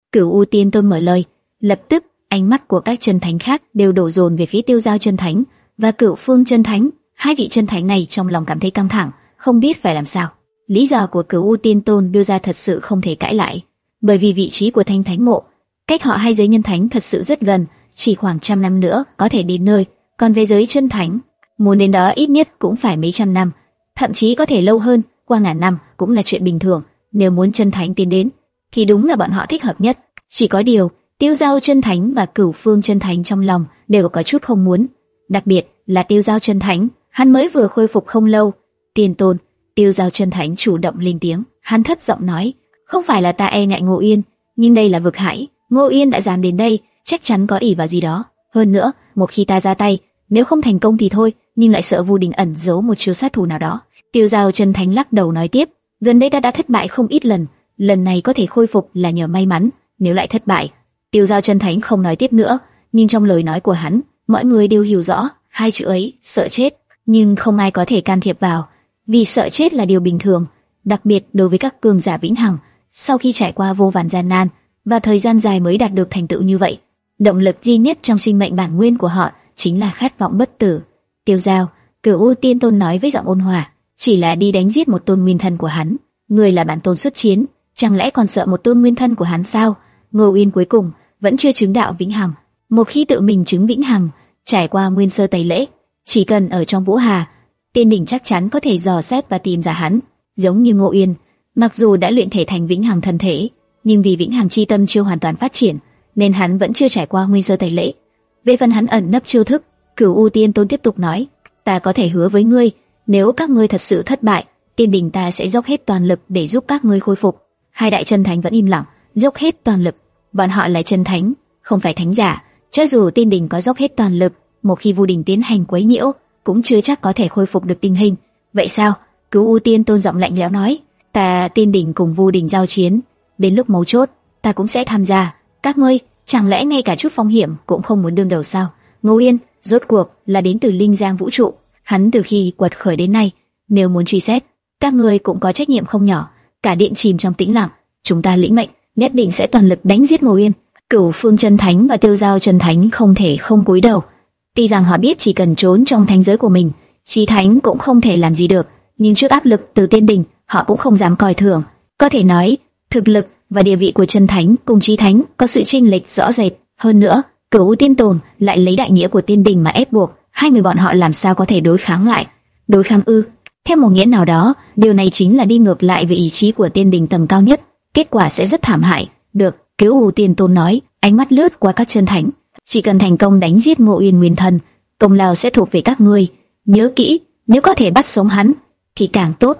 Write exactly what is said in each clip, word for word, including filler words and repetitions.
Cửu U Tiên Tôn mở lời, lập tức ánh mắt của các chân thánh khác đều đổ dồn về phía Tiêu Giao chân thánh và Cửu Phương chân thánh. Hai vị chân thánh này trong lòng cảm thấy căng thẳng, không biết phải làm sao. Lý do của Cửu U Tiên Tôn đưa ra thật sự không thể cãi lại, bởi vì vị trí của Thanh Thánh Mộ cách họ hai giới nhân thánh thật sự rất gần, chỉ khoảng trăm năm nữa có thể đến nơi. Còn về giới chân thánh, muốn đến đó ít nhất cũng phải mấy trăm năm, thậm chí có thể lâu hơn, qua ngàn năm cũng là chuyện bình thường. Nếu muốn chân thánh tiến đến, thì đúng là bọn họ thích hợp nhất. Chỉ có điều, Tiêu Giao chân thánh và Cửu Phương chân thánh trong lòng đều có chút không muốn, đặc biệt là Tiêu Giao chân thánh, hắn mới vừa khôi phục không lâu. Tiên Tôn, Tiêu Giao chân thánh chủ động lên tiếng, hắn thấp giọng nói, không phải là ta e ngại Ngô Yên, nhưng đây là vực hải, Ngô Yên đã dám đến đây, chắc chắn có ỷ vào gì đó. Hơn nữa, một khi ta ra tay, nếu không thành công thì thôi, nhưng lại sợ Vu Đình ẩn giấu một chiêu sát thủ nào đó. Tiêu Giao chân thánh lắc đầu nói tiếp, gần đây ta đã thất bại không ít lần, lần này có thể khôi phục là nhờ may mắn, nếu lại thất bại. Tiêu Giao chân thánh không nói tiếp nữa, nhưng trong lời nói của hắn, mọi người đều hiểu rõ hai chữ ấy, sợ chết, nhưng không ai có thể can thiệp vào, vì sợ chết là điều bình thường, đặc biệt đối với các cường giả vĩnh hằng, sau khi trải qua vô vàn gian nan và thời gian dài mới đạt được thành tựu như vậy. Động lực duy nhất trong sinh mệnh bản nguyên của họ chính là khát vọng bất tử. Tiêu Giao, Cửu U Tiên Tôn nói với giọng ôn hòa, chỉ là đi đánh giết một tôn nguyên thân của hắn, người là bản tôn xuất chiến, chẳng lẽ còn sợ một tôn nguyên thân của hắn sao? Ngô Uyên cuối cùng vẫn chưa chứng đạo vĩnh hằng, một khi tự mình chứng vĩnh hằng, trải qua nguyên sơ tẩy lễ, chỉ cần ở trong Vũ Hà, Tiên đỉnh chắc chắn có thể dò xét và tìm ra hắn. Giống như Ngô Uyên, mặc dù đã luyện thể thành vĩnh hằng thân thể, nhưng vì vĩnh hằng chi tâm chưa hoàn toàn phát triển, nên hắn vẫn chưa trải qua nguyên sơ tẩy lễ. Về phần hắn ẩn nấp chiêu thức, Cửu U Tiên Tôn tiếp tục nói, ta có thể hứa với ngươi, nếu các ngươi thật sự thất bại, Tiên đỉnh ta sẽ dốc hết toàn lực để giúp các ngươi khôi phục. Hai đại chân thánh vẫn im lặng, dốc hết toàn lực. Bọn họ là chân thánh, không phải thánh giả. Cho dù Tiên đỉnh có dốc hết toàn lực, một khi Vu Đình tiến hành quấy nhiễu, cũng chưa chắc có thể khôi phục được tình hình. Vậy sao? Cửu U Tiên Tôn giọng lạnh lẽo nói, ta Tiên đỉnh cùng Vu Đình giao chiến, đến lúc mấu chốt, ta cũng sẽ tham gia. Các ngươi chẳng lẽ ngay cả chút phong hiểm cũng không muốn đương đầu sao? Ngô Yên rốt cuộc là đến từ Linh Giang vũ trụ, hắn từ khi quật khởi đến nay, nếu muốn truy xét, các ngươi cũng có trách nhiệm không nhỏ. Cả điện chìm trong tĩnh lặng, chúng ta lĩnh mệnh, nhất định sẽ toàn lực đánh giết Ngô Yên. Cửu Phương chân thánh và Tiêu Giao chân thánh không thể không cúi đầu. Tuy rằng họ biết chỉ cần trốn trong thánh giới của mình, Chí Thánh cũng không thể làm gì được, nhưng trước áp lực từ Tiên đỉnh, họ cũng không dám coi thường. Có thể nói, thực lực và địa vị của chân thánh cùng Chí Thánh có sự chênh lệch rõ rệt. Hơn nữa, Cửu U Tiên Tôn lại lấy đại nghĩa của Tiên đỉnh mà ép buộc hai người bọn họ, làm sao có thể đối kháng lại? Đối kháng ư? Theo một nghĩa nào đó, điều này chính là đi ngược lại với ý chí của Tiên đỉnh tầng cao nhất, kết quả sẽ rất thảm hại. Được, Cửu U Tiên Tôn nói, ánh mắt lướt qua các chân thánh, chỉ cần thành công đánh giết Ngô Uyên nguyên thần, công lao sẽ thuộc về các ngươi. Nhớ kỹ, nếu có thể bắt sống hắn thì càng tốt.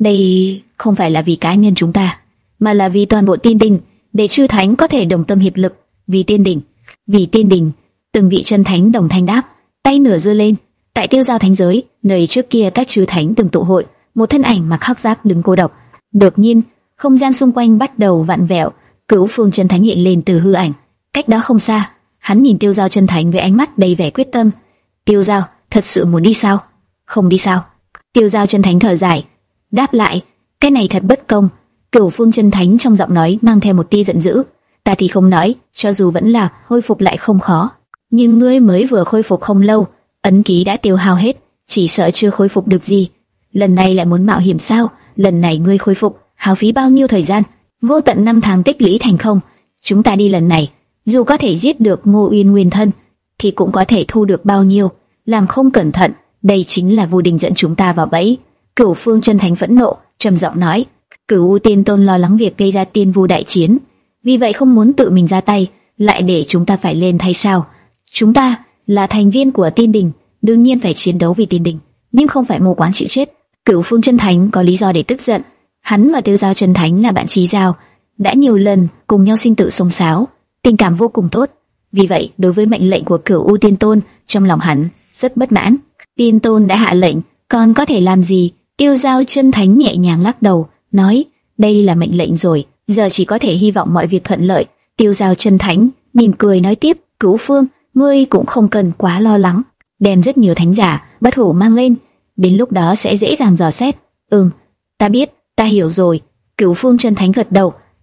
Đây không phải là vì cá nhân chúng ta, mà là vì toàn bộ Tiên đỉnh, để chư thánh có thể đồng tâm hiệp lực, vì Tiên đỉnh, vì Tiên đỉnh. Từng vị chân thánh đồng thanh đáp, tay nửa giơ lên. Tại Tiêu Giao thánh giới, nơi trước kia các chư thánh từng tụ hội, một thân ảnh mặc hắc giáp đứng cô độc. Đột nhiên, không gian xung quanh bắt đầu vặn vẹo, Cửu Phương chân thánh hiện lên từ hư ảnh. Cách đó không xa, hắn nhìn Tiêu Giao chân thánh với ánh mắt đầy vẻ quyết tâm. Tiêu Giao, thật sự muốn đi sao? Không đi sao? Tiêu Giao chân thánh thở dài, đáp lại, cái này thật bất công. Cửu Phương chân thánh trong giọng nói mang theo một tia giận dữ. Ta thì không nói, cho dù vẫn là khôi phục lại không khó, nhưng ngươi mới vừa khôi phục không lâu, ấn ký đã tiêu hao hết, chỉ sợ chưa khôi phục được gì. Lần này lại muốn mạo hiểm sao? Lần này ngươi khôi phục hao phí bao nhiêu thời gian? Vô tận năm tháng tích lũy thành không. Chúng ta đi lần này, dù có thể giết được Ngô Uyên nguyên thân, thì cũng có thể thu được bao nhiêu? Làm không cẩn thận, đây chính là Vu Đình dẫn chúng ta vào bẫy. Cửu Phương chân thánh phẫn nộ, trầm giọng nói. Cửu U Tiên Tôn lo lắng việc gây ra Tiên Vu đại chiến, vì vậy không muốn tự mình ra tay, lại để chúng ta phải lên thay sao? Chúng ta là thành viên của Tiên đỉnh, đương nhiên phải chiến đấu vì Tiên đỉnh, nhưng không phải mù quáng chịu chết. Cửu Phương chân thánh có lý do để tức giận. Hắn và Tiêu Giao chân thánh là bạn chí giao, đã nhiều lần cùng nhau sinh tử xông xáo, tình cảm vô cùng tốt. Vì vậy, đối với mệnh lệnh của Cửu U Tiên Tôn, trong lòng hắn rất bất mãn. Tiên Tôn đã hạ lệnh, còn có thể làm gì? Tiêu Giao chân thánh nhẹ nhàng lắc đầu, nói, đây là mệnh lệnh rồi, giờ chỉ có thể hy vọng mọi việc thuận lợi. Tiêu Giao chân thánh mỉm cười nói tiếp, Cửu Phương, ngươi cũng không cần quá lo lắng, đem rất nhiều thánh giả bất hủ mang lên, đến lúc đó sẽ dễ dàng dò xét. Ừm, ta biết, ta hiểu rồi. Cửu Phương chân thánh gật đầu,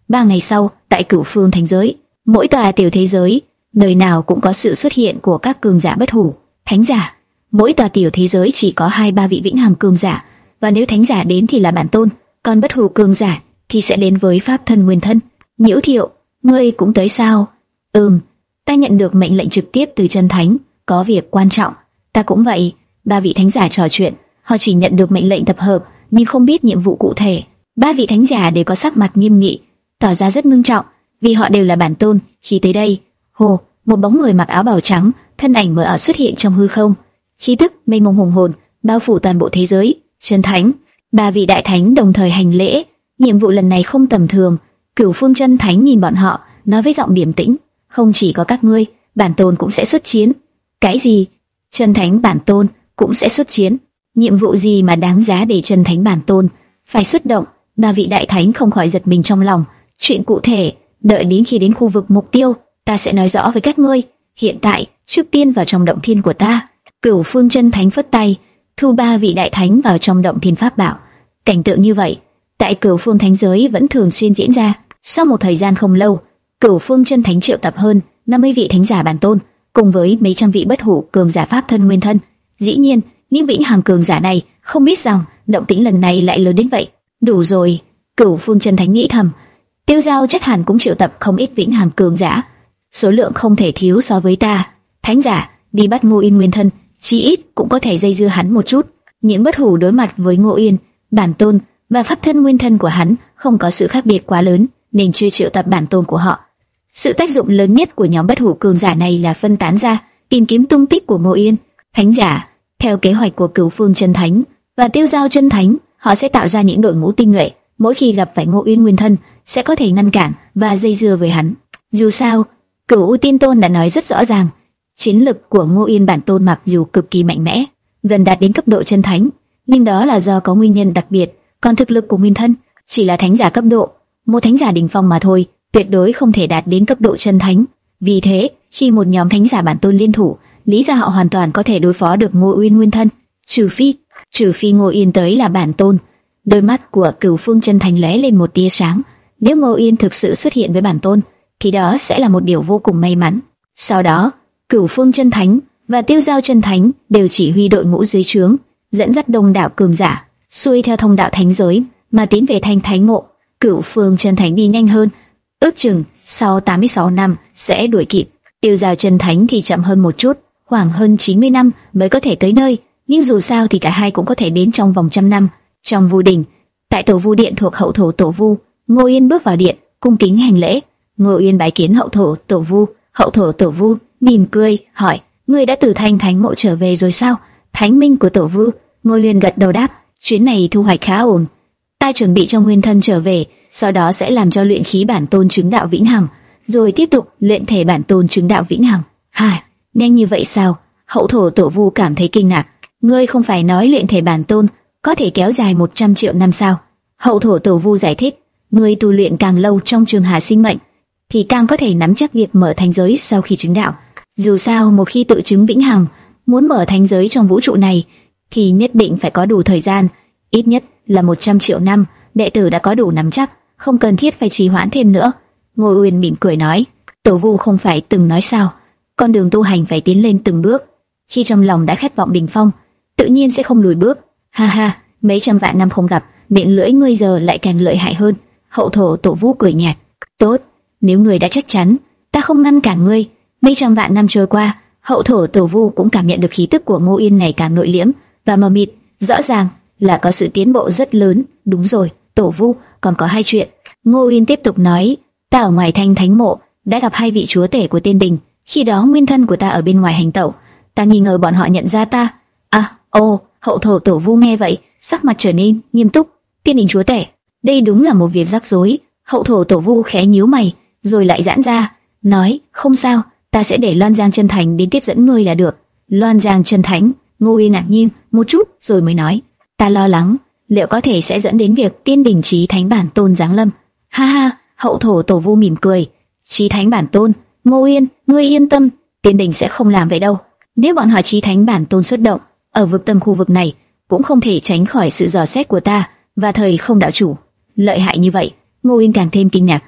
Ba ngày sau, tại Cửu Phương Thánh Giới, mỗi tòa tiểu thế giới, nơi nào cũng có sự xuất hiện của các cường giả bất hủ, thánh giả. Mỗi tòa tiểu thế giới chỉ có hai ba vị vĩnh hằng cường giả, và nếu thánh giả đến thì là bản tôn, còn bất hủ cường giả thì sẽ đến với pháp thân nguyên thân. Nhiễu Thiệu, ngươi cũng tới sao? Ừm, ta nhận được mệnh lệnh trực tiếp từ chân thánh, có việc quan trọng. Ta cũng vậy. Ba vị thánh giả trò chuyện, họ chỉ nhận được mệnh lệnh tập hợp, nhưng không biết nhiệm vụ cụ thể. Ba vị thánh giả đều có sắc mặt nghiêm nghị, tỏ ra rất nghiêm trọng, vì họ đều là bản tôn. Khi tới đây, hồ, một bóng người mặc áo bào trắng, thân ảnh mờ ảo xuất hiện trong hư không, khí tức mênh mông hùng hồn bao phủ toàn bộ thế giới. Chân thánh, ba vị đại thánh đồng thời hành lễ. Nhiệm vụ lần này không tầm thường. Cửu Phương chân thánh nhìn bọn họ, nói với giọng điềm tĩnh, không chỉ có các ngươi, bản tôn cũng sẽ xuất chiến. Cái gì? Chân thánh bản tôn cũng sẽ xuất chiến? Nhiệm vụ gì mà đáng giá để chân thánh bản tôn phải xuất động? Ba vị đại thánh không khỏi giật mình trong lòng. Chuyện cụ thể, đợi đến khi đến khu vực mục tiêu, ta sẽ nói rõ với các ngươi. Hiện tại, trước tiên vào trong động thiên của ta. Cửu Phương chân thánh phất tay, thu ba vị đại thánh vào trong động thiên pháp bảo. Cảnh tượng như vậy, tại Cửu Phương Thánh Giới vẫn thường xuyên diễn ra. Sau một thời gian không lâu, Cửu Phương chân thánh triệu tập hơn năm mươi vị thánh giả bản tôn, cùng với mấy trăm vị bất hủ cường giả pháp thân nguyên thân. Dĩ nhiên, những vĩnh hằng cường giả này không biết rằng động tĩnh lần này lại lớn đến vậy. Đủ rồi, Cửu Phương chân thánh nghĩ thầm. Tiêu Giao chắc hẳn cũng triệu tập không ít vĩnh hằng cường giả, số lượng không thể thiếu so với ta. Thánh giả đi bắt Ngô Yên nguyên thân, chí ít cũng có thể dây dưa hắn một chút. Những bất hủ đối mặt với Ngô Yên, bản tôn và pháp thân nguyên thân của hắn không có sự khác biệt quá lớn, nên chưa triệu tập bản tôn của họ. Sự tác dụng lớn nhất của nhóm bất hủ cường giả này là phân tán ra, tìm kiếm tung tích của Ngô Yên. Thánh giả, theo kế hoạch của Cửu Phương chân thánh và Tiêu Giao chân thánh, họ sẽ tạo ra những đội ngũ tinh nhuệ, mỗi khi gặp phải Ngô Yên nguyên thân sẽ có thể ngăn cản và dây dưa với hắn. Dù sao, Cửu U Tiên Tôn đã nói rất rõ ràng, chiến lực của Ngô Yên bản tôn mặc dù cực kỳ mạnh mẽ, gần đạt đến cấp độ chân thánh, nhưng đó là do có nguyên nhân đặc biệt, còn thực lực của nguyên thân chỉ là thánh giả cấp độ, một thánh giả đỉnh phong mà thôi, tuyệt đối không thể đạt đến cấp độ chân thánh. Vì thế, khi một nhóm thánh giả bản tôn liên thủ, lý ra họ hoàn toàn có thể đối phó được Ngô Yên nguyên thân, trừ phi, trừ phi Ngô Yên tới là bản tôn. Đôi mắt của Cửu Phương chân thánh lóe lên một tia sáng. Nếu Ngô Yên thực sự xuất hiện với bản tôn, thì đó sẽ là một điều vô cùng may mắn. Sau đó, Cửu Phương chân thánh và Tiêu Giao chân thánh đều chỉ huy đội ngũ dưới trướng, dẫn dắt đông đảo cường giả xuôi theo thông đạo thánh giới mà tiến về Thanh Thánh Mộ. Cửu Phương chân thánh đi nhanh hơn, ước chừng sau tám mươi sáu năm sẽ đuổi kịp. Tiêu Giao chân thánh thì chậm hơn một chút, khoảng hơn chín mươi năm mới có thể tới nơi, nhưng dù sao thì cả hai cũng có thể đến trong vòng trăm năm. Trong Vu Đình, tại Tổ Vu Điện thuộc hậu thổ Tổ Vu, Ngô Yên bước vào điện, cung kính hành lễ. Ngô Yên bái kiến hậu thổ Tổ Vu. Hậu thổ Tổ Vu mỉm cười hỏi: "Ngươi đã từ Thanh Thánh Mộ trở về rồi sao?" Thánh minh của Tổ Vu. Ngô Liên gật đầu đáp: "Chuyến này thu hoạch khá ổn. Ta chuẩn bị cho nguyên thân trở về, sau đó sẽ làm cho luyện khí bản tôn chứng đạo vĩnh hằng, rồi tiếp tục luyện thể bản tôn chứng đạo vĩnh hằng." "Hả? Nhanh như vậy sao?" Hậu thổ Tổ Vu cảm thấy kinh ngạc. "Ngươi không phải nói luyện thể bản tôn có thể kéo dài một trăm triệu năm sao?" Hậu thổ Tổ Vu giải thích: "Ngươi tu luyện càng lâu trong trường hà sinh mệnh, thì càng có thể nắm chắc việc mở thánh giới sau khi chứng đạo. Dù sao, một khi tự chứng vĩnh hằng, muốn mở thánh giới trong vũ trụ này, thì nhất định phải có đủ thời gian, ít nhất là một trăm triệu năm. Đệ tử đã có đủ nắm chắc, không cần thiết phải trì hoãn thêm nữa." Ngô Uyên mỉm cười nói: "Tổ Vu không phải từng nói sao, con đường tu hành phải tiến lên từng bước. Khi trong lòng đã khát vọng đỉnh phong, tự nhiên sẽ không lùi bước." "Ha ha, mấy trăm vạn năm không gặp, miệng lưỡi ngươi giờ lại càng lợi hại hơn." Hậu thổ Tổ Vu cười nhạt: "Tốt, nếu ngươi đã chắc chắn, ta không ngăn cản ngươi." Mấy trăm vạn năm trôi qua, hậu thổ Tổ Vu cũng cảm nhận được khí tức của Ngô Yên ngày càng nội liễm và mờ mịt, rõ ràng là có sự tiến bộ rất lớn. "Đúng rồi, Tổ Vu, còn có hai chuyện." Ngô Yên tiếp tục nói: "Ta ở ngoài Thanh Thánh Mộ đã gặp hai vị chúa tể của Tiên Đình, khi đó nguyên thân của ta ở bên ngoài hành tẩu, ta nghi ngờ bọn họ nhận ra ta." "À, ô." Hậu thổ Tổ Vu nghe vậy, sắc mặt trở nên nghiêm túc. "Tiên Đình chúa tể, đây đúng là một việc rắc rối." Hậu thổ Tổ Vu khẽ nhíu mày, rồi lại giãn ra, nói: "Không sao, ta sẽ để Loan Giang chân thánh đến tiếp dẫn ngươi là được." "Loan Giang chân thánh?" Ngô Yên ngạc nhiên một chút rồi mới nói: "Ta lo lắng liệu có thể sẽ dẫn đến việc Tiên Đình Chí Thánh bản tôn giáng lâm." "Ha ha." Hậu thổ Tổ Vu mỉm cười: "Chí Thánh bản tôn? Ngô Yên, ngươi yên tâm, Tiên Đình sẽ không làm vậy đâu. Nếu bọn họ Chí Thánh bản tôn xuất động ở vực tâm khu vực này, cũng không thể tránh khỏi sự dò xét của ta và thời không đạo chủ." "Lợi hại như vậy?" Ngô Yên càng thêm kinh ngạc.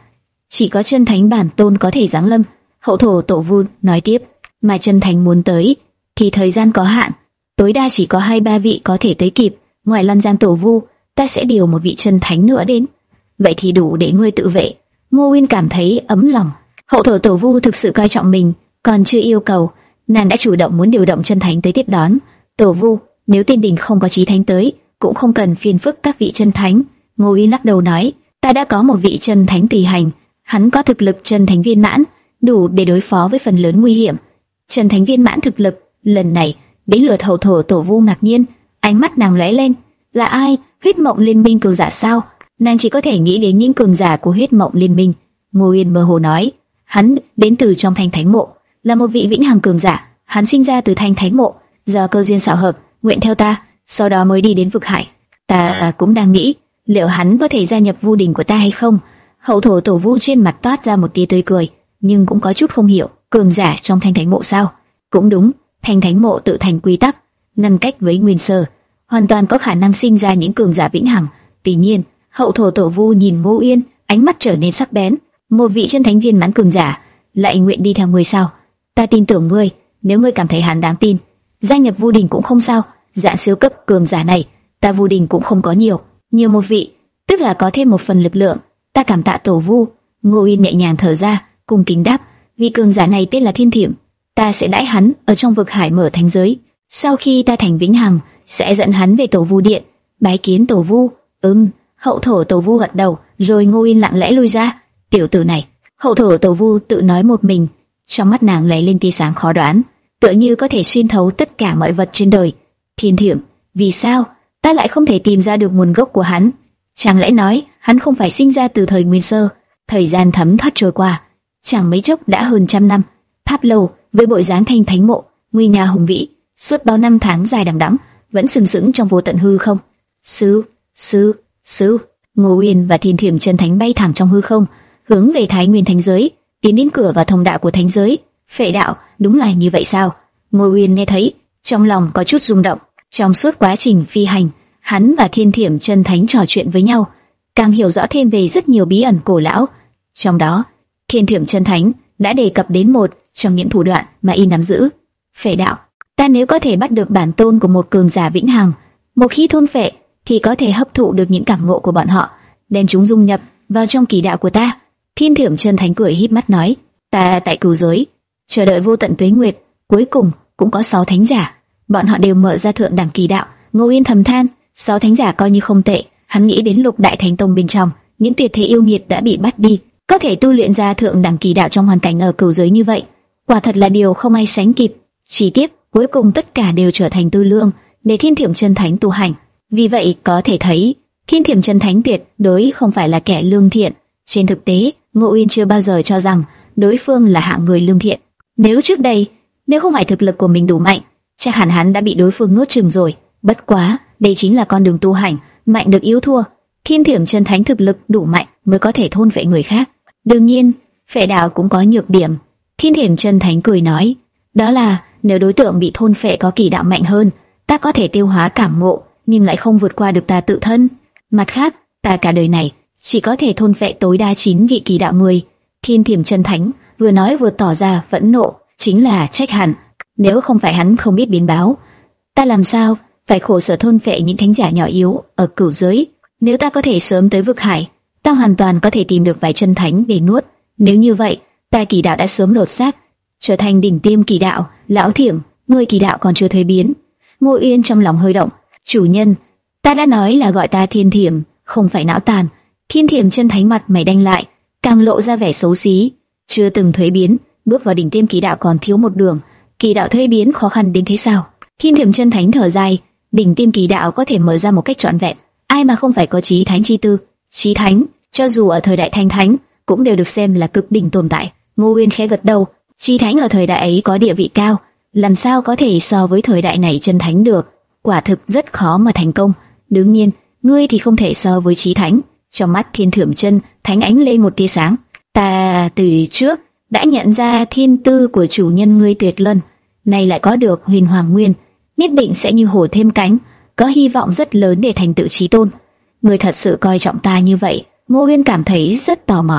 chỉ có chân thánh bản tôn có thể giáng lâm. Hậu thổ tổ vu nói tiếp, mà chân thánh muốn tới thì thời gian có hạn, tối đa chỉ có hai ba vị có thể tới kịp. Ngoài Loan Giang tổ vu, ta sẽ điều một vị chân thánh nữa đến. Vậy thì đủ để ngươi tự vệ. Ngô Uyên cảm thấy ấm lòng. Hậu thổ tổ vu thực sự coi trọng mình, còn chưa yêu cầu, nàng đã chủ động muốn điều động chân thánh tới tiếp đón. Tổ vu, nếu tiên đình không có chí thánh tới, cũng không cần phiền phức các vị chân thánh. Ngô Uyên lắc đầu nói, ta đã có một vị chân thánh tùy hành, hắn có thực lực chân thánh viên mãn, đủ để đối phó với phần lớn nguy hiểm. Chân thánh viên mãn thực lực, lần này đến lượt hậu thổ tổ vu ngạc nhiên, ánh mắt nàng lóe lên. Là ai? Huyết Mộng Liên Minh cường giả sao? Nàng chỉ có thể nghĩ đến những cường giả của Huyết Mộng Liên Minh. Ngô Uyên mơ hồ nói, hắn đến từ trong Thanh Thánh Mộ, là một vị vĩnh hằng cường giả. Hắn sinh ra từ Thanh Thánh Mộ, giờ cơ duyên xảo hợp, nguyện theo ta, sau đó mới đi đến vực hải. Ta cũng đang nghĩ, liệu hắn có thể gia nhập vu đình của ta hay không? Hậu thổ tổ vu trên mặt toát ra một tia tươi cười, nhưng cũng có chút không hiểu, cường giả trong Thanh Thánh Mộ sao? Cũng đúng, Thanh Thánh Mộ tự thành quy tắc, ngăn cách với nguyên sơ, hoàn toàn có khả năng sinh ra những cường giả vĩnh hằng. Tuy nhiên, hậu thổ tổ vu nhìn Ngô Uyên, ánh mắt trở nên sắc bén. Một vị chân thánh viên mãn cường giả lại nguyện đi theo ngươi sao? Ta tin tưởng ngươi, nếu ngươi cảm thấy hắn đáng tin, gia nhập vu đình cũng không sao. Dạng siêu cấp cường giả này, ta vu đình cũng không có nhiều, nhiều một vị, tức là có thêm một phần lực lượng. Ta cảm tạ tổ vu. Ngô Uyên nhẹ nhàng thở ra, cung kính đáp, vị cường giả này tên là Thiên Thiểm, ta sẽ đãi hắn ở trong vực hải mở thánh giới. Sau khi ta thành vĩnh hằng, sẽ dẫn hắn về tổ vu điện, bái kiến tổ vu. Ừm. Hậu thổ tổ vu gật đầu, rồi Ngô Uyên lặng lẽ lui ra. Tiểu tử này, hậu thổ tổ vu tự nói một mình, trong mắt nàng lóe lên tia sáng khó đoán, tựa như có thể xuyên thấu tất cả mọi vật trên đời. Thiên Thiểm, vì sao ta lại không thể tìm ra được nguồn gốc của hắn? Chẳng lẽ nói hắn không phải sinh ra từ thời nguyên sơ? Thời gian thấm thoát trôi qua, chẳng mấy chốc đã hơn trăm năm. Tháp lâu với bộ dáng Thanh Thánh Mộ, nguy nga hùng vĩ, suốt bao năm tháng dài đằng đẵng vẫn sừng sững trong vô tận hư không. Sư, sư, sư. Ngô Uyên và Thiên Thiểm chân thánh bay thẳng trong hư không, hướng về Thái Nguyên thánh giới, tiến đến cửa và thông đạo của thánh giới. Phệ đạo, đúng là như vậy sao? Ngô Uyên nghe thấy, trong lòng có chút rung động. Trong suốt quá trình phi hành, hắn và Thiên Thiểm chân thánh trò chuyện với nhau, càng hiểu rõ thêm về rất nhiều bí ẩn cổ lão. Trong đó, Thiên Thiểm chân thánh đã đề cập đến một trong những thủ đoạn mà y nắm giữ. Phệ đạo, ta nếu có thể bắt được bản tôn của một cường giả vĩnh hằng, một khi thôn phệ thì có thể hấp thụ được những cảm ngộ của bọn họ, đem chúng dung nhập vào trong kỳ đạo của ta. Thiên Thiểm chân thánh cười híp mắt nói, ta tại cửu giới chờ đợi vô tận tuế nguyệt, cuối cùng cũng có sáu thánh giả, bọn họ đều mở ra thượng đẳng kỳ đạo. Ngô Uyên thầm than, sáu thánh giả coi như không tệ. Hắn nghĩ đến Lục Đại Thánh Tông bên trong, những tuyệt thế yêu nghiệt đã bị bắt đi, có thể tu luyện ra thượng đẳng kỳ đạo trong hoàn cảnh ở cửu giới như vậy, quả thật là điều không ai sánh kịp. Chỉ tiếc cuối cùng tất cả đều trở thành tư lương để Thiên Thiểm chân thánh tu hành. Vì vậy có thể thấy, Thiên Thiểm chân thánh tuyệt đối không phải là kẻ lương thiện. Trên thực tế, Ngô Uyên chưa bao giờ cho rằng đối phương là hạng người lương thiện. Nếu trước đây, nếu không phải thực lực của mình đủ mạnh, chắc hẳn hắn đã bị đối phương nuốt chửng rồi. Bất quá, đây chính là con đường tu hành, mạnh được yếu thua. Thiên Thiểm chân thánh thực lực đủ mạnh mới có thể thôn phệ người khác. Đương nhiên, phệ đạo cũng có nhược điểm. Thiên Thiểm chân thánh cười nói, đó là nếu đối tượng bị thôn phệ có kỳ đạo mạnh hơn, ta có thể tiêu hóa cảm ngộ, nhưng lại không vượt qua được ta tự thân. Mặt khác, ta cả đời này chỉ có thể thôn phệ tối đa chín vị kỳ đạo người. Thiên Thiểm chân thánh vừa nói vừa tỏ ra phẫn nộ, chính là trách hẳn. Nếu không phải hắn không biết biến báo, ta làm sao phải khổ sở thôn phệ những thánh giả nhỏ yếu ở cửu giới? Nếu ta có thể sớm tới vực hải, ta hoàn toàn có thể tìm được vài chân thánh để nuốt. Nếu như vậy, ta kỳ đạo đã sớm lột xác, trở thành đỉnh tiêm kỳ đạo. Lão Thiểm, ngươi kỳ đạo còn chưa thuế biến. Ngô Uyên trong lòng hơi động. Chủ nhân, ta đã nói là gọi ta Thiên Thiểm, không phải não tàn. Thiên Thiểm chân thánh mặt mày đanh lại, càng lộ ra vẻ xấu xí. Chưa từng thuế biến, bước vào đỉnh tiêm kỳ đạo còn thiếu một đường. Kỳ đạo thuế biến khó khăn đến thế sao? Thiên Thiểm chân thánh thở dài, đỉnh tiêm kỳ đạo có thể mở ra một cách trọn vẹn, ai mà không phải có chí thánh chi tư. Chí thánh, cho dù ở thời đại thanh thánh, cũng đều được xem là cực đỉnh tồn tại. Ngô Uyên khẽ gật đầu, chí thánh ở thời đại ấy có địa vị cao, làm sao có thể so với thời đại này chân thánh được? Quả thực rất khó mà thành công. Đương nhiên, ngươi thì không thể so với chí thánh. Trong mắt Thiên Thiểm chân thánh ánh lên một tia sáng. Ta từ trước đã nhận ra thiên tư của chủ nhân ngươi tuyệt luân, nay lại có được Huyền Hoàng Nguyên, nhất định sẽ như hổ thêm cánh, có hy vọng rất lớn để thành tựu chí tôn. Ngươi thật sự coi trọng ta như vậy? Ngô Uyên cảm thấy rất tò mò.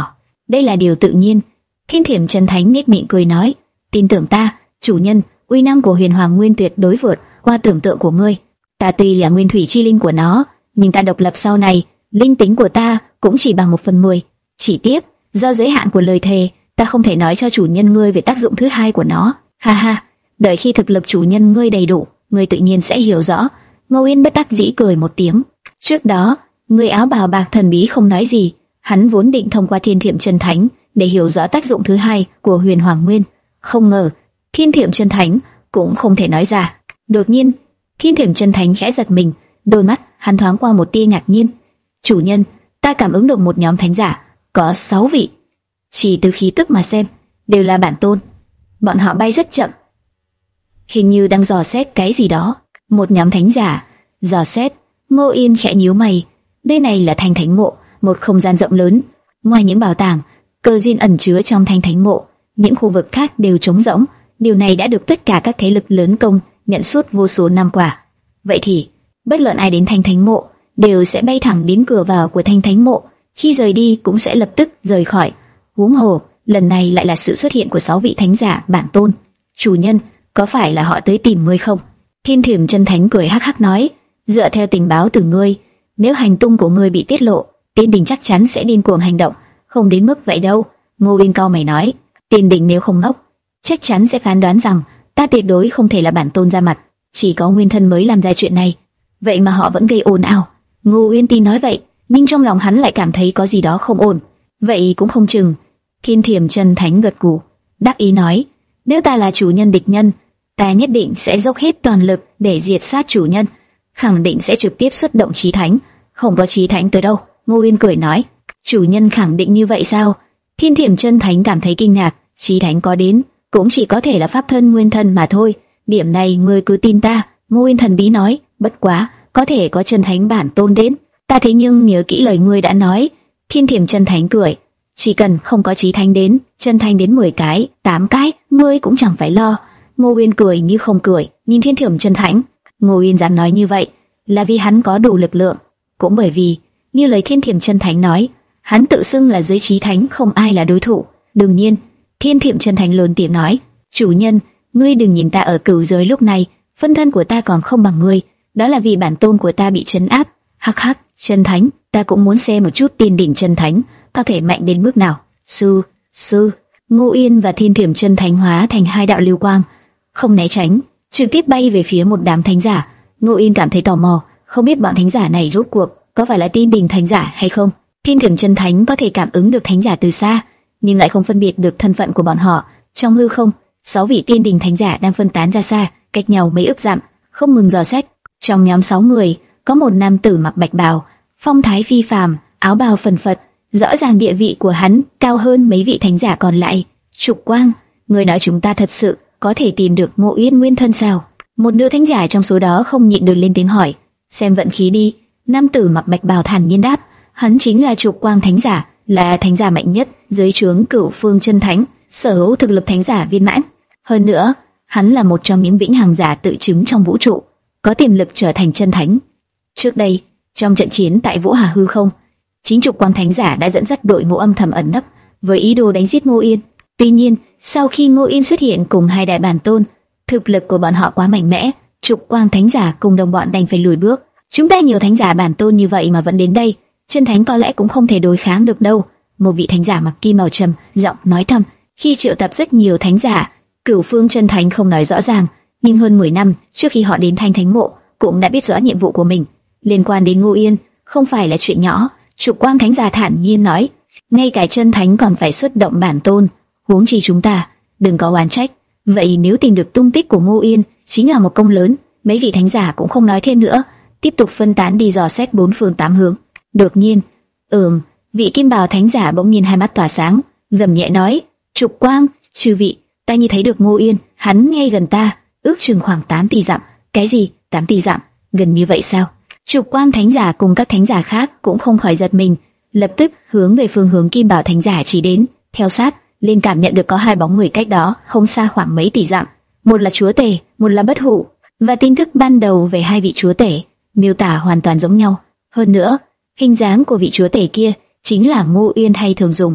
đây là điều tự nhiên. Thiên Thiểm Chân Thánh nhếch miệng cười nói, tin tưởng ta, chủ nhân, uy năng của Huyền Hoàng Nguyên tuyệt đối vượt qua tưởng tượng của ngươi. Ta tuy là nguyên thủy chi linh của nó, nhưng ta độc lập sau này, linh tính của ta cũng chỉ bằng một phần mười. Chỉ tiếc, do giới hạn của lời thề, ta không thể nói cho chủ nhân ngươi về tác dụng thứ hai của nó. Ha ha, đợi khi thực lực chủ nhân ngươi đầy đủ, ngươi tự nhiên sẽ hiểu rõ. Ngô Yên bất đắc dĩ cười một tiếng. Trước đó, người áo bào bạc thần bí không nói gì, hắn vốn định thông qua Thiên Thiểm Chân Thánh để hiểu rõ tác dụng thứ hai của Huyền Hoàng Nguyên. Không ngờ, Thiên Thiểm Chân Thánh cũng không thể nói ra. Đột nhiên, Thiên Thiểm Chân Thánh khẽ giật mình, đôi mắt hắn thoáng qua một tia ngạc nhiên. Chủ nhân, ta cảm ứng được một nhóm thánh giả, có sáu vị. Chỉ từ khí tức mà xem, đều là bản tôn. Bọn họ bay rất chậm, hình như đang dò xét cái gì đó. Một nhóm thánh giả, dò xét. Ngô Yên khẽ nhíu mày. Đây này là Thanh Thánh Mộ, một không gian rộng lớn. Ngoài những bảo tàng, cơ duyên ẩn chứa trong Thanh Thánh Mộ, những khu vực khác đều trống rỗng. Điều này đã được tất cả các thế lực lớn công nhận suốt vô số năm qua. Vậy thì, bất luận ai đến Thanh Thánh Mộ đều sẽ bay thẳng đến cửa vào của Thanh Thánh Mộ, khi rời đi cũng sẽ lập tức rời khỏi. Huống hồ, lần này lại là sự xuất hiện của sáu vị thánh giả bản tôn. Chủ nhân, có phải là họ tới tìm ngươi không? Thiên Thiểm Chân Thánh cười hắc hắc nói, dựa theo tình báo từ ngươi, nếu hành tung của ngươi bị tiết lộ, Tiên Đình chắc chắn sẽ điên cuồng hành động, không đến mức vậy đâu. Ngô Yên cau mày nói, Tiên Đình nếu không ngốc, chắc chắn sẽ phán đoán rằng ta tuyệt đối không thể là bản tôn ra mặt, chỉ có nguyên thân mới làm ra chuyện này. Vậy mà họ vẫn gây ồn ào. Ngô Uyên tin nói vậy, nhưng trong lòng hắn lại cảm thấy có gì đó không ổn. Vậy cũng không chừng. Thiên Thiểm Chân Thánh gật gù, đắc ý nói, nếu ta là chủ nhân địch nhân, ta nhất định sẽ dốc hết toàn lực để diệt sát chủ nhân, khẳng định sẽ trực tiếp xuất động chí thánh. Không có chí thánh tới đâu. Ngô Uyên cười nói, chủ nhân khẳng định như vậy sao? Thiên Thiểm Chân Thánh cảm thấy kinh ngạc, chí thánh có đến, cũng chỉ có thể là pháp thân nguyên thân mà thôi. Điểm này ngươi cứ tin ta. Ngô Uyên thần bí nói, bất quá, có thể có chân thánh bản tôn đến. Ta thế nhưng nhớ kỹ lời ngươi đã nói. Thiên Thiểm Chân Thánh cười, chỉ cần không có chí thánh đến, chân thánh đến mười cái, tám cái, ngươi cũng chẳng phải lo. Ngô Uyên cười như không cười, nhìn Thiên Thiểm Chân Thánh. Ngô Uyên dám nói như vậy, là vì hắn có đủ lực lượng, cũng bởi vì, như lời Thiên Thiểm Chân Thánh nói, hắn tự xưng là dưới chí thánh không ai là đối thủ. Đương nhiên, Thiên Thiểm Chân Thánh lớn tiếng nói, chủ nhân, ngươi đừng nhìn ta ở cửu giới lúc này, phân thân của ta còn không bằng ngươi, đó là vì bản tôn của ta bị trấn áp. Hắc hắc, Chân Thánh, ta cũng muốn xem một chút Tiên Đỉnh Chân Thánh có thể mạnh đến mức nào. Sư, sư. Ngô Yên và Thiên Thiểm Chân Thánh hóa thành hai đạo lưu quang, không né tránh, trực tiếp bay về phía một đám thánh giả. Ngô Yên cảm thấy tò mò, không biết bọn thánh giả này rốt cuộc có phải là Tiên Đỉnh thánh giả hay không. Thiên Thiểm Chân Thánh có thể cảm ứng được thánh giả từ xa, nhưng lại không phân biệt được thân phận của bọn họ. Trong hư không, sáu vị Tiên Đỉnh thánh giả đang phân tán ra xa, cách nhau mấy ức dặm, không ngừng dò xét. Trong nhóm sáu người, có một nam tử mặc bạch bào, phong thái phi phàm, áo bào phần phật, rõ ràng địa vị của hắn cao hơn mấy vị thánh giả còn lại. Trục Quang, người nói chúng ta thật sự có thể tìm được Ngô Yên nguyên thân sao? Một nữ thánh giả trong số đó không nhịn được lên tiếng hỏi. Xem vận khí đi. Nam tử mặc bạch bào thản nhiên đáp, hắn chính là Trục Quang thánh giả, là thánh giả mạnh nhất dưới trướng Cửu Phương Chân Thánh, sở hữu thực lực thánh giả viên mãn. Hơn nữa, hắn là một trong những vĩnh hằng giả tự chứng trong vũ trụ, có tiềm lực trở thành chân thánh. Trước đây, trong trận chiến tại Vũ Hà hư không, chính Trục Quang thánh giả đã dẫn dắt đội ngũ âm thầm ẩn nấp với ý đồ đánh giết Ngô Yên. Tuy nhiên, sau khi Ngô Yên xuất hiện cùng hai đại bản tôn, thực lực của bọn họ quá mạnh mẽ, Trục Quang thánh giả cùng đồng bọn đành phải lùi bước. Chúng ta nhiều thánh giả bản tôn như vậy mà vẫn đến đây, chân thánh có lẽ cũng không thể đối kháng được đâu. Một vị thánh giả mặc kim màu trầm giọng nói thầm. Khi triệu tập rất nhiều thánh giả, Cửu Phương Chân Thánh không nói rõ ràng, nhưng hơn mười năm trước khi họ đến Thanh Thánh Mộ, cũng đã biết rõ nhiệm vụ của mình. Liên quan đến Ngô Yên, không phải là chuyện nhỏ. Trục Quang thánh giả thản nhiên nói, ngay cả chân thánh còn phải xuất động bản tôn, huống chi chúng ta. Đừng có oán trách. Vậy nếu tìm được tung tích của Ngô Yên, chính là một công lớn. Mấy vị thánh giả cũng không nói thêm nữa, tiếp tục phân tán đi dò xét bốn phương tám hướng. Đột nhiên, ừm, vị kim bào thánh giả bỗng nhiên hai mắt tỏa sáng, gầm nhẹ nói, Trục Quang, chư vị, ta như thấy được Ngô Yên, hắn ngay gần ta, ước chừng khoảng tám tỷ dặm. Cái gì? tám tỷ dặm? Gần như vậy sao? Trục Quang thánh giả cùng các thánh giả khác cũng không khỏi giật mình, lập tức hướng về phương hướng kim bào thánh giả chỉ đến, theo sát, liền cảm nhận được có hai bóng người cách đó, không xa khoảng mấy tỷ dặm. Một là chúa tể, một là bất hủ, và tin tức ban đầu về hai vị chúa tể miêu tả hoàn toàn giống nhau. Hơn nữa, hình dáng của vị chúa tể kia chính là Ngô Yên hay thường dùng.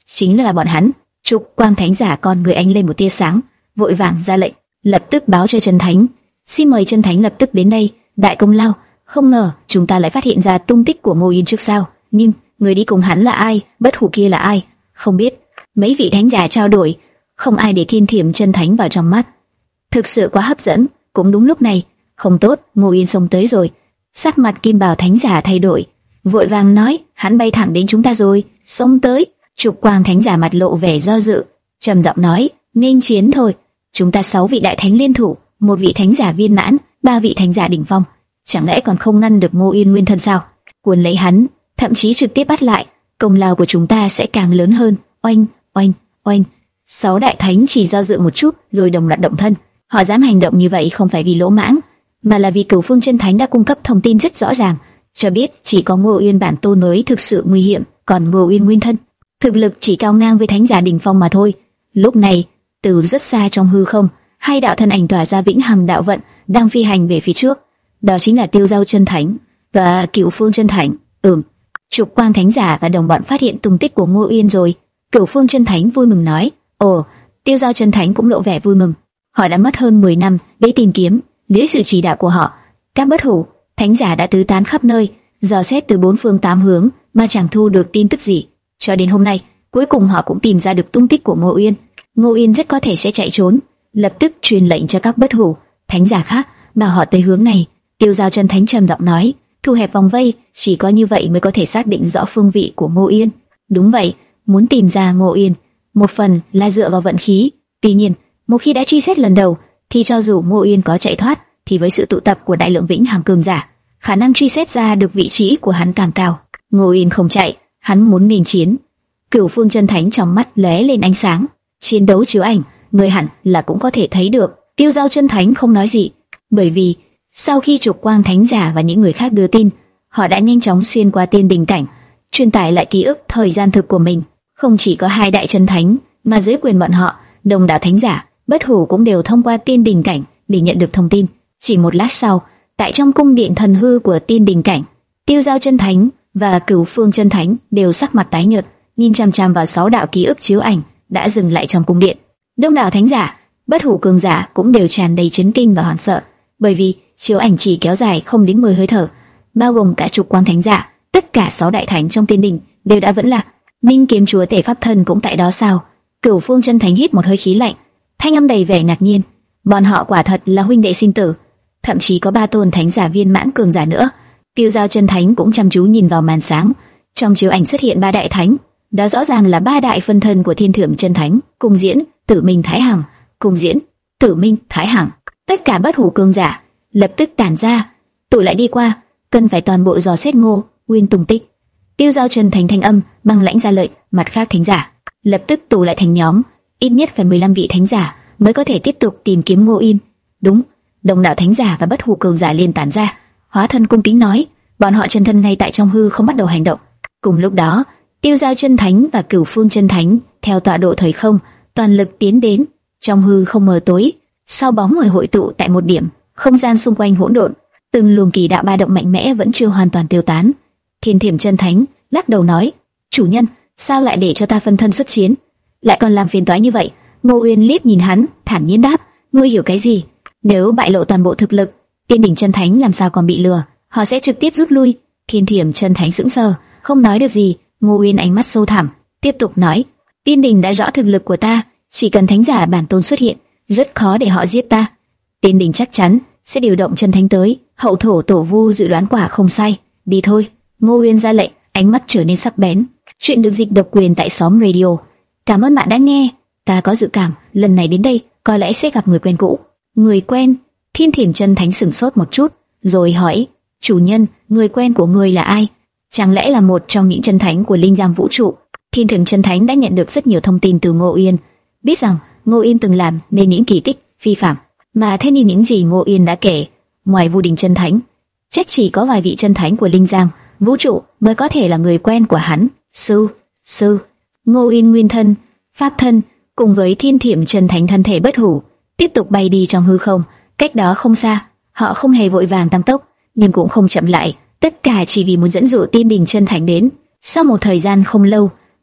chính là bọn hắn. Trục Quang Thánh Giả con người ánh lên một tia sáng, vội vàng ra lệnh, lập tức báo cho Chân Thánh, xin mời Chân Thánh lập tức đến đây. Đại công lao, không ngờ chúng ta lại phát hiện ra tung tích của Ngô Yên trước sao? Nhưng người đi cùng hắn là ai? Bất hủ kia là ai? Không biết. Mấy vị thánh giả trao đổi, không ai để Thiên Thiểm Chân Thánh vào trong mắt. Thực sự quá hấp dẫn. Cũng đúng lúc này, không tốt, Ngô Yên xông tới rồi. Sắc mặt Kim Bào Thánh Giả thay đổi, vội vàng nói, hắn bay thẳng đến chúng ta rồi. Xông tới. Trục Quang Thánh Giả mặt lộ vẻ do dự, trầm giọng nói, nên chiến thôi. Chúng ta sáu vị đại thánh liên thủ, một vị thánh giả viên mãn, ba vị thánh giả đỉnh phong, chẳng lẽ còn không ngăn được Ngô Yên nguyên thân sao? Cuốn lấy hắn, thậm chí trực tiếp bắt lại, công lao của chúng ta sẽ càng lớn hơn. Oanh, oanh, oanh. Sáu đại thánh chỉ do dự một chút, rồi đồng loạt động thân. Họ dám hành động như vậy không phải vì lỗ mãng, mà là vì Cửu Phương Chân Thánh đã cung cấp thông tin rất rõ ràng, cho biết chỉ có Ngô Yên bản tôn mới thực sự nguy hiểm, còn Ngô Yên nguyên thân thực lực chỉ cao ngang với thánh giả đỉnh phong mà thôi. Lúc này, từ rất xa trong hư không, hai đạo thân ảnh tỏa ra vĩnh hằng đạo vận, đang phi hành về phía trước. Đó chính là Tiêu Giao Chân Thánh và Cửu Phương Chân Thánh. Ừm, Trục Quang Thánh Giả và đồng bọn phát hiện tung tích của Ngô Yên rồi. Cửu Phương Chân Thánh vui mừng nói. Ồ, Tiêu Giao Chân Thánh cũng lộ vẻ vui mừng. Họ đã mất hơn mười năm để tìm kiếm, dưới sự chỉ đạo của họ, các bất hủ thánh giả đã tứ tán khắp nơi, dò xét từ bốn phương tám hướng mà chẳng thu được tin tức gì. Cho đến hôm nay, cuối cùng họ cũng tìm ra được tung tích của Ngô Yên. Ngô Yên rất có thể sẽ chạy trốn, lập tức truyền lệnh cho các bất hủ thánh giả khác bảo họ tới hướng này. Tiêu Giao Chân Thánh trầm giọng nói, thu hẹp vòng vây, chỉ có như vậy mới có thể xác định rõ phương vị của Ngô Yên. Đúng vậy, muốn tìm ra Ngô Yên, một phần là dựa vào vận khí. Tuy nhiên, một khi đã truy xét lần đầu, thì cho dù Ngô Yên có chạy thoát, thì với sự tụ tập của đại lượng vĩnh hằng cường giả, khả năng truy xét ra được vị trí của hắn càng cao. Ngô Yên không chạy, hắn muốn nên chiến. Cửu Phương Chân Thánh trong mắt lóe lên ánh sáng, chiến đấu chiếu ảnh, người hẳn là cũng có thể thấy được. Tiêu Giao Chân Thánh không nói gì, bởi vì sau khi Trục Quang Thánh Giả và những người khác đưa tin, họ đã nhanh chóng xuyên qua tiên đình cảnh, truyền tải lại ký ức thời gian thực của mình. Không chỉ có hai đại chân thánh, mà dưới quyền bọn họ, đồng đạo thánh giả, bất hủ cũng đều thông qua tiên đình cảnh để nhận được thông tin. Chỉ một lát sau, tại trong cung điện thần hư của tiên đình cảnh, Tiêu Giao Chân Thánh và Cửu Phương Chân Thánh đều sắc mặt tái nhợt, nhìn chăm chăm vào sáu đạo ký ức chiếu ảnh đã dừng lại trong cung điện. Đông đảo thánh giả, bất hủ cường giả cũng đều tràn đầy chấn kinh và hoảng sợ, bởi vì chiếu ảnh chỉ kéo dài không đến mười hơi thở, bao gồm cả Trục Quang Thánh Giả, tất cả sáu đại thánh trong tiên đình đều đã vẫn lạc. Minh Kiếm Chúa Tể Pháp Thân cũng tại đó sao? Cửu Phương Chân Thánh hít một hơi khí lạnh, thanh âm đầy vẻ ngạc nhiên. Bọn họ quả thật là huynh đệ sinh tử, thậm chí có ba tôn thánh giả viên mãn cường giả nữa. Tiêu Giao Chân Thánh cũng chăm chú nhìn vào màn sáng, trong chiếu ảnh xuất hiện ba đại thánh, đó rõ ràng là ba đại phân thân của Thiên Thượng Chân Thánh, Cung Diễn, Tử Minh, Thái Hằng. Cung Diễn, Tử Minh, Thái Hằng. Tất cả bất hủ cường giả lập tức tản ra, tụ lại đi qua, cần phải toàn bộ dò xét Ngô Nguyên tung tích. Tiêu Giao Chân Thánh thanh âm băng lãnh ra lệnh, mặt khác thánh giả lập tức tụ lại thành nhóm, ít nhất phải mười lăm vị thánh giả mới có thể tiếp tục tìm kiếm Ngô Yên. Đúng, đồng đạo thánh giả và bất hủ cường giả liên tản ra, hóa thân cung kính nói, bọn họ chân thân ngay tại trong hư không bắt đầu hành động. Cùng lúc đó, Tiêu Giao Chân Thánh và Cửu Phương Chân Thánh theo tọa độ thời không toàn lực tiến đến. Trong hư không mờ tối, sau bóng người hội tụ tại một điểm, không gian xung quanh hỗn độn, từng luồng kỳ đạo ba động mạnh mẽ vẫn chưa hoàn toàn tiêu tán. Thiên Thiểm Chân Thánh lắc đầu nói, chủ nhân, sao lại để cho ta phân thân xuất chiến, lại còn làm phiền toái như vậy? Ngô Uyên liếc nhìn hắn, thản nhiên đáp, ngươi hiểu cái gì? Nếu bại lộ toàn bộ thực lực, Tiên đỉnh Chân Thánh làm sao còn bị lừa? Họ sẽ trực tiếp rút lui. Thiên Thiểm Chân Thánh sững sờ, không nói được gì. Ngô Uyên ánh mắt sâu thẳm, tiếp tục nói, Tiên đỉnh đã rõ thực lực của ta, chỉ cần thánh giả bản tôn xuất hiện, rất khó để họ giết ta. Tiên đỉnh chắc chắn sẽ điều động chân thánh tới. Hậu thổ tổ vu dự đoán quả không sai. Đi thôi. Ngô Uyên ra lệnh, ánh mắt trở nên sắc bén. Chuyện được dịch độc quyền tại xóm radio. Cảm ơn bạn đã nghe. Ta có dự cảm lần này đến đây có lẽ sẽ gặp người quen cũ. Người quen? Thiên Thiểm Chân Thánh sửng sốt một chút, rồi hỏi, chủ nhân, người quen của người là ai? Chẳng lẽ là một trong những chân thánh của linh giam vũ trụ? Thiên Thiểm Chân Thánh đã nhận được rất nhiều thông tin từ Ngô Uyên, biết rằng Ngô Uyên từng làm nên những kỳ tích phi phàm, mà theo như những gì Ngô Uyên đã kể, ngoài Vu Đình Chân Thánh, chắc chỉ có vài vị chân thánh của linh giam vũ trụ mới có thể là người quen của hắn. Sư, sư, Ngô Uyên nguyên thân, pháp thân cùng với Thiên Thiểm Chân Thánh thân thể bất hủ tiếp tục bay đi trong hư không. Cách đó không xa, họ không hề vội vàng tăng tốc, nhưng cũng không chậm lại, tất cả chỉ vì muốn dẫn dụ Tiên đỉnh Chân Thánh đến. Sau một thời gian không lâu,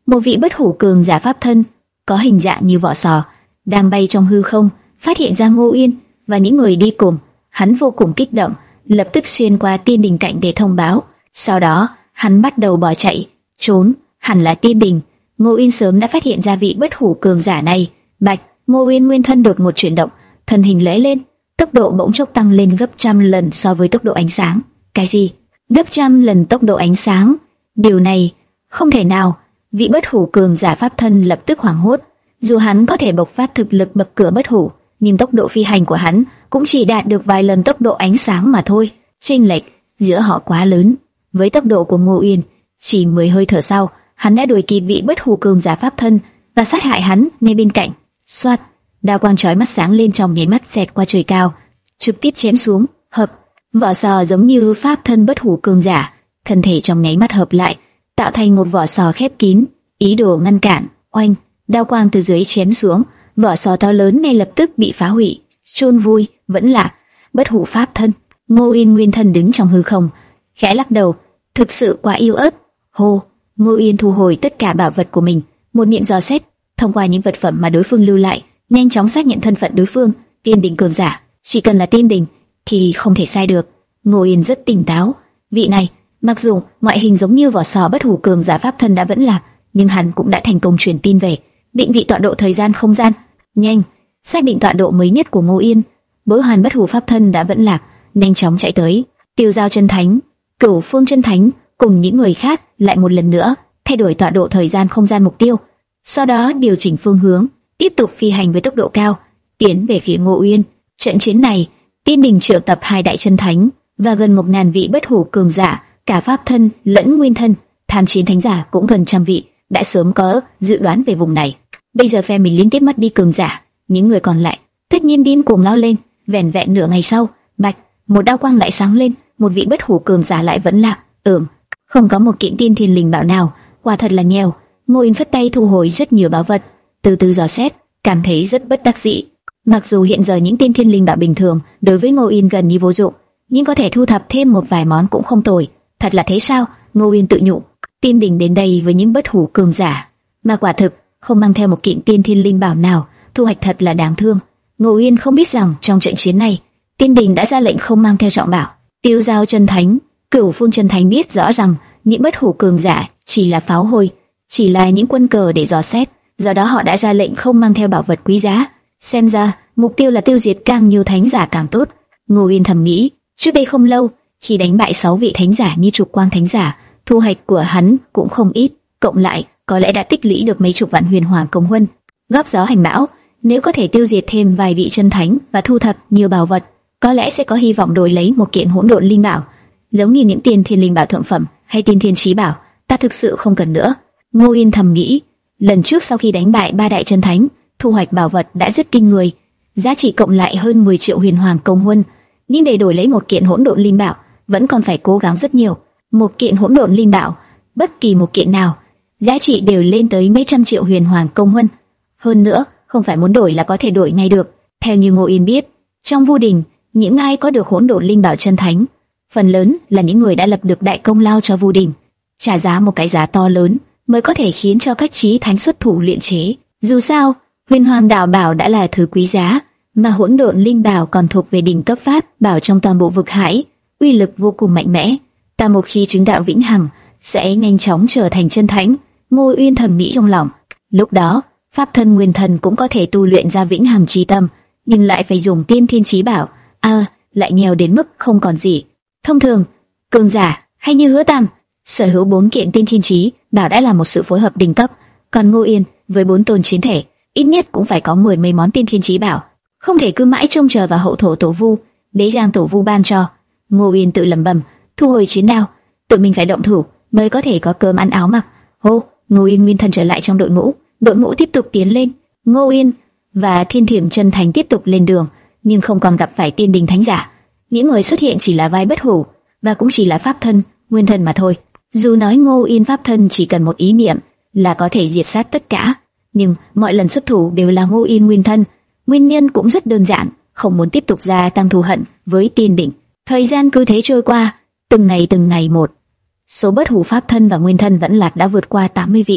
một vị bất hủ cường giả pháp thân có hình dạng như vỏ sò đang bay trong hư không, phát hiện ra Ngô Uyên và những người đi cùng. Hắn vô cùng kích động, lập tức xuyên qua tiên đình cạnh để thông báo. Sau đó, hắn bắt đầu bỏ chạy, trốn. Hẳn là tiên đình. Ngô Uyên sớm đã phát hiện ra vị bất hủ cường giả này. Bạch, Ngô Uyên nguyên thân đột một chuyển động, thân hình lóe lên, tốc độ bỗng chốc tăng lên gấp trăm lần so với tốc độ ánh sáng. Cái gì? Gấp trăm lần tốc độ ánh sáng? Điều này không thể nào. Vị bất hủ cường giả pháp thân lập tức hoảng hốt. Dù hắn có thể bộc phát thực lực bậc cửa bất hủ, nhưng tốc độ phi hành của hắn cũng chỉ đạt được vài lần tốc độ ánh sáng mà thôi. Chênh lệch giữa họ quá lớn. Với tốc độ của Ngô Uyên, chỉ mười hơi thở sau, hắn đã đuổi kịp vị bất hủ cường giả pháp thân và sát hại hắn ngay bên cạnh. Soạt, đao quang chói mắt sáng lên trong nháy mắt xẹt qua trời cao, trực tiếp chém xuống. Hợp, vỏ sò giống như pháp thân bất hủ cường giả, thân thể trong nháy mắt hợp lại, tạo thành một vỏ sò khép kín, ý đồ ngăn cản. Oanh, đao quang từ dưới chém xuống, vỏ sò to lớn ngay lập tức bị phá hủy. Chôn vui, vẫn là bất hủ pháp thân. Ngô Uyên nguyên thân đứng trong hư không, khẽ lắc đầu, thực sự quá yếu ớt. Hô, Ngô Uyên thu hồi tất cả bảo vật của mình, một niệm dò xét, thông qua những vật phẩm mà đối phương lưu lại, nhanh chóng xác nhận thân phận đối phương. Tiên đình cường giả, chỉ cần là tiên đình thì không thể sai được. Ngô Uyên rất tỉnh táo. Vị này, mặc dù ngoại hình giống như vỏ sò bất hủ cường giả pháp thân đã vẫn lạc, nhưng hắn cũng đã thành công truyền tin về, định vị tọa độ thời gian không gian. Nhanh, xác định tọa độ mới nhất của Ngô Uyên. Bối hoàn bất hủ pháp thân đã vẫn lạc, nhanh chóng chạy tới. Tiêu Giao chân thánh, Cửu Phương chân thánh cùng những người khác lại một lần nữa thay đổi tọa độ thời gian không gian mục tiêu, sau đó điều chỉnh phương hướng, tiếp tục phi hành với tốc độ cao, tiến về phía Ngô Uyên. Trận chiến này, tiên đình triệu tập hai đại chân thánh và gần một ngàn vị bất hủ cường giả, cả pháp thân lẫn nguyên thân, tham chiến thánh giả cũng gần trăm vị, đã sớm có dự đoán về vùng này. Bây giờ phe mình liên tiếp mất đi cường giả, những người còn lại tất nhiên điên cuồng lao lên. Vẻn vẹn nửa ngày sau, bạch, một đao quang lại sáng lên, một vị bất hủ cường giả lại vẫn lạc. Ừm, không có một kiện tiên thiên linh bảo nào, quả thật là nghèo. Ngô Uyên phất tay thu hồi rất nhiều bảo vật, từ từ dò xét, cảm thấy rất bất đắc dĩ. Mặc dù hiện giờ những tiên thiên linh bảo bình thường đối với Ngô Uyên gần như vô dụng, nhưng có thể thu thập thêm một vài món cũng không tồi. Thật là thế sao? Ngô Uyên tự nhủ. Tiên đình đến đây với những bất hủ cường giả, mà quả thực không mang theo một kiện tiên thiên linh bảo nào, thu hoạch thật là đáng thương. Ngô Uyên không biết rằng trong trận chiến này, tiên đình đã ra lệnh không mang theo trọng bảo. Tiêu Giao chân thánh, Cửu Phương chân thánh biết rõ rằng những bất hủ cường giả chỉ là pháo hôi, chỉ là những quân cờ để dò xét, do đó họ đã ra lệnh không mang theo bảo vật quý giá. Xem ra mục tiêu là tiêu diệt càng nhiều thánh giả càng tốt. Ngô Uyên thầm nghĩ. Trước đây không lâu, khi đánh bại sáu vị thánh giả như Trục Quang thánh giả, thu hoạch của hắn cũng không ít, cộng lại có lẽ đã tích lũy được mấy chục vạn huyền hoàng công huân. Góp gió hành bão, nếu có thể tiêu diệt thêm vài vị chân thánh và thu thập nhiều bảo vật, có lẽ sẽ có hy vọng đổi lấy một kiện hỗn độn linh bảo, giống như những tiên thiên linh bảo thượng phẩm hay tiên thiên chí bảo. Ta thực sự không cần nữa. Ngô Uyên thầm nghĩ. Lần trước sau khi đánh bại ba đại chân thánh, thu hoạch bảo vật đã rất kinh người, giá trị cộng lại hơn mười triệu huyền hoàng công huân, nhưng để đổi lấy một kiện hỗn độn linh bảo, vẫn còn phải cố gắng rất nhiều. Một kiện hỗn độn linh bảo, bất kỳ một kiện nào, giá trị đều lên tới mấy trăm triệu huyền hoàng công huân. Hơn nữa, không phải muốn đổi là có thể đổi ngay được. Theo như Ngô Uyên biết, trong Vu Đình, những ai có được hỗn độn linh bảo chân thánh, phần lớn là những người đã lập được đại công lao cho Vu Đình, trả giá một cái giá to lớn mới có thể khiến cho các chí thánh xuất thủ luyện chế. Dù sao, huyền hoàng đạo bảo đã là thứ quý giá, mà hỗn độn linh bảo còn thuộc về đỉnh cấp pháp bảo trong toàn bộ vực hải, uy lực vô cùng mạnh mẽ. Ta một khi chứng đạo vĩnh hằng, sẽ nhanh chóng trở thành chân thánh. Ngô Uyên thầm nghĩ trong lòng. Lúc đó, pháp thân nguyên thần cũng có thể tu luyện ra vĩnh hằng chi tâm, nhưng lại phải dùng tiên thiên chí bảo. À, lại nghèo đến mức không còn gì. Thông thường, cường giả hay như Hứa Tam, sở hữu bốn kiện tiên thiên chí bảo đã là một sự phối hợp đỉnh cấp, còn Ngô Uyên với bốn tôn chiến thể, ít nhất cũng phải có mười mấy món tiên thiên chí bảo, không thể cứ mãi trông chờ vào hậu thổ tổ vu, đế giang tổ vu ban cho. Ngô Uyên tự lẩm bẩm, thu hồi chiến đao, tự mình phải động thủ mới có thể có cơm ăn áo mặc. Hô, Ngô Uyên nguyên thần trở lại trong đội ngũ, đội ngũ tiếp tục tiến lên. Ngô Uyên và Thiên Thiểm chân thành tiếp tục lên đường, nhưng không còn gặp phải tiên đình thánh giả. Những người xuất hiện chỉ là vai bất hủ, và cũng chỉ là pháp thân, nguyên thân mà thôi. Dù nói Ngô Uyên pháp thân chỉ cần một ý niệm là có thể diệt sát tất cả, nhưng mọi lần xuất thủ đều là Ngô Uyên nguyên thân. Nguyên nhân cũng rất đơn giản, không muốn tiếp tục gia tăng thù hận với tiên đỉnh. Thời gian cứ thế trôi qua, từng ngày từng ngày một, số bất hủ pháp thân và nguyên thân vẫn lạc đã vượt qua tám mươi vị.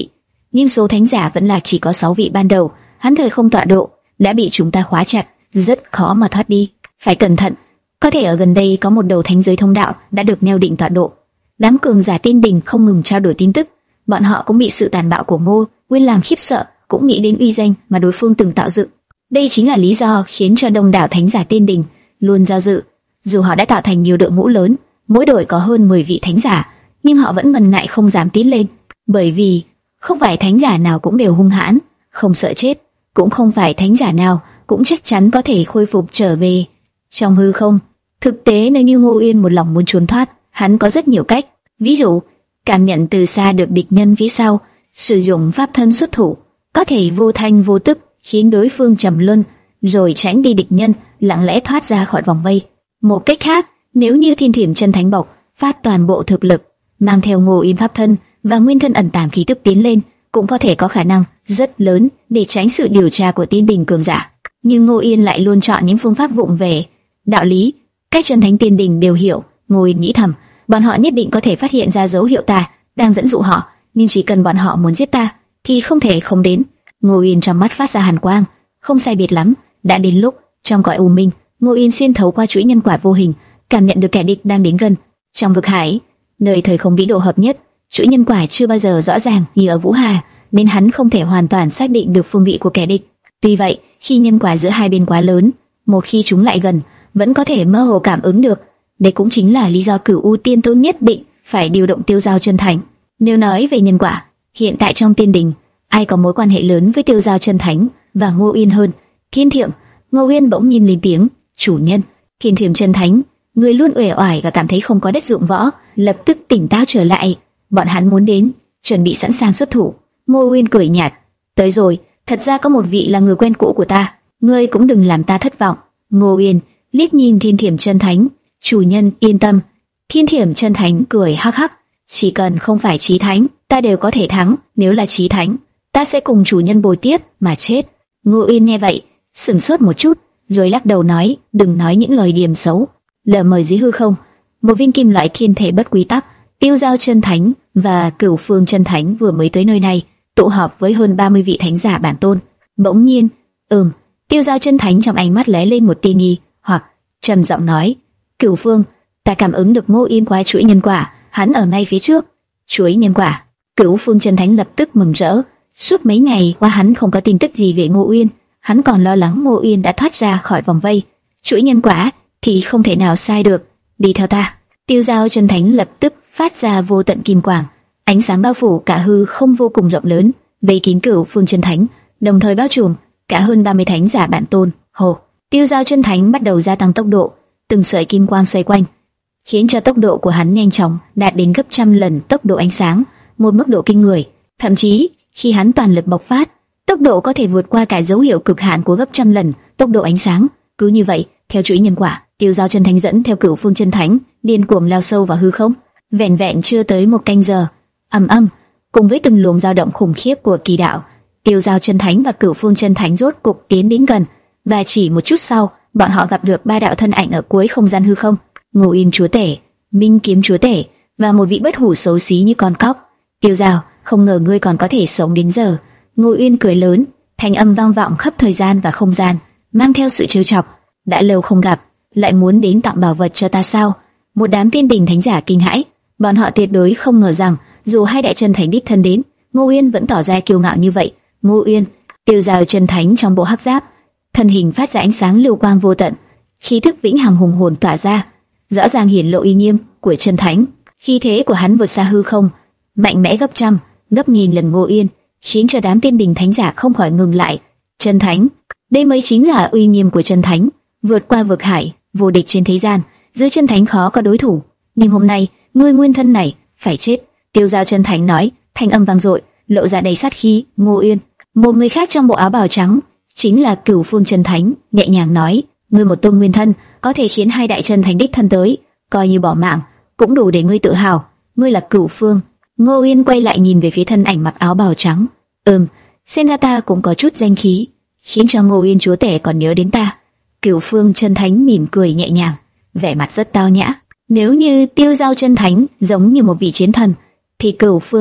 nhưng số thánh giả vẫn là chỉ có sáu vị ban đầu. Hắn thời không tọa độ đã bị chúng ta khóa chặt, rất khó mà thoát đi. Phải cẩn thận, có thể ở gần đây có một đầu thánh giới thông đạo đã được neo định tọa độ. Đám cường giả Tiên Đình không ngừng trao đổi tin tức, bọn họ cũng bị sự tàn bạo của Ngô Nguyên làm khiếp sợ, cũng nghĩ đến uy danh mà đối phương từng tạo dựng. Đây chính là lý do khiến cho đông đảo thánh giả Tiên Đình luôn do dự. Dù họ đã tạo thành nhiều đội ngũ lớn, mỗi đội có hơn mười vị thánh giả, nhưng họ vẫn ngần ngại không dám tiến lên, bởi vì không phải thánh giả nào cũng đều hung hãn, không sợ chết, cũng không phải thánh giả nào cũng chắc chắn có thể khôi phục trở về trong hư không. Thực tế nếu như Ngô Uyên một lòng muốn trốn thoát, hắn có rất nhiều cách. Ví dụ, cảm nhận từ xa được địch nhân phía sau, sử dụng pháp thân xuất thủ, có thể vô thanh vô tức khiến đối phương trầm luân, rồi tránh đi địch nhân, lặng lẽ thoát ra khỏi vòng vây. Một cách khác, nếu như Thiên Thiểm Chân Thánh bộc phát toàn bộ thực lực, mang theo Ngô Uyên pháp thân và nguyên thân ẩn tàng khí tức tiến lên, cũng có thể có khả năng rất lớn để tránh sự điều tra của Tiên Đình cường giả. Nhưng Ngô Uyên lại luôn chọn những phương pháp vụng về. Đạo lý, các chân thánh Tiên Đình đều hiểu. Ngô Uyên nghĩ thầm, bọn họ nhất định có thể phát hiện ra dấu hiệu ta đang dẫn dụ họ, nhưng chỉ cần bọn họ muốn giết ta thì không thể không đến. Ngô Uyên trong mắt phát ra hàn quang, không sai biệt lắm, đã đến lúc trong cõi u minh, Ngô Uyên xuyên thấu qua chuỗi nhân quả vô hình, cảm nhận được kẻ địch đang đến gần. Trong vực hải, nơi thời không vĩ độ hợp nhất, chuỗi nhân quả chưa bao giờ rõ ràng như ở Vũ Hà, nên hắn không thể hoàn toàn xác định được phương vị của kẻ địch. Tuy vậy, khi nhân quả giữa hai bên quá lớn, một khi chúng lại gần, vẫn có thể mơ hồ cảm ứng được. Đây cũng chính là lý do Cửu U Tiên Tôn nhất định phải điều động Tiêu Giao Chân Thánh. Nếu nói về nhân quả, hiện tại trong Tiên Đình, ai có mối quan hệ lớn với Tiêu Giao Chân Thánh và Ngô Uyên hơn? Thiên Thiểm. Ngô Uyên bỗng nhìn lên tiếng, chủ nhân. Thiên Thiểm Chân Thánh, người luôn uể oải và cảm thấy không có đất dụng võ, lập tức tỉnh táo trở lại. Bọn hắn muốn đến, chuẩn bị sẵn sàng xuất thủ. Ngô Uyên cười nhạt, tới rồi. Thật ra có một vị là người quen cũ của ta, ngươi cũng đừng làm ta thất vọng. Ngô Uyên liếc nhìn Thiên Thiểm Chân Thánh, chủ nhân yên tâm. Thiên Thiểm Chân Thánh cười hắc hắc, chỉ cần không phải chí thánh, ta đều có thể thắng. Nếu là chí thánh, ta sẽ cùng chủ nhân bồi tiếp mà chết. Ngô Uyên nghe vậy, sững sốt một chút, rồi lắc đầu nói, đừng nói những lời điềm xấu. Lờ mờ dưới hư không, một viên kim loại thiên thể bất quy tắc, Tiêu Giao Chân Thánh và Cửu Phương Chân Thánh vừa mới tới nơi này, tụ họp với hơn ba mươi vị thánh giả bản tôn. Bỗng nhiên, ừm, Tiêu Giao Chân Thánh trong ánh mắt lóe lên một tia nghi hoặc, trầm giọng nói, Cửu Phương, ta cảm ứng được Ngô Uyên qua chuỗi nhân quả, hắn ở ngay phía trước. Chuỗi nhân quả? Cửu Phương Chân Thánh lập tức mừng rỡ. Suốt mấy ngày qua hắn không có tin tức gì về Ngô Uyên, hắn còn lo lắng Ngô Uyên đã thoát ra khỏi vòng vây. Chuỗi nhân quả thì không thể nào sai được, đi theo ta. Tiêu Giao Chân Thánh lập tức phát ra vô tận kim quang, ánh sáng bao phủ cả hư không vô cùng rộng lớn, vây kín Cửu Phương Chân Thánh, đồng thời bao trùm cả hơn ba mươi thánh giả bản tôn. Hồ, Tiêu Giao Chân Thánh bắt đầu gia tăng tốc độ, từng sợi kim quang xoay quanh, khiến cho tốc độ của hắn nhanh chóng đạt đến gấp trăm lần tốc độ ánh sáng, một mức độ kinh người. Thậm chí khi hắn toàn lực bộc phát, tốc độ có thể vượt qua cả dấu hiệu cực hạn của gấp trăm lần tốc độ ánh sáng. Cứ như vậy, theo chuỗi nhân quả, Tiêu Giao Chân Thánh dẫn theo Cửu Phương Chân Thánh điên cuồng lao sâu vào hư không. Vẹn vẹn chưa tới một canh giờ, ầm ầm, cùng với từng luồng dao động khủng khiếp của kỳ đạo, Tiêu Giao Chân Thánh và Cửu Phương Chân Thánh rốt cục tiến đến gần, và chỉ một chút sau, bọn họ gặp được ba đạo thân ảnh ở cuối không gian hư không: Ngô Uyên chúa tể, Minh Kiếm chúa tể và một vị bất hủ xấu xí như con cóc. Tiêu Giao, không ngờ ngươi còn có thể sống đến giờ. Ngô Uyên cười lớn, thanh âm vang vọng khắp thời gian và không gian, mang theo sự trêu chọc. Đã lâu không gặp, lại muốn đến tặng bảo vật cho ta sao? Một đám Tiên Đình thánh giả kinh hãi, bọn họ tuyệt đối không ngờ rằng dù hai đại chân thánh đích thân đến, Ngô Uyên vẫn tỏ ra kiêu ngạo như vậy. Ngô Uyên, Tiêu Giao Chân Thánh trong bộ hắc giáp, thân hình phát ra ánh sáng lưu quang vô tận, khí thức vĩnh hằng hùng hồn tỏa ra, rõ ràng hiển lộ uy nghiêm của chân thánh. Khí thế của hắn vượt xa hư không, mạnh mẽ gấp trăm, gấp nghìn lần Ngô Uyên, khiến cho đám Tiên Đình thánh giả không khỏi ngừng lại. Chân thánh, đây mới chính là uy nghiêm của chân thánh, vượt qua vực hải, vô địch trên thế gian. Giữa chân thánh khó có đối thủ, nhưng hôm nay ngươi nguyên thân này phải chết. Tiêu Giao Chân Thánh nói, thanh âm vang dội, lộ ra đầy sát khí. Ngô Uyên, một người khác trong bộ áo bào trắng, chính là Cửu Phương Chân Thánh, nhẹ nhàng nói, ngươi một tôn nguyên thân có thể khiến hai đại chân thánh đích thân tới, coi như bỏ mạng cũng đủ để ngươi tự hào. Ngươi là Cửu Phương. Ngô Uyên quay lại nhìn về phía thân ảnh mặc áo bào trắng. Ừm, xem ra ta cũng có chút danh khí, khiến cho Ngô Uyên chúa tể còn nhớ đến ta. Cửu Phương Chân Thánh mỉm cười nhẹ nhàng, vẻ mặt rất tao nhã. Nếu như Tiêu Giao Chân Thánh giống như một vị chiến thần, thì Cửu Phương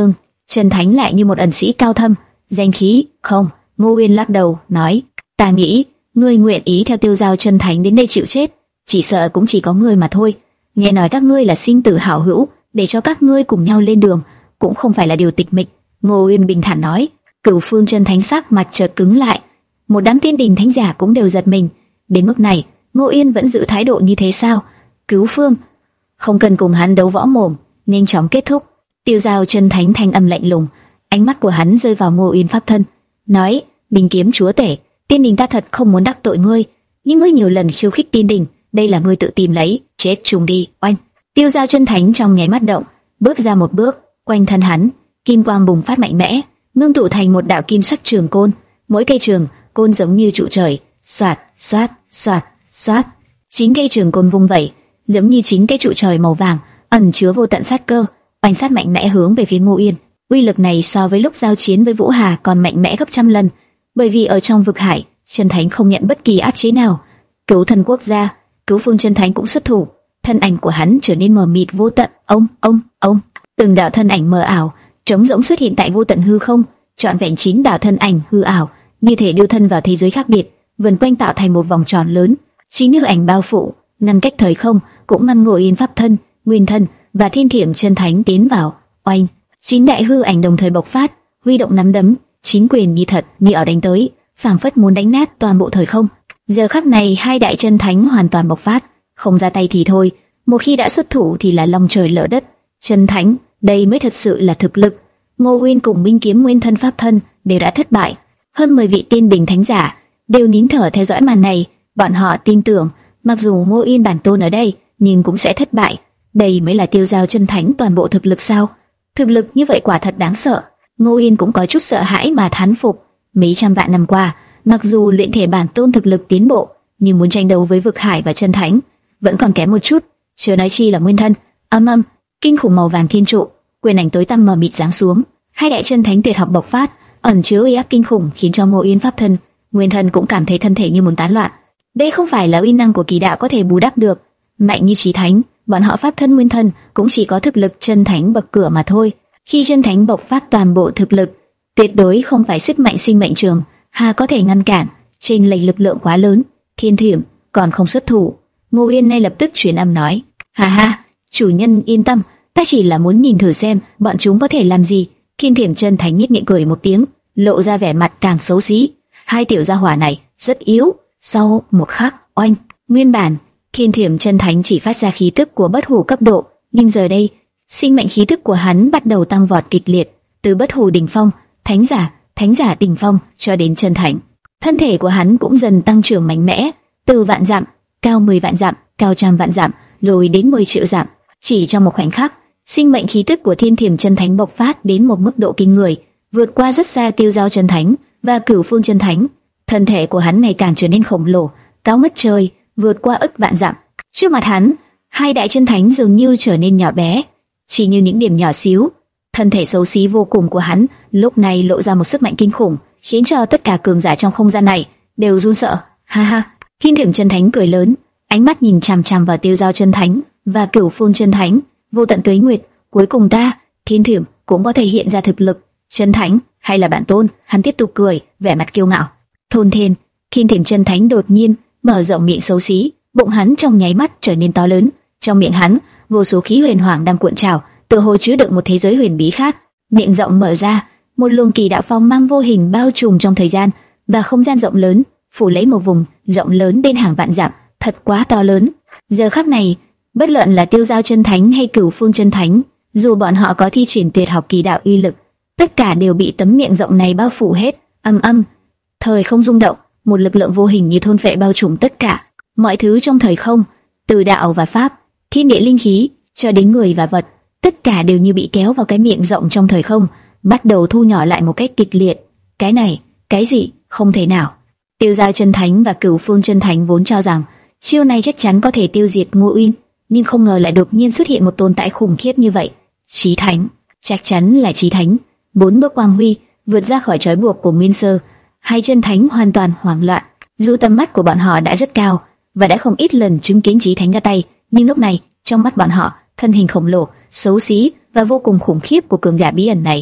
Chân Thánh lại như một ẩn sĩ cao thâm, danh khí không. Ngô Uyên lắc đầu nói, ta nghĩ ngươi nguyện ý theo Tiêu Giao Chân Thánh đến đây chịu chết, chỉ sợ cũng chỉ có ngươi mà thôi. Nghe nói các ngươi là sinh tử hảo hữu, để cho các ngươi cùng nhau lên đường, cũng không phải là điều tịch mịch. Ngô Uyên bình thản nói. Cửu Phương Chân Thánh sắc mặt chợt cứng lại, một đám tiên đình thánh giả cũng đều giật mình. Đến mức này, Ngô Uyên vẫn giữ thái độ như thế sao? Cứu Phương, không cần cùng hắn đấu võ mồm, nhanh chóng kết thúc. Tiêu Giao Chân Thánh thanh âm lạnh lùng, ánh mắt của hắn rơi vào Ngô Uyên pháp thân, nói: Bình Kiếm Chúa Tể, tiên đình ta thật không muốn đắc tội ngươi, nhưng ngươi nhiều lần khiêu khích tiên đình, đây là ngươi tự tìm lấy, chết chung đi. Oanh! Tiêu Giao Chân Thánh trong nháy mắt động, bước ra một bước, quanh thân hắn kim quang bùng phát mạnh mẽ, ngưng tụ thành một đạo kim sắc trường côn, mỗi cây trường côn giống như trụ trời, xoạt xoát xoạt xoát, chín cây trường côn vung vẩy, giống như chín cây trụ trời màu vàng, ẩn chứa vô tận sát cơ, oanh sát mạnh mẽ hướng về phía Ngô Uyên. Uy lực này so với lúc giao chiến với Vũ Hà còn mạnh mẽ gấp trăm lần, bởi vì ở trong vực hải, Chân Thánh không nhận bất kỳ áp chế nào. Cứu thần quốc gia, Cứu Phương Chân Thánh cũng xuất thủ, thân ảnh của hắn trở nên mờ mịt vô tận. Ông, ông, ông, từng đạo thân ảnh mờ ảo, trống rỗng xuất hiện tại vô tận hư không, trọn vẹn chín đạo thân ảnh hư ảo, như thể đưa thân vào thế giới khác biệt, vần quanh tạo thành một vòng tròn lớn. Chín hư ảnh bao phủ, ngăn cách thời không, cũng ngăn Ngô Uyên pháp thân, nguyên thân và Thiên Thiểm Chân Thánh tiến vào. Oanh! Chín đại hư ảnh đồng thời bộc phát, huy động nắm đấm, chín quyền như thật như ảo đánh tới, phảng phất muốn đánh nát toàn bộ thời không. Giờ khắc này hai đại chân thánh hoàn toàn bộc phát, không ra tay thì thôi, một khi đã xuất thủ thì là long trời lở đất. Chân thánh, đây mới thật sự là thực lực. Ngô Uyên cùng Minh Kiếm nguyên thân pháp thân đều đã thất bại. Hơn mười vị tiên đình thánh giả đều nín thở theo dõi màn này, bọn họ tin tưởng, mặc dù Ngô Uyên bản tôn ở đây, nhưng cũng sẽ thất bại. Đây mới là Tiêu Giao Chân Thánh toàn bộ thực lực sao? Thực lực như vậy quả thật đáng sợ. Ngô Uyên cũng có chút sợ hãi mà thán phục. Mấy trăm vạn năm qua, mặc dù luyện thể bản tôn thực lực tiến bộ, nhưng muốn tranh đấu với vực hải và chân thánh vẫn còn kém một chút. Chưa nói chi là nguyên thân. Âm âm, kinh khủng màu vàng thiên trụ, quyền ảnh tối tăm mờ mịt giáng xuống. Hai đại chân thánh tuyệt học bộc phát, ẩn chứa uy áp kinh khủng, khiến cho Ngô Uyên pháp thân, nguyên thân cũng cảm thấy thân thể như muốn tán loạn. Đây không phải là uy năng của kỳ đạo có thể bù đắp được. Mạnh như chí thánh, bọn họ pháp thân nguyên thân cũng chỉ có thực lực chân thánh bậc cửa mà thôi. Khi chân thánh bộc phát toàn bộ thực lực, tuyệt đối không phải sức mạnh sinh mệnh trường hà có thể ngăn cản. Trên lệch lực lượng quá lớn, Thiên Thiểm còn không xuất thủ. Ngô Uyên ngay lập tức truyền âm nói: ha ha, chủ nhân yên tâm, ta chỉ là muốn nhìn thử xem bọn chúng có thể làm gì. Thiên Thiểm chân thánh nhếch miệng cười một tiếng, lộ ra vẻ mặt càng xấu xí. Hai tiểu gia hỏa này rất yếu. Sau một khắc, oanh, nguyên bản Thiên Thiểm chân thánh chỉ phát ra khí tức của bất hủ cấp độ, nhưng giờ đây, sinh mệnh khí tức của hắn bắt đầu tăng vọt kịch liệt, từ bất hủ đỉnh phong, thánh giả, thánh giả đỉnh phong cho đến chân thánh. Thân thể của hắn cũng dần tăng trưởng mạnh mẽ, từ vạn dặm, cao mười vạn dặm, cao trăm vạn dặm, rồi đến mười triệu dặm. Chỉ trong một khoảnh khắc, sinh mệnh khí tức của Thiên Thiểm chân thánh bộc phát đến một mức độ kinh người, vượt qua rất xa Tiêu Giao chân thánh và Cửu Phương chân thánh. Thân thể của hắn ngày càng trở nên khổng lồ, cao ngất trời, vượt qua ức vạn dặm. Trước mặt hắn, hai đại chân thánh dường như trở nên nhỏ bé, chỉ như những điểm nhỏ xíu. Thân thể xấu xí vô cùng của hắn lúc này lộ ra một sức mạnh kinh khủng, khiến cho tất cả cường giả trong không gian này đều run sợ. Ha ha! Thiên Thiểm chân thánh cười lớn, ánh mắt nhìn chằm chằm vào Tiêu Giao chân thánh và Cửu Phương chân thánh. Vô tận tuế nguyệt, cuối cùng ta, Thiên Thiểm cũng có thể hiện ra thực lực. Chân thánh hay là bản tôn? Hắn tiếp tục cười, vẻ mặt kiêu ngạo. Thôn thiên, Thiên Thiểm chân thánh đột nhiên mở rộng miệng xấu xí, bụng hắn trong nháy mắt trở nên to lớn. Trong miệng hắn, vô số khí huyền hoàng đang cuộn trào, tựa hồ chứa đựng một thế giới huyền bí khác. Miệng rộng mở ra, một luồng kỳ đạo phong mang vô hình bao trùm trong thời gian và không gian rộng lớn, phủ lấy một vùng rộng lớn đến hàng vạn dặm, thật quá to lớn. Giờ khắc này, bất luận là Tiêu Giao chân thánh hay Cửu Phương chân thánh, dù bọn họ có thi triển tuyệt học kỳ đạo uy lực, tất cả đều bị tấm miệng rộng này bao phủ hết. Âm âm, thời không rung động, một lực lượng vô hình như thôn phệ bao trùm tất cả mọi thứ trong thời không, từ đạo và pháp, thiên địa linh khí cho đến người và vật, tất cả đều như bị kéo vào cái miệng rộng trong thời không, bắt đầu thu nhỏ lại một cách kịch liệt. Cái này, cái gì? Không thể nào. Tiêu Giao chân thánh và Cửu Phương chân thánh vốn cho rằng chiêu này chắc chắn có thể tiêu diệt Ngô Uyên, nhưng không ngờ lại đột nhiên xuất hiện một tồn tại khủng khiếp như vậy. Chí thánh, chắc chắn là chí thánh. Bốn bước quang huy vượt ra khỏi trói buộc của nguyên sơ. Hai chân thánh hoàn toàn hoảng loạn. Dù tầm mắt của bọn họ đã rất cao và đã không ít lần chứng kiến chí thánh ra tay, nhưng lúc này trong mắt bọn họ, thân hình khổng lồ, xấu xí và vô cùng khủng khiếp của cường giả bí ẩn này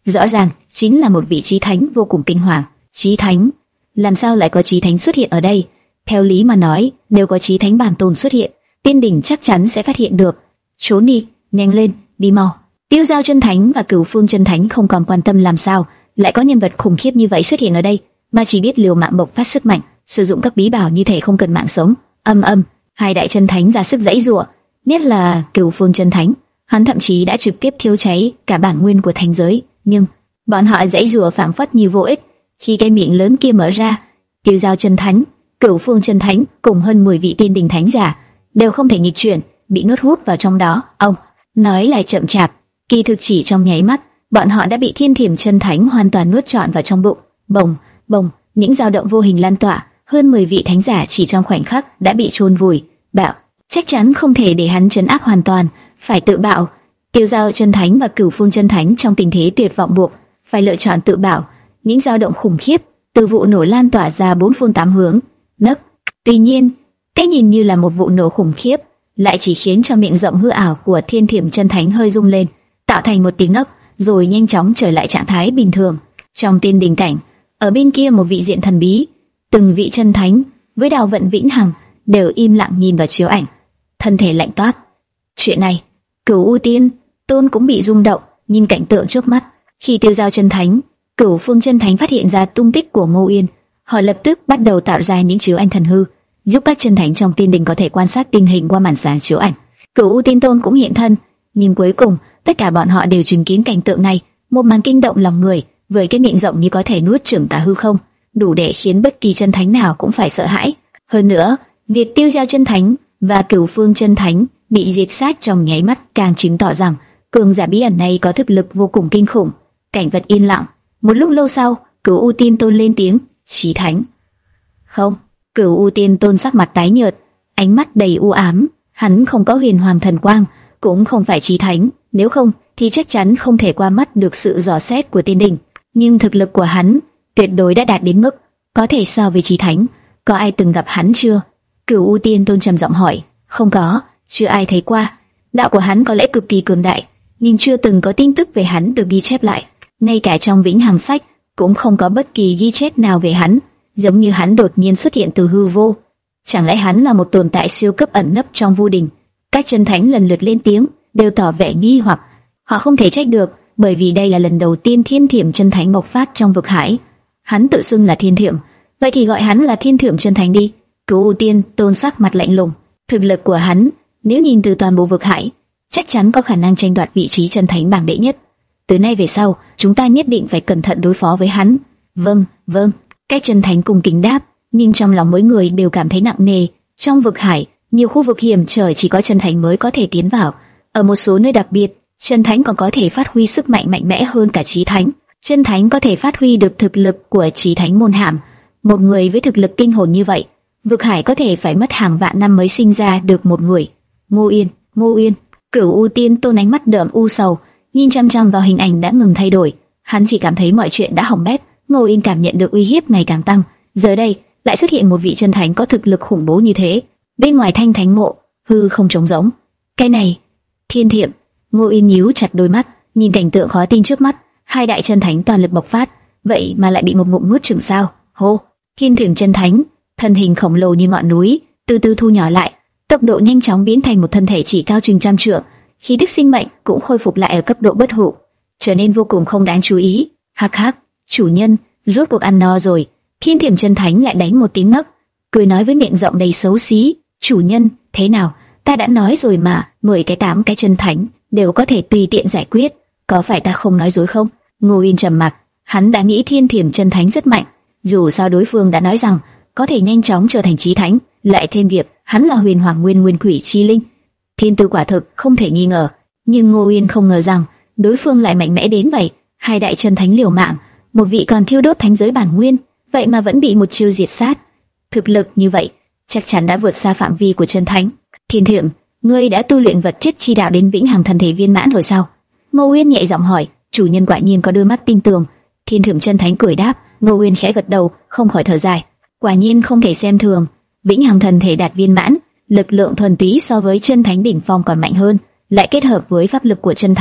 rõ ràng chính là một vị chí thánh vô cùng kinh hoàng. Chí thánh? Làm sao lại có chí thánh xuất hiện ở đây? Theo lý mà nói, nếu có chí thánh bản tôn xuất hiện, tiên đình chắc chắn sẽ phát hiện được. Trốn đi, nhanh lên, đi mau. Tiêu Giao chân thánh và Cửu Phương chân thánh không còn quan tâm làm sao lại có nhân vật khủng khiếp như vậy xuất hiện ở đây, mà chỉ biết liều mạng bộc phát sức mạnh, sử dụng các bí bảo như thể không cần mạng sống. Âm âm, hai đại chân thánh ra sức giãy giụa, nhất là Cửu Phương chân thánh, hắn thậm chí đã trực tiếp thiêu cháy cả bản nguyên của thánh giới, nhưng bọn họ giãy giụa phảng phất như vô ích. Khi cái miệng lớn kia mở ra, Tiêu Giao chân thánh, Cửu Phương chân thánh cùng hơn mười vị tiên đình thánh giả đều không thể nghịch chuyển, bị nuốt hút vào trong đó. Ông nói lại chậm chạp, kỳ thực chỉ trong nháy mắt, bọn họ đã bị Thiên Thiểm chân thánh hoàn toàn nuốt trọn vào trong bụng. Bồng, bồng, những dao động vô hình lan tỏa, hơn mười vị thánh giả chỉ trong khoảnh khắc đã bị chôn vùi. Bạo, chắc chắn không thể để hắn trấn áp hoàn toàn, phải tự bạo. Tiêu Giao chân thánh và Cửu Phương chân thánh trong tình thế tuyệt vọng buộc phải lựa chọn tự bạo. Những dao động khủng khiếp từ vụ nổ lan tỏa ra bốn phương tám hướng. Nấc. Tuy nhiên, cái nhìn như là một vụ nổ khủng khiếp lại chỉ khiến cho miệng rộng hư ảo của Thiên Thiểm chân thánh hơi rung lên, tạo thành một tiếng nấc, rồi nhanh chóng trở lại trạng thái bình thường. Trong tiên đình cảnh, ở bên kia một vị diện thần bí, từng vị chân thánh với đạo vận vĩnh hằng đều im lặng nhìn vào chiếu ảnh, thân thể lạnh toát. Chuyện này, Cửu U Tiên Tôn cũng bị rung động nhìn cảnh tượng trước mắt. Khi Tiêu Giao chân thánh, Cửu Phương chân thánh phát hiện ra tung tích của Ngô Uyên, họ lập tức bắt đầu tạo ra những chiếu ảnh thần hư, giúp các chân thánh trong tiên đình có thể quan sát tình hình qua màn sáng chiếu ảnh. Cửu U Tiên Tôn cũng hiện thân, nhưng cuối cùng tất cả bọn họ đều chứng kiến cảnh tượng này, một màn kinh động lòng người, với cái miệng rộng như có thể nuốt chửng cả hư không, đủ để khiến bất kỳ chân thánh nào cũng phải sợ hãi. Hơn nữa, việc Tiêu Giao chân thánh và Cửu Phương chân thánh bị diệt sát trong nháy mắt càng chứng tỏ rằng cường giả bí ẩn này có thực lực vô cùng kinh khủng. Cảnh vật yên lặng. Một lúc lâu sau, Cửu U Tiên Tôn lên tiếng, "Chí thánh." Không. Cửu U Tiên Tôn sắc mặt tái nhợt, ánh mắt đầy u ám. Hắn không có huyền hoàng thần quang, cũng không phải chí thánh, nếu không thì chắc chắn không thể qua mắt được sự dò xét của tiên đình. Nhưng thực lực của hắn tuyệt đối đã đạt đến mức có thể so với chí thánh. Có ai từng gặp hắn chưa? Cửu U Tiên Tôn trầm giọng hỏi. Không có, chưa ai thấy qua. Đạo của hắn có lẽ cực kỳ cường đại, nhưng chưa từng có tin tức về hắn được ghi chép lại. Ngay cả trong vĩnh hằng sách cũng không có bất kỳ ghi chép nào về hắn, giống như hắn đột nhiên xuất hiện từ hư vô. Chẳng lẽ hắn là một tồn tại siêu cấp ẩn nấp trong vô đình? Các chân thánh lần lượt lên tiếng, đều tỏ vẻ nghi hoặc. Họ không thể trách được, bởi vì đây là lần đầu tiên Thiên Thiểm chân thánh bộc phát trong vực hải. Hắn tự xưng là Thiên Thiểm, vậy thì gọi hắn là Thiên Thiểm chân thánh đi. Cửu U Tiên Tôn sắc mặt lạnh lùng. Thực lực của hắn, nếu nhìn từ toàn bộ vực hải, chắc chắn có khả năng tranh đoạt vị trí chân thánh bảng đệ nhất. Từ nay về sau, chúng ta nhất định phải cẩn thận đối phó với hắn. Vâng, vâng. Các chân thánh cùng kính đáp, nhưng trong lòng mỗi người đều cảm thấy nặng nề. Trong vực hải, nhiều khu vực hiểm trở chỉ có chân thánh mới có thể tiến vào. Ở một số nơi đặc biệt, chân thánh còn có thể phát huy sức mạnh mạnh mẽ hơn cả chí thánh. Chân thánh có thể phát huy được thực lực của chí thánh môn hàm. Một người với thực lực kinh hồn như vậy, vực hải có thể phải mất hàng vạn năm mới sinh ra được một người. Ngô Uyên, Ngô Uyên. Cửu U Tiên Tôn ánh mắt đượm u sầu, nhìn chăm chăm vào hình ảnh đã ngừng thay đổi. Hắn chỉ cảm thấy mọi chuyện đã hỏng bét. Ngô Uyên cảm nhận được uy hiếp ngày càng tăng. Giờ đây lại xuất hiện một vị chân thánh có thực lực khủng bố như thế. Bên ngoài thanh thánh mộ, hư không trống rỗng. Cái này, Thiên Thiểm. Ngô Uyên nhíu chặt đôi mắt, nhìn cảnh tượng khó tin trước mắt. Hai đại chân thánh toàn lực bộc phát, vậy mà lại bị một ngụm nuốt chửng sao? Hô! Thiên Thiểm chân thánh, thân hình khổng lồ như ngọn núi, từ từ thu nhỏ lại, tốc độ nhanh chóng biến thành một thân thể chỉ cao chừng trăm trượng. Khí tức sinh mệnh cũng khôi phục lại ở cấp độ bất hủ, trở nên vô cùng không đáng chú ý. Hắc hắc, chủ nhân, rốt cuộc ăn no rồi. Thiên Thiểm chân thánh lại đánh một tiếng nấc, cười nói với miệng rộng đầy xấu xí, chủ nhân, thế nào? Ta đã nói rồi mà, mười cái tám cái chân thánh đều có thể tùy tiện giải quyết, có phải ta không nói dối không? Ngô Uyên trầm mặc, hắn đã nghĩ Thiên Thiểm chân thánh rất mạnh, dù sao đối phương đã nói rằng có thể nhanh chóng trở thành chí thánh, lại thêm việc hắn là huyền hoàng nguyên nguyên quỷ chi linh, thiên tư quả thực không thể nghi ngờ. Nhưng Ngô Uyên không ngờ rằng đối phương lại mạnh mẽ đến vậy. Hai đại chân thánh liều mạng, một vị còn thiêu đốt thánh giới bản nguyên, vậy mà vẫn bị một chiêu diệt sát. Thực lực như vậy chắc chắn đã vượt xa phạm vi của chân thánh. Thiên Thiểm, ngươi đã tu luyện vật chất chi đạo đến vĩnh hằng thần thể viên mãn rồi sao? Ngô Uyên nhẹ giọng hỏi. Chủ nhân quả nhiên có đôi mắt tinh tường. Thiên Thiểm chân thánh cười đáp. Ngô Uyên khẽ gật đầu, không khỏi thở dài. Quả nhiên không thể xem thường. Vĩnh hằng thần thể đạt viên mãn, lực lượng thuần túy so với chân thánh đỉnh phong còn mạnh hơn, lại kết hợp với pháp lực của chân thánh,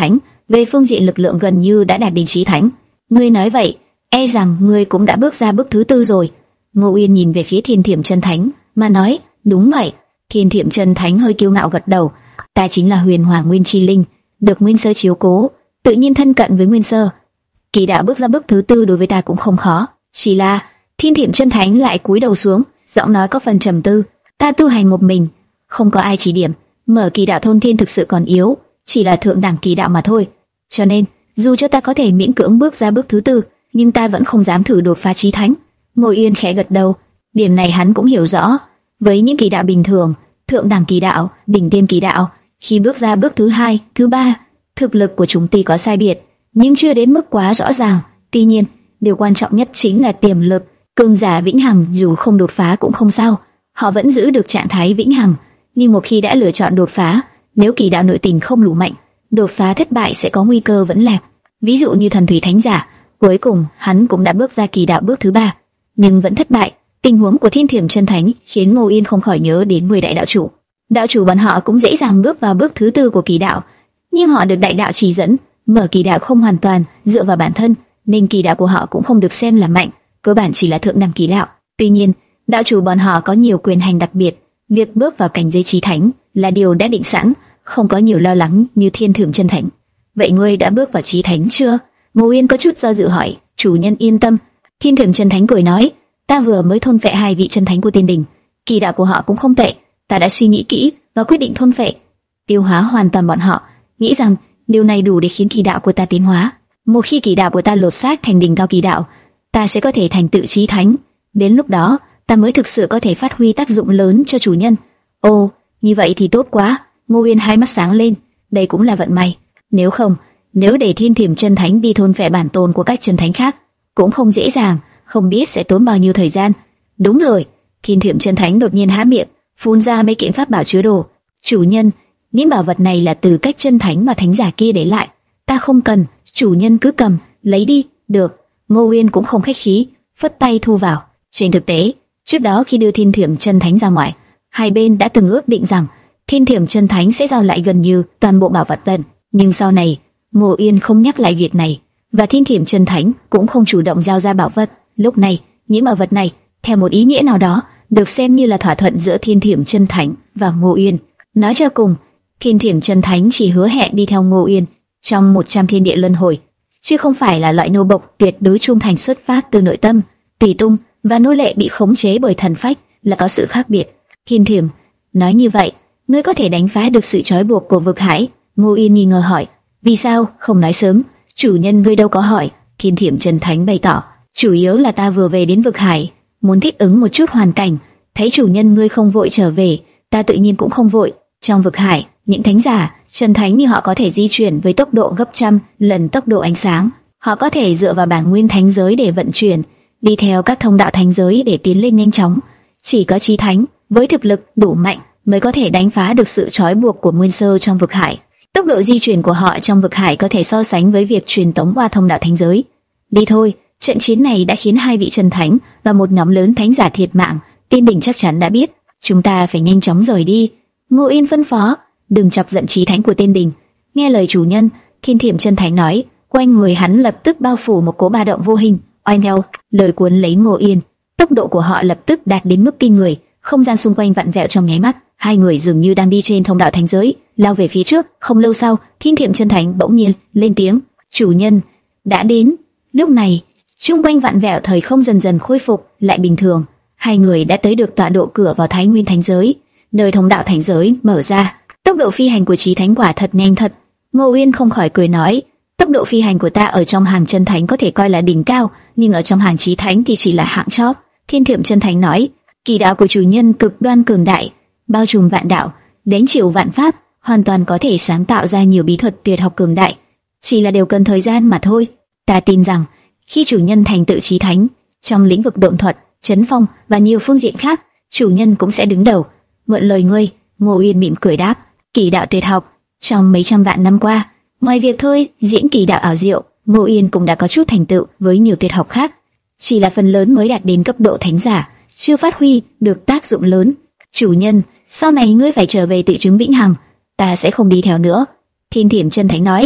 về phương diện lực lượng gần như đã đạt đến chí thánh. Ngươi nói vậy, e rằng ngươi cũng đã bước ra bước thứ tư rồi. Ngô Uyên nhìn về phía Thiên Thiểm Chân Thánh mà nói, đúng vậy. Thiên Thiểm Chân Thánh hơi kiêu ngạo gật đầu, ta chính là Huyền Hỏa Nguyên Chi Linh, được Nguyên Sơ chiếu cố, tự nhiên thân cận với Nguyên Sơ. Kỳ đạo bước ra bước thứ tư đối với ta cũng không khó, chỉ là Thiên Thiểm Chân Thánh lại cúi đầu xuống, giọng nói có phần trầm tư. Ta tu hành một mình, không có ai chỉ điểm, mở kỳ đạo thôn thiên thực sự còn yếu, chỉ là thượng đẳng kỳ đạo mà thôi. Cho nên, dù cho ta có thể miễn cưỡng bước ra bước thứ tư, nhưng ta vẫn không dám thử đột phá chí thánh. Ngô Uyên khẽ gật đầu, điểm này hắn cũng hiểu rõ. Với những kỳ đạo bình thường, thượng đẳng kỳ đạo, đỉnh tiêm kỳ đạo, khi bước ra bước thứ hai, thứ ba, thực lực của chúng tuy có sai biệt, nhưng chưa đến mức quá rõ ràng. Tuy nhiên, điều quan trọng nhất chính là tiềm lực. Cường giả vĩnh hằng dù không đột phá cũng không sao, họ vẫn giữ được trạng thái vĩnh hằng. Nhưng một khi đã lựa chọn đột phá, nếu kỳ đạo nội tình không đủ mạnh, đột phá thất bại sẽ có nguy cơ vẫn lạc. Ví dụ như Thần Thủy Thánh Giả, cuối cùng hắn cũng đã bước ra kỳ đạo bước thứ ba, nhưng vẫn thất bại. Tình huống của Thiên Thiểm Chân Thánh khiến Ngô Yên không khỏi nhớ đến mười đại đạo chủ. Đạo chủ bọn họ cũng dễ dàng bước vào bước thứ tư của kỳ đạo, nhưng họ được đại đạo chỉ dẫn, mở kỳ đạo không hoàn toàn dựa vào bản thân, nên kỳ đạo của họ cũng không được xem là mạnh, cơ bản chỉ là thượng đẳng kỳ đạo. Tuy nhiên, đạo chủ bọn họ có nhiều quyền hành đặc biệt, việc bước vào cảnh giới chí thánh là điều đã định sẵn, không có nhiều lo lắng như Thiên Thiểm Chân Thánh. Vậy ngươi đã bước vào chí thánh chưa? Ngô Yên có chút do dự hỏi. Chủ nhân yên tâm. Thiên Thiểm Chân Thánh cười nói, ta vừa mới thôn phệ hai vị chân thánh của Tiên Đình, kỳ đạo của họ cũng không tệ, ta đã suy nghĩ kỹ và quyết định thôn phệ, tiêu hóa hoàn toàn bọn họ, nghĩ rằng điều này đủ để khiến kỳ đạo của ta tiến hóa. Một khi kỳ đạo của ta lột xác thành đỉnh cao kỳ đạo, ta sẽ có thể thành tựu chí thánh. Đến lúc đó, ta mới thực sự có thể phát huy tác dụng lớn cho chủ nhân. Ồ, như vậy thì tốt quá. Ngô Uyên hai mắt sáng lên, đây cũng là vận may. Nếu không, nếu để Thiên Thiểm Chân Thánh đi thôn phệ bản tôn của các chân thánh khác, cũng không dễ dàng, không biết sẽ tốn bao nhiêu thời gian. Đúng rồi. Thiên Thiểm Chân Thánh đột nhiên há miệng, phun ra mấy kiện pháp bảo chứa đồ. Chủ nhân, những bảo vật này là từ cách chân thánh mà thánh giả kia để lại, ta không cần, chủ nhân cứ cầm, lấy đi. Được. Ngô Uyên cũng không khách khí, phất tay thu vào. Trên thực tế, trước đó khi đưa Thiên Thiểm Chân Thánh ra ngoài, hai bên đã từng ước định rằng Thiên Thiểm Chân Thánh sẽ giao lại gần như toàn bộ bảo vật tần, nhưng sau này Ngô Uyên không nhắc lại việc này, và Thiên Thiểm Chân Thánh cũng không chủ động giao ra bảo vật. Lúc này, những bảo vật này, theo một ý nghĩa nào đó, được xem như là thỏa thuận giữa Thiên Thiểm Chân Thánh và Ngô Uyên. Nói cho cùng, Thiên Thiểm Chân Thánh chỉ hứa hẹn đi theo Ngô Uyên trong một trăm thiên địa luân hồi, chứ không phải là loại nô bộc tuyệt đối trung thành xuất phát từ nội tâm. Tùy tung và nô lệ bị khống chế bởi thần phách là có sự khác biệt. Thiên Thiểm nói như vậy, ngươi có thể đánh phá được sự trói buộc của vực hải? Ngô Uyên nghi ngờ hỏi. Vì sao không nói sớm? Chủ nhân ngươi đâu có hỏi. Thiên Thiểm Chân Thánh bày tỏ, chủ yếu là ta vừa về đến vực hải, muốn thích ứng một chút hoàn cảnh. Thấy chủ nhân ngươi không vội trở về, ta tự nhiên cũng không vội. Trong vực hải, những thánh giả, chân thánh như họ có thể di chuyển với tốc độ gấp trăm lần tốc độ ánh sáng. Họ có thể dựa vào bản nguyên thánh giới để vận chuyển, đi theo các thông đạo thánh giới để tiến lên nhanh chóng. Chỉ có chí thánh với thực lực đủ mạnh mới có thể đánh phá được sự trói buộc của nguyên sơ trong vực hải. Tốc độ di chuyển của họ trong vực hải có thể so sánh với việc truyền tống qua thông đạo thánh giới. Đi thôi, trận chiến này đã khiến hai vị chân thánh và một nhóm lớn thánh giả thiệt mạng. Tiên Đình chắc chắn đã biết, chúng ta phải nhanh chóng rời đi. Ngô Yên phân phó, đừng chọc giận chí thánh của Tiên Đình. Nghe lời chủ nhân, Thiên Thiểm Chân Thánh nói, quanh người hắn lập tức bao phủ một cỗ ba động vô hình, oanh theo lời cuốn lấy Ngô Yên. Tốc độ của họ lập tức đạt đến mức kinh người, không gian xung quanh vặn vẹo trong nháy mắt. Hai người dường như đang đi trên thông đạo thánh giới, lao về phía trước. Không lâu sau, Thiên Thiểm Chân Thánh bỗng nhiên lên tiếng, chủ nhân đã đến. Lúc này, xung quanh vặn vẹo thời không dần dần khôi phục lại bình thường. Hai người đã tới được tọa độ cửa vào Thái Nguyên Thánh giới, nơi thông đạo thánh giới mở ra. Tốc độ phi hành của Chí Thánh quả thật nhanh thật. Ngô Uyên không khỏi cười nói, tốc độ phi hành của ta ở trong hàng chân thánh có thể coi là đỉnh cao, nhưng ở trong hàng Chí Thánh thì chỉ là hạng chót. Thiên Thiểm Chân Thánh nói, kỳ đạo của chủ nhân cực đoan cường đại, bao trùm vạn đạo, đánh chịu vạn pháp, hoàn toàn có thể sáng tạo ra nhiều bí thuật tuyệt học cường đại. Chỉ là đều cần thời gian mà thôi. Ta tin rằng khi chủ nhân thành tựu Chí Thánh trong lĩnh vực độn thuật, chấn phong và nhiều phương diện khác, chủ nhân cũng sẽ đứng đầu. Mượn lời ngươi, Ngô Uyên mỉm cười đáp, kỳ đạo tuyệt học trong mấy trăm vạn năm qua, ngoài việc thôi diễn kỳ đạo ảo diệu, Ngô Uyên cũng đã có chút thành tựu với nhiều tuyệt học khác, chỉ là phần lớn mới đạt đến cấp độ thánh giả, chưa phát huy được tác dụng lớn. Chủ nhân, sau này ngươi phải trở về tự chứng vĩnh hằng, ta sẽ không đi theo nữa. Thiên Thiểm Chân Thánh nói,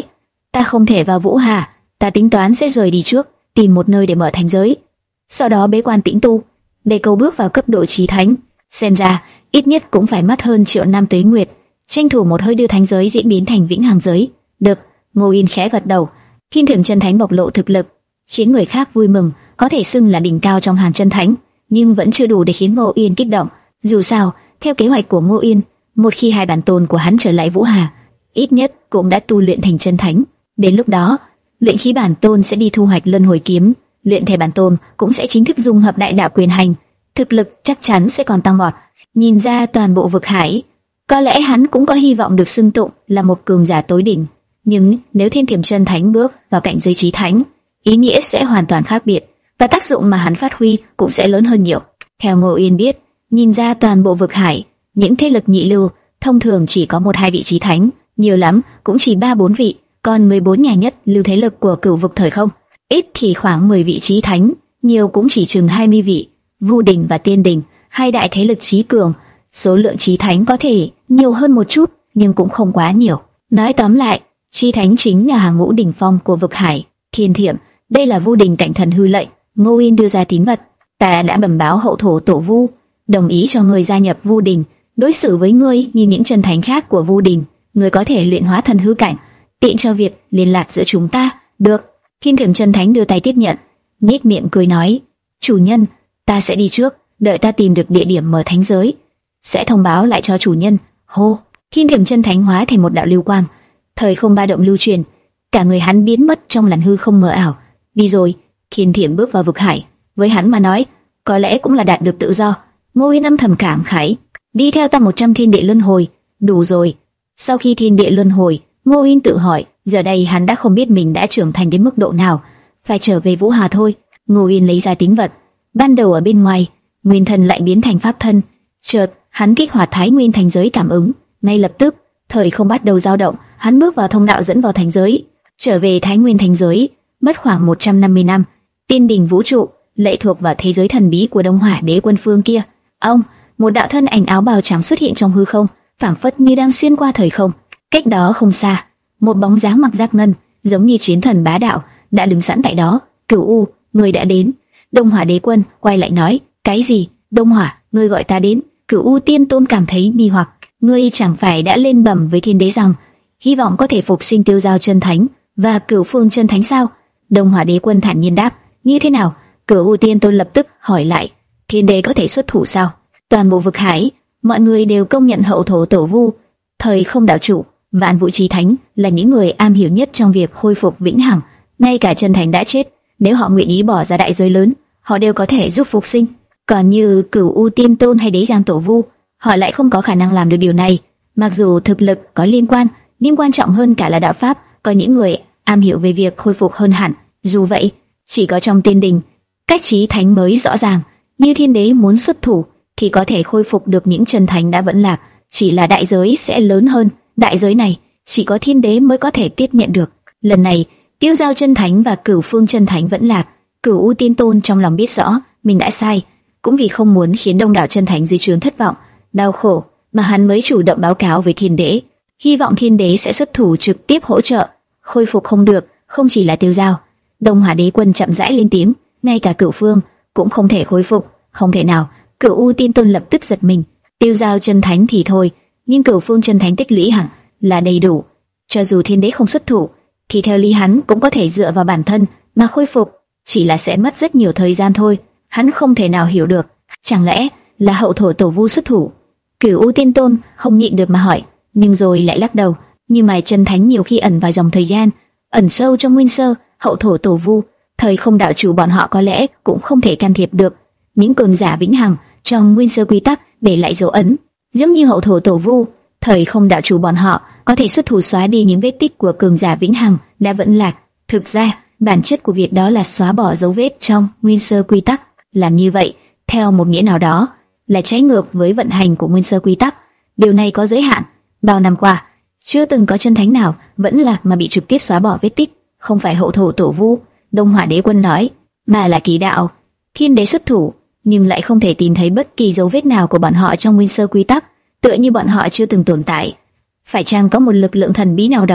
Ta không thể vào Vũ Hà, ta tính toán sẽ rời đi trước, tìm một nơi để mở thánh giới, sau đó bế quan tĩnh tu, để cầu bước vào cấp độ chí thánh. Xem ra ít nhất cũng phải mất hơn triệu năm tuế nguyệt, tranh thủ một hơi đưa thánh giới diễn biến thành vĩnh hằng giới. Được, Ngô Yên khẽ gật đầu. Thiên Thượng Chân Thánh bộc lộ thực lực, khiến người khác vui mừng, có thể xưng là đỉnh cao trong hàng chân thánh, nhưng vẫn chưa đủ để khiến Ngô Yên kích động. Dù sao, theo kế hoạch của Ngô Yên, một khi hai bản tôn của hắn trở lại Vũ Hà, ít nhất cũng đã tu luyện thành chân thánh. Đến lúc đó, luyện khí bản tôn sẽ đi thu hoạch luân hồi kiếm, luyện thể bản tôn cũng sẽ chính thức dung hợp đại đạo quyền hành, thực lực chắc chắn sẽ còn tăng vọt. Nhìn ra toàn bộ vực hải, có lẽ hắn cũng có hy vọng được xưng tụng là một cường giả tối đỉnh. Nhưng nếu Thiên Thiểm Chân Thánh bước vào cảnh giới chí thánh, ý nghĩa sẽ hoàn toàn khác biệt, và tác dụng mà hắn phát huy cũng sẽ lớn hơn nhiều. Theo Ngô Yên biết, nhìn ra toàn bộ vực hải, những thế lực nhị lưu thông thường chỉ có một hai vị chí thánh, nhiều lắm cũng chỉ ba bốn vị, còn mười bốn nhà nhất lưu thế lực của cửu vực thời không, ít thì khoảng mười vị chí thánh, nhiều cũng chỉ chừng hai mươi vị. Vu Đình và Tiên Đình, hai đại thế lực chí cường, số lượng chí thánh có thể nhiều hơn một chút, nhưng cũng không quá nhiều. Nói tóm lại, chí thánh chính là hàng ngũ đỉnh phong của vực hải. Thiên Thiểm, đây là Vu Đình Cảnh Thần hư lệnh. Ngô Yên đưa ra tín vật. Ta đã bẩm báo hậu thổ tổ Vu, đồng ý cho ngươi gia nhập Vu Đình, đối xử với ngươi như những chân thánh khác của Vu Đình. Ngươi có thể luyện hóa thần hư cảnh, tiện cho việc liên lạc giữa chúng ta. Được. Thiên Thiểm Chân Thánh đưa tay tiếp nhận, nhếch miệng cười nói: chủ nhân, ta sẽ đi trước, đợi ta tìm được địa điểm mở thánh giới, sẽ thông báo lại cho chủ nhân. Hô! Thiên Thiểm Chân Thánh hóa thành một đạo lưu quang, thời không ba động lưu truyền, cả người hắn biến mất trong làn hư không mờ ảo. Đi rồi. Thiên Thiểm bước vào vực hải, với hắn mà nói, có lẽ cũng là đạt được tự do. Ngô Yên âm thầm cảm khái, đi theo ta một trăm thiên địa luân hồi, đủ rồi. Sau khi thiên địa luân hồi, Ngô Yên tự hỏi, giờ đây hắn đã không biết mình đã trưởng thành đến mức độ nào, phải trở về Vũ Hà thôi. Ngô Yên lấy ra tín vật, ban đầu ở bên ngoài, nguyên thần lại biến thành pháp thân. Chợt, hắn kích hoạt Thái Nguyên thành giới cảm ứng, ngay lập tức, thời không bắt đầu dao động, hắn bước vào thông đạo dẫn vào thành giới. Trở về Thái Nguyên thành giới, mất khoảng một trăm năm mươi năm. Tiên đình vũ trụ, lệ thuộc vào thế giới thần bí của Đông Hỏa Đế quân phương kia. Ông, một đạo thân ảnh áo bào trắng xuất hiện trong hư không, phảng phất như đang xuyên qua thời không. Cách đó không xa, một bóng dáng mặc giáp ngân, giống như chiến thần bá đạo, đã đứng sẵn tại đó. Cửu U, người đã đến. Đông Hỏa Đế quân quay lại nói, cái gì? Đông Hỏa, ngươi gọi ta đến? Cửu U Tiên Tôn cảm thấy nghi hoặc, ngươi chẳng phải đã lên bẩm với Thiên Đế rằng hy vọng có thể phục sinh Tiêu Giao chân thánh và Cửu Phương chân thánh sao? Đông Hỏa Đế quân thản nhiên đáp, như thế nào? Cửu U Tiên Tôn lập tức hỏi lại, Thiên Đế có thể xuất thủ sao? Toàn bộ vực hải, mọi người đều công nhận hậu thổ tổ Vu, thời không đạo chủ, Vạn Vũ Chí Thánh là những người am hiểu nhất trong việc khôi phục vĩnh hằng. Ngay cả chân thánh đã chết, nếu họ nguyện ý bỏ ra đại giới lớn, họ đều có thể giúp phục sinh. Còn như Cửu U Tiên Tôn hay Đế Giang Tổ Vu, họ lại không có khả năng làm được điều này. Mặc dù thực lực có liên quan, nhưng quan trọng hơn cả là đạo pháp, có những người am hiểu về việc khôi phục hơn hẳn. Dù vậy, chỉ có trong tiên đình, cách chí thánh mới rõ ràng. Như Thiên Đế muốn xuất thủ, thì có thể khôi phục được những chân thánh đã vẫn lạc, chỉ là đại giới sẽ lớn hơn. Đại giới này chỉ có Thiên Đế mới có thể tiếp nhận được. Lần này, Tiêu Giao chân thánh và Cửu Phương chân thánh vẫn lạc. Cửu U Tiên Tôn trong lòng biết rõ mình đã sai, cũng vì không muốn khiến đông đảo chân thánh dưới trướng thất vọng, đau khổ, mà hắn mới chủ động báo cáo với Thiên Đế, hy vọng Thiên Đế sẽ xuất thủ trực tiếp hỗ trợ. Khôi phục không được, không chỉ là Tiêu Giao. Đông Hỏa Đế quân chậm rãi lên tiếng, ngay cả Cửu Phương cũng không thể khôi phục, không thể nào. Cửu U Tiên Tôn lập tức giật mình. Tiêu Giao chân thánh thì thôi, nhưng Cửu Phương chân thánh tích lũy hẳn là đầy đủ, cho dù Thiên Đế không xuất thủ, thì theo lý hắn cũng có thể dựa vào bản thân mà khôi phục, chỉ là sẽ mất rất nhiều thời gian thôi. Hắn không thể nào hiểu được, chẳng lẽ là hậu thổ tổ Vu xuất thủ? Cửu U Tiên Tôn không nhịn được mà hỏi, nhưng rồi lại lắc đầu. Nhưng mà chân thánh nhiều khi ẩn vào dòng thời gian, ẩn sâu trong nguyên sơ, hậu thổ tổ Vu, thời không đạo chủ bọn họ có lẽ cũng không thể can thiệp được. Những cường giả vĩnh hằng trong nguyên sơ quy tắc để lại dấu ấn, giống như hậu thổ tổ Vu, thời không đạo chủ bọn họ có thể xuất thủ xóa đi những vết tích của cường giả vĩnh hằng đã vẫn lạc. Thực ra, bản chất của việc đó là xóa bỏ dấu vết trong nguyên sơ quy tắc. Làm như vậy, theo một nghĩa nào đó, là trái ngược với vận hành của nguyên sơ quy tắc. Điều này có giới hạn. Bao năm qua, chưa từng có chân thánh nào vẫn lạc mà bị trực tiếp xóa bỏ vết tích. Không phải hậu thổ tổ Vu, Đông Hỏa Đế quân nói, mà là Kỳ Đạo. Thiên Đế xuất thủ, nhưng lại không thể tìm thấy bất kỳ dấu vết nào của bọn họ trong nguyên sơ quy tắc, tựa như bọn họ chưa từng tồn tại. Phải chăng có một lực lượng thần bí nào đó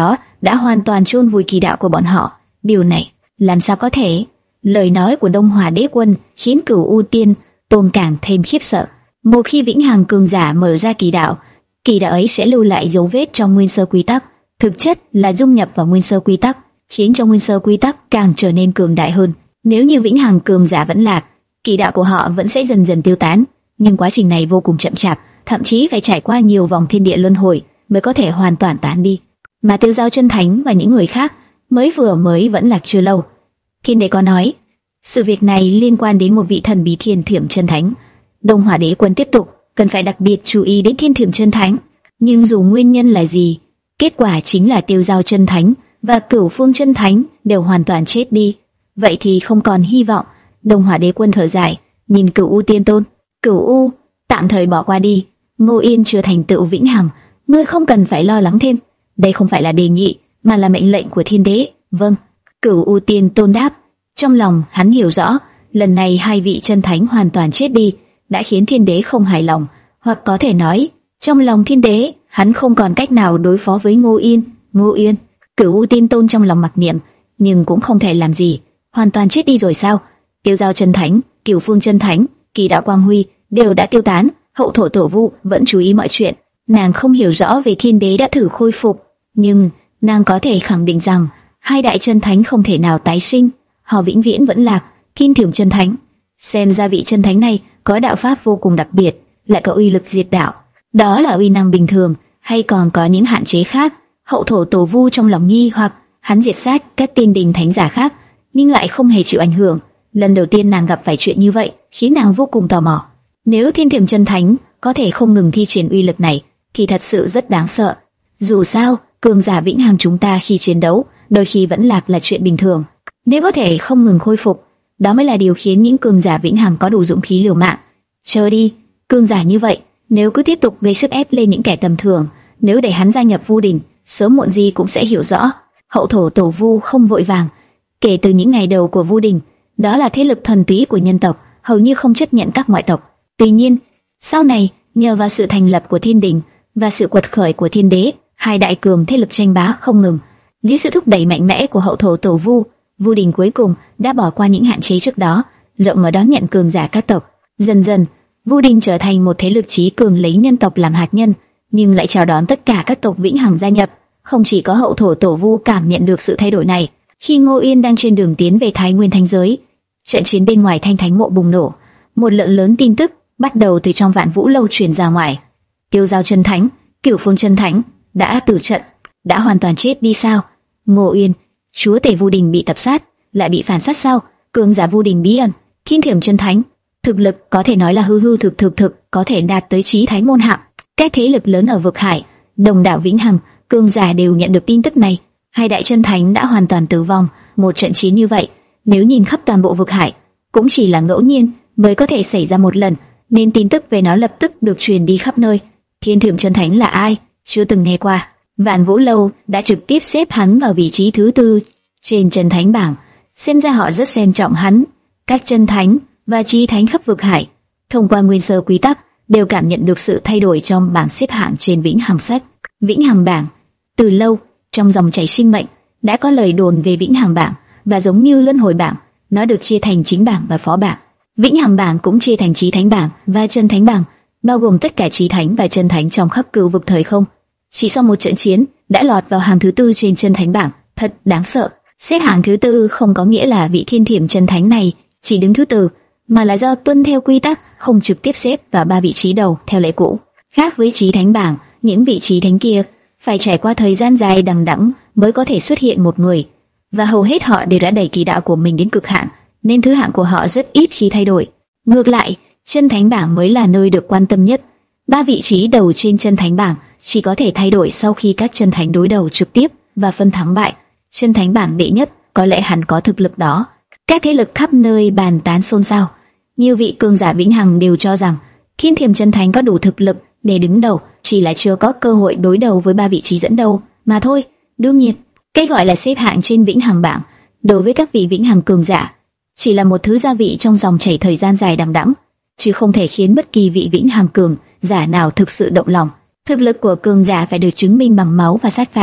đã hoàn toàn chôn vùi kỳ đạo của bọn họ. Điều này làm sao có thể? Lời nói của Đông Hỏa Đế Quân khiến Cửu U Tiên Tôn càng thêm khiếp sợ. Một khi vĩnh hằng cường giả mở ra kỳ đạo, kỳ đạo ấy sẽ lưu lại dấu vết trong nguyên sơ quy tắc, thực chất là dung nhập vào nguyên sơ quy tắc, khiến cho nguyên sơ quy tắc càng trở nên cường đại hơn. Nếu như vĩnh hằng cường giả vẫn lạc, kỳ đạo của họ vẫn sẽ dần dần tiêu tán, nhưng quá trình này vô cùng chậm chạp, thậm chí phải trải qua nhiều vòng thiên địa luân hồi mới có thể hoàn toàn tán đi. Mà Tiêu Giao Chân Thánh và những người khác mới vừa mới vẫn lạc chưa lâu. Thiên Đế có nói, sự việc này liên quan đến một vị thần bí Thiên Thiểm Chân Thánh. Đông Hỏa Đế Quân tiếp tục, cần phải đặc biệt chú ý đến Thiên Thiểm Chân Thánh. Nhưng dù nguyên nhân là gì, kết quả chính là Tiêu Giao Chân Thánh và Cửu Phương Chân Thánh đều hoàn toàn chết đi. Vậy thì không còn hy vọng. Đông Hỏa Đế Quân thở dài, nhìn Cửu U Tiên Tôn. Cửu U, tạm thời bỏ qua đi. Ngô Yên chưa thành tựu vĩnh hằng, ngươi không cần phải lo lắng thêm. Đây không phải là đề nghị, mà là mệnh lệnh của Thiên Đế. Vâng. Cửu U Tiên Tôn đáp. Trong lòng hắn hiểu rõ, lần này hai vị chân thánh hoàn toàn chết đi đã khiến Thiên Đế không hài lòng, hoặc có thể nói, trong lòng Thiên Đế, hắn không còn cách nào đối phó với Ngô Yên. Ngô Yên, Cửu U Tiên Tôn trong lòng mặc niệm, nhưng cũng không thể làm gì. Hoàn toàn chết đi rồi sao? Tiêu Giao Chân Thánh, Cửu Phương Chân Thánh, Kỳ Đạo Quang Huy đều đã tiêu tán. Hậu thổ Tổ Vu vẫn chú ý mọi chuyện. Nàng không hiểu rõ về Thiên Đế đã thử khôi phục, nhưng nàng có thể khẳng định rằng hai đại chân thánh không thể nào tái sinh, họ vĩnh viễn vẫn lạc. Thiên Thiểm Chân Thánh, xem ra vị chân thánh này có đạo pháp vô cùng đặc biệt, lại có uy lực diệt đạo. Đó là uy năng bình thường hay còn có những hạn chế khác? Hậu thổ Tổ Vu trong lòng nghi hoặc, hắn diệt sát các tiên đình thánh giả khác nhưng lại không hề chịu ảnh hưởng. Lần đầu tiên nàng gặp phải chuyện như vậy khiến nàng vô cùng tò mò. Nếu Thiên Thiểm Chân Thánh có thể không ngừng thi triển uy lực này thì thật sự rất đáng sợ. Dù sao, cường giả vĩnh hằng chúng ta khi chiến đấu đôi khi vẫn lạc là chuyện bình thường. Nếu có thể không ngừng khôi phục, đó mới là điều khiến những cường giả vĩnh hằng có đủ dũng khí liều mạng. Chờ đi, cường giả như vậy nếu cứ tiếp tục gây sức ép lên những kẻ tầm thường, nếu để hắn gia nhập Vu Đình, sớm muộn gì cũng sẽ hiểu rõ. Hậu thổ Tổ Vu không vội vàng. Kể từ những ngày đầu của Vu Đình, đó là thế lực thần túy của nhân tộc, hầu như không chấp nhận các ngoại tộc. Tuy nhiên, sau này nhờ vào sự thành lập của Thiên Đình và sự quật khởi của Thiên Đế, hai đại cường thế lực tranh bá không ngừng. Dưới sự thúc đẩy mạnh mẽ của hậu thổ Tổ Vu, Vu Đình cuối cùng đã bỏ qua những hạn chế trước đó, rộng mở đón nhận cường giả các tộc. Dần dần, Vu Đình trở thành một thế lực chí cường lấy nhân tộc làm hạt nhân, nhưng lại chào đón tất cả các tộc vĩnh hằng gia nhập. Không chỉ có hậu thổ Tổ Vu cảm nhận được sự thay đổi này, khi Ngô Yên đang trên đường tiến về Thái Nguyên Thánh Giới, trận chiến bên ngoài Thanh Thánh Mộ bùng nổ, một lượng lớn tin tức bắt đầu từ trong Vạn Vũ Lâu truyền ra ngoài. Tiêu Giao Chân Thánh, Cửu Phương Chân Thánh đã tử trận, đã hoàn toàn chết đi sao? Ngô Yên, chúa tể Vu Đình bị tập sát, lại bị phản sát sao? Cường giả Vu Đình bí ẩn, Thiên Thiểm Chân Thánh, thực lực có thể nói là hư hư thực thực thực, có thể đạt tới chí thánh môn hạng. Các thế lực lớn ở vực hải, đồng đạo vĩnh hằng, cường giả đều nhận được tin tức này. Hai đại chân thánh đã hoàn toàn tử vong. Một trận chiến như vậy, nếu nhìn khắp toàn bộ vực hải, cũng chỉ là ngẫu nhiên mới có thể xảy ra một lần, nên tin tức về nó lập tức được truyền đi khắp nơi. Thiên Thiểm Chân Thánh là ai? Chưa từng nghe qua. Vạn Vũ Lâu đã trực tiếp xếp hắn vào vị trí thứ tư trên chân thánh bảng, xem ra họ rất xem trọng hắn. Các chân thánh và chí thánh khắp vực hải, thông qua nguyên sơ quy tắc, đều cảm nhận được sự thay đổi trong bảng xếp hạng trên vĩnh hằng sách. Vĩnh hằng bảng, từ lâu trong dòng chảy sinh mệnh đã có lời đồn về vĩnh hằng bảng, và giống như luân hồi bảng, nó được chia thành chính bảng và phó bảng. Vĩnh hằng bảng cũng chia thành chí thánh bảng và chân thánh bảng, bao gồm tất cả chí thánh và chân thánh trong khắp cửu vực thời không. Chỉ sau một trận chiến đã lọt vào hàng thứ tư trên chân thánh bảng, thật đáng sợ. Xếp hạng thứ tư không có nghĩa là vị Thiên Thiểm Chân Thánh này chỉ đứng thứ tư, mà là do tuân theo quy tắc không trực tiếp xếp vào ba vị trí đầu theo lệ cũ. Khác với chí thánh bảng, những vị trí thánh kia phải trải qua thời gian dài đằng đẵng mới có thể xuất hiện một người, và hầu hết họ đều đã đẩy kỳ đạo của mình đến cực hạn, nên thứ hạng của họ rất ít khi thay đổi. Ngược lại, chân thánh bảng mới là nơi được quan tâm nhất. Ba vị trí đầu trên chân thánh bảng chỉ có thể thay đổi sau khi các chân thánh đối đầu trực tiếp và phân thắng bại. Chân thánh bảng đệ nhất có lẽ hẳn có thực lực đó. Các thế lực khắp nơi bàn tán xôn xao. Nhiều vị cường giả vĩnh hằng đều cho rằng Thiên Thiểm Chân Thánh có đủ thực lực để đứng đầu, chỉ là chưa có cơ hội đối đầu với ba vị trí dẫn đầu mà thôi. Đương nhiên, cái gọi là xếp hạng trên vĩnh hằng bảng đối với các vị vĩnh hằng cường giả chỉ là một thứ gia vị trong dòng chảy thời gian dài đằng đẵng, chứ không thể khiến bất kỳ vị vĩnh hằng cường giả nào thực sự động lòng. Thực lực của cường giả phải được chứng minh bằng máu và sát phạt.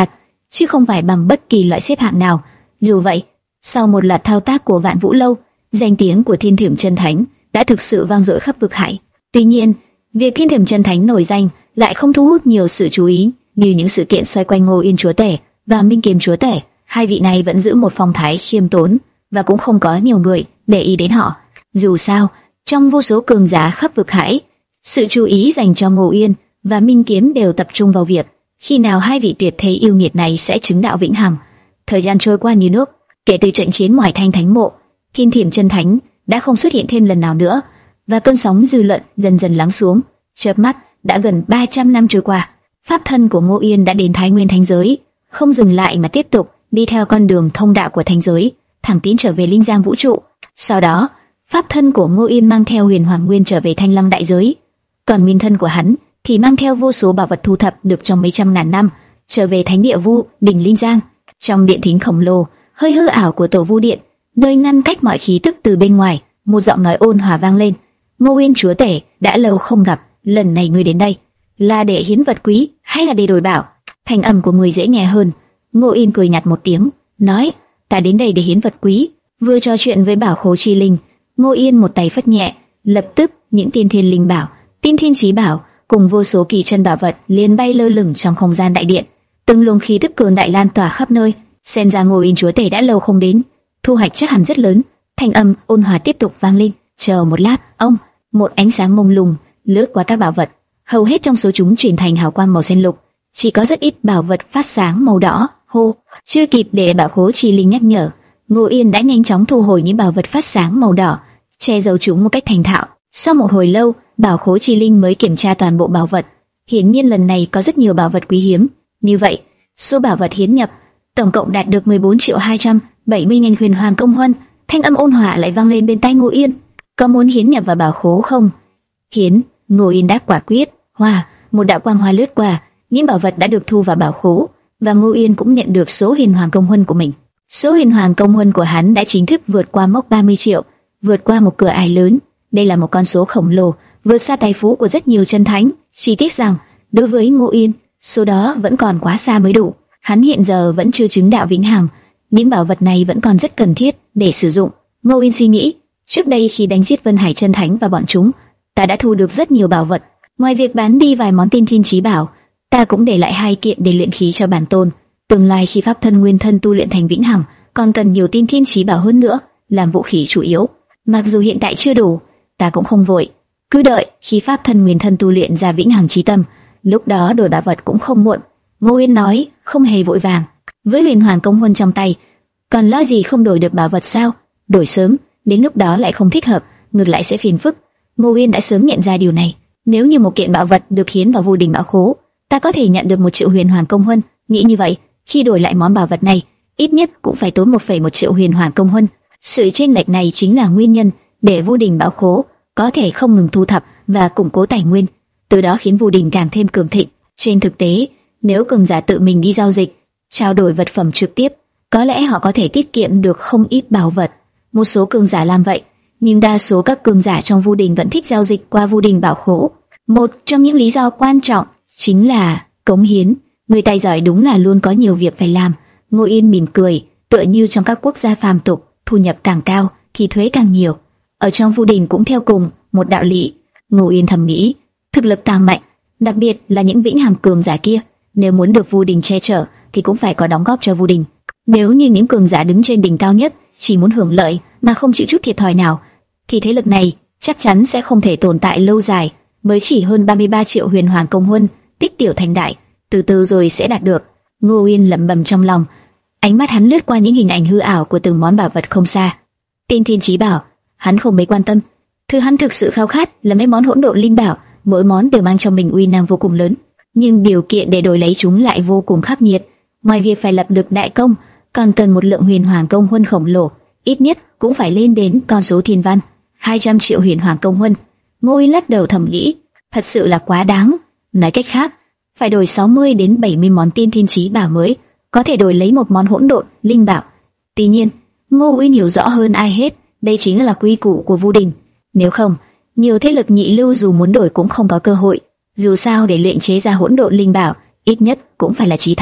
chứ không phải bằng bất kỳ loại xếp hạng nào. Dù vậy, sau một loạt thao tác của Vạn Vũ Lâu, danh tiếng của Thiên Thiểm Chân Thánh đã thực sự vang dội khắp vực hải. Tuy nhiên, việc Thiên Thiểm Chân Thánh nổi danh lại không thu hút nhiều sự chú ý như những sự kiện xoay quanh Ngô Yên Chúa Tể và Minh Kiếm Chúa Tể. Hai vị này vẫn giữ một phong thái khiêm tốn và cũng không có nhiều người để ý đến họ. Dù sao, trong vô số cường giả khắp vực hải, sự chú ý dành cho Ngô Yên và Minh Kiếm đều tập trung vào việc khi nào hai vị tuyệt thế yêu nghiệt này sẽ chứng đạo vĩnh hằng. Thời gian trôi qua như nước, kể từ trận chiến ngoài Thanh Thánh Mộ, Thiên Thiểm Chân Thánh đã không xuất hiện thêm lần nào nữa, và cơn sóng dư luận dần dần lắng xuống. Chớp mắt đã gần ba trăm năm trôi qua, pháp thân của Ngô Yên đã đến Thái Nguyên Thánh Giới, không dừng lại mà tiếp tục đi theo con đường thông đạo của Thánh Giới, thẳng tiến trở về Linh Giang vũ trụ. Sau đó, pháp thân của Ngô Yên mang theo Huyền Hoàng Nguyên trở về Thanh Lăng Đại Giới, còn nguyên thân của hắn thì mang theo vô số bảo vật thu thập được trong mấy trăm ngàn năm, trở về Thánh Địa Vu đỉnh Linh Giang. Trong điện thính khổng lồ, hơi hư ảo của Tổ Vu Điện, nơi ngăn cách mọi khí tức từ bên ngoài, một giọng nói ôn hòa vang lên: "Ngô Yên Chúa Tể, đã lâu không gặp, lần này ngươi đến đây là để hiến vật quý hay là để đổi bảo?" Thanh âm của người dễ nghe hơn. Ngô Yên cười nhạt một tiếng, nói: "Ta đến đây để hiến vật quý." Vừa trò chuyện với Bảo Khố Chi Linh, Ngô Yên một tay phất nhẹ, lập tức những tiên thiên linh bảo, tiên thiên chí bảo cùng vô số kỳ chân bảo vật liền bay lơ lửng trong không gian đại điện. Từng luồng khí tức cường đại lan tỏa khắp nơi. Xem ra Ngô Yên Chúa Tể đã lâu không đến, thu hoạch chắc hẳn rất lớn. Thanh âm ôn hòa tiếp tục vang lên: "Chờ một lát, ông." Một ánh sáng mông lung lướt qua các bảo vật, hầu hết trong số chúng chuyển thành hào quang màu xanh lục, chỉ có rất ít bảo vật phát sáng màu đỏ. Hô, chưa kịp để Bảo Khố Chi Linh nhắc nhở, Ngô Yên đã nhanh chóng thu hồi những bảo vật phát sáng màu đỏ, che giấu chúng một cách thành thạo. Sau một hồi lâu, Bảo Khố Chi Linh mới kiểm tra toàn bộ bảo vật. Hiển nhiên lần này có rất nhiều bảo vật quý hiếm. Như vậy, số bảo vật hiến nhập tổng cộng đạt được mười bốn triệu hai trăm bảy mươi nghìn huyền hoàng công huân. Thanh âm ôn hòa lại vang lên bên tai Ngô Yên: "Có muốn hiến nhập vào bảo khố không?" "Hiến." Ngô Yên đáp quả quyết. Hoa, một đạo quang hoa lướt qua, những bảo vật đã được thu vào bảo khố, và Ngô Yên cũng nhận được số huyền hoàng công huân của mình. Số huyền hoàng công huân của hắn đã chính thức vượt qua mốc ba mươi triệu, vượt qua một cửa ải lớn. Đây là một con số khổng lồ, vượt xa tài phú của rất nhiều chân thánh. Chỉ tiếc rằng, đối với Ngô Yên, số đó vẫn còn quá xa mới đủ. Hắn hiện giờ vẫn chưa chứng đạo vĩnh hằng, những bảo vật này vẫn còn rất cần thiết để sử dụng. Ngô Yên suy nghĩ, trước đây khi đánh giết Vân Hải chân thánh và bọn chúng, ta đã thu được rất nhiều bảo vật. Ngoài việc bán đi vài món tiên thiên chí bảo, ta cũng để lại hai kiện để luyện khí cho bản tôn. Tương lai khi pháp thân nguyên thân tu luyện thành vĩnh hằng, còn cần nhiều tiên thiên chí bảo hơn nữa, làm vũ khí chủ yếu. Mặc dù hiện tại chưa đủ, ta cũng không vội, cứ đợi khi pháp thân nguyên thân tu luyện ra vĩnh hằng chí tâm, lúc đó đổi bảo vật cũng không muộn. Ngô Yên nói, không hề vội vàng. Với huyền hoàng công huân trong tay, còn lo gì không đổi được bảo vật sao? Đổi sớm, đến lúc đó lại không thích hợp, ngược lại sẽ phiền phức. Ngô Yên đã sớm nhận ra điều này. Nếu như một kiện bảo vật được hiến vào vô đỉnh bảo khố, ta có thể nhận được một triệu huyền hoàng công huân. Nghĩ như vậy, khi đổi lại món bảo vật này, ít nhất cũng phải tốn một phẩy một triệu huyền hoàng công huân. Sự chênh lệch này chính là nguyên nhân để vô đỉnh bảo khố có thể không ngừng thu thập và củng cố tài nguyên, từ đó khiến vô đỉnh càng thêm cường thịnh. Trên thực tế, nếu cường giả tự mình đi giao dịch, trao đổi vật phẩm trực tiếp, có lẽ họ có thể tiết kiệm được không ít bảo vật. Một số cường giả làm vậy, nhưng đa số các cường giả trong vô đỉnh vẫn thích giao dịch qua vô đỉnh bảo khố. Một trong những lý do quan trọng chính là cống hiến. Người tài giỏi đúng là luôn có nhiều việc phải làm. Ngô Yên mỉm cười, tựa như trong các quốc gia phàm tục, thu nhập càng cao thì thuế càng nhiều. Ở trong vô đỉnh cũng theo cùng một đạo lý. Ngô Yên thầm nghĩ, thực lực càng mạnh, đặc biệt là những vĩnh hằng cường giả kia, nếu muốn được vô đỉnh che chở thì cũng phải có đóng góp cho vô đỉnh. Nếu như những cường giả đứng trên đỉnh cao nhất chỉ muốn hưởng lợi mà không chịu chút thiệt thòi nào, thì thế lực này chắc chắn sẽ không thể tồn tại lâu dài. Mới chỉ hơn ba mươi ba triệu huyền hoàng công huân, tích tiểu thành đại, từ từ rồi sẽ đạt được. Ngô Yên lẩm bẩm trong lòng, ánh mắt hắn lướt qua những hình ảnh hư ảo của từng món bảo vật không xa. Tiên thiên chí bảo, hắn không mấy quan tâm. Thứ hắn thực sự khao khát là mấy món hỗn độn linh bảo, mỗi món đều mang trong mình uy năng vô cùng lớn, nhưng điều kiện để đổi lấy chúng lại vô cùng khắc nghiệt. Ngoài việc phải lập được đại công, còn cần một lượng huyền hoàng công huân khổng lồ, ít nhất cũng phải lên đến con số thiên văn, hai trăm triệu huyền hoàng công huân. Ngô Yên lắc đầu thầm nghĩ, thật sự là quá đáng. Nói cách khác, phải đổi sáu mươi đến bảy mươi món tiên thiên chí bảo mới có thể đổi lấy một món hỗn độn linh bảo. Tuy nhiên, Ngô Yên hiểu rõ hơn ai hết, đây chính là quy củ của vô đỉnh. Nếu không, nhiều thế lực nhị lưu dù muốn đổi cũng không có cơ hội. Dù sao để luyện chế ra hỗn độn linh bảo, ít nhất cũng phải là chí thánh.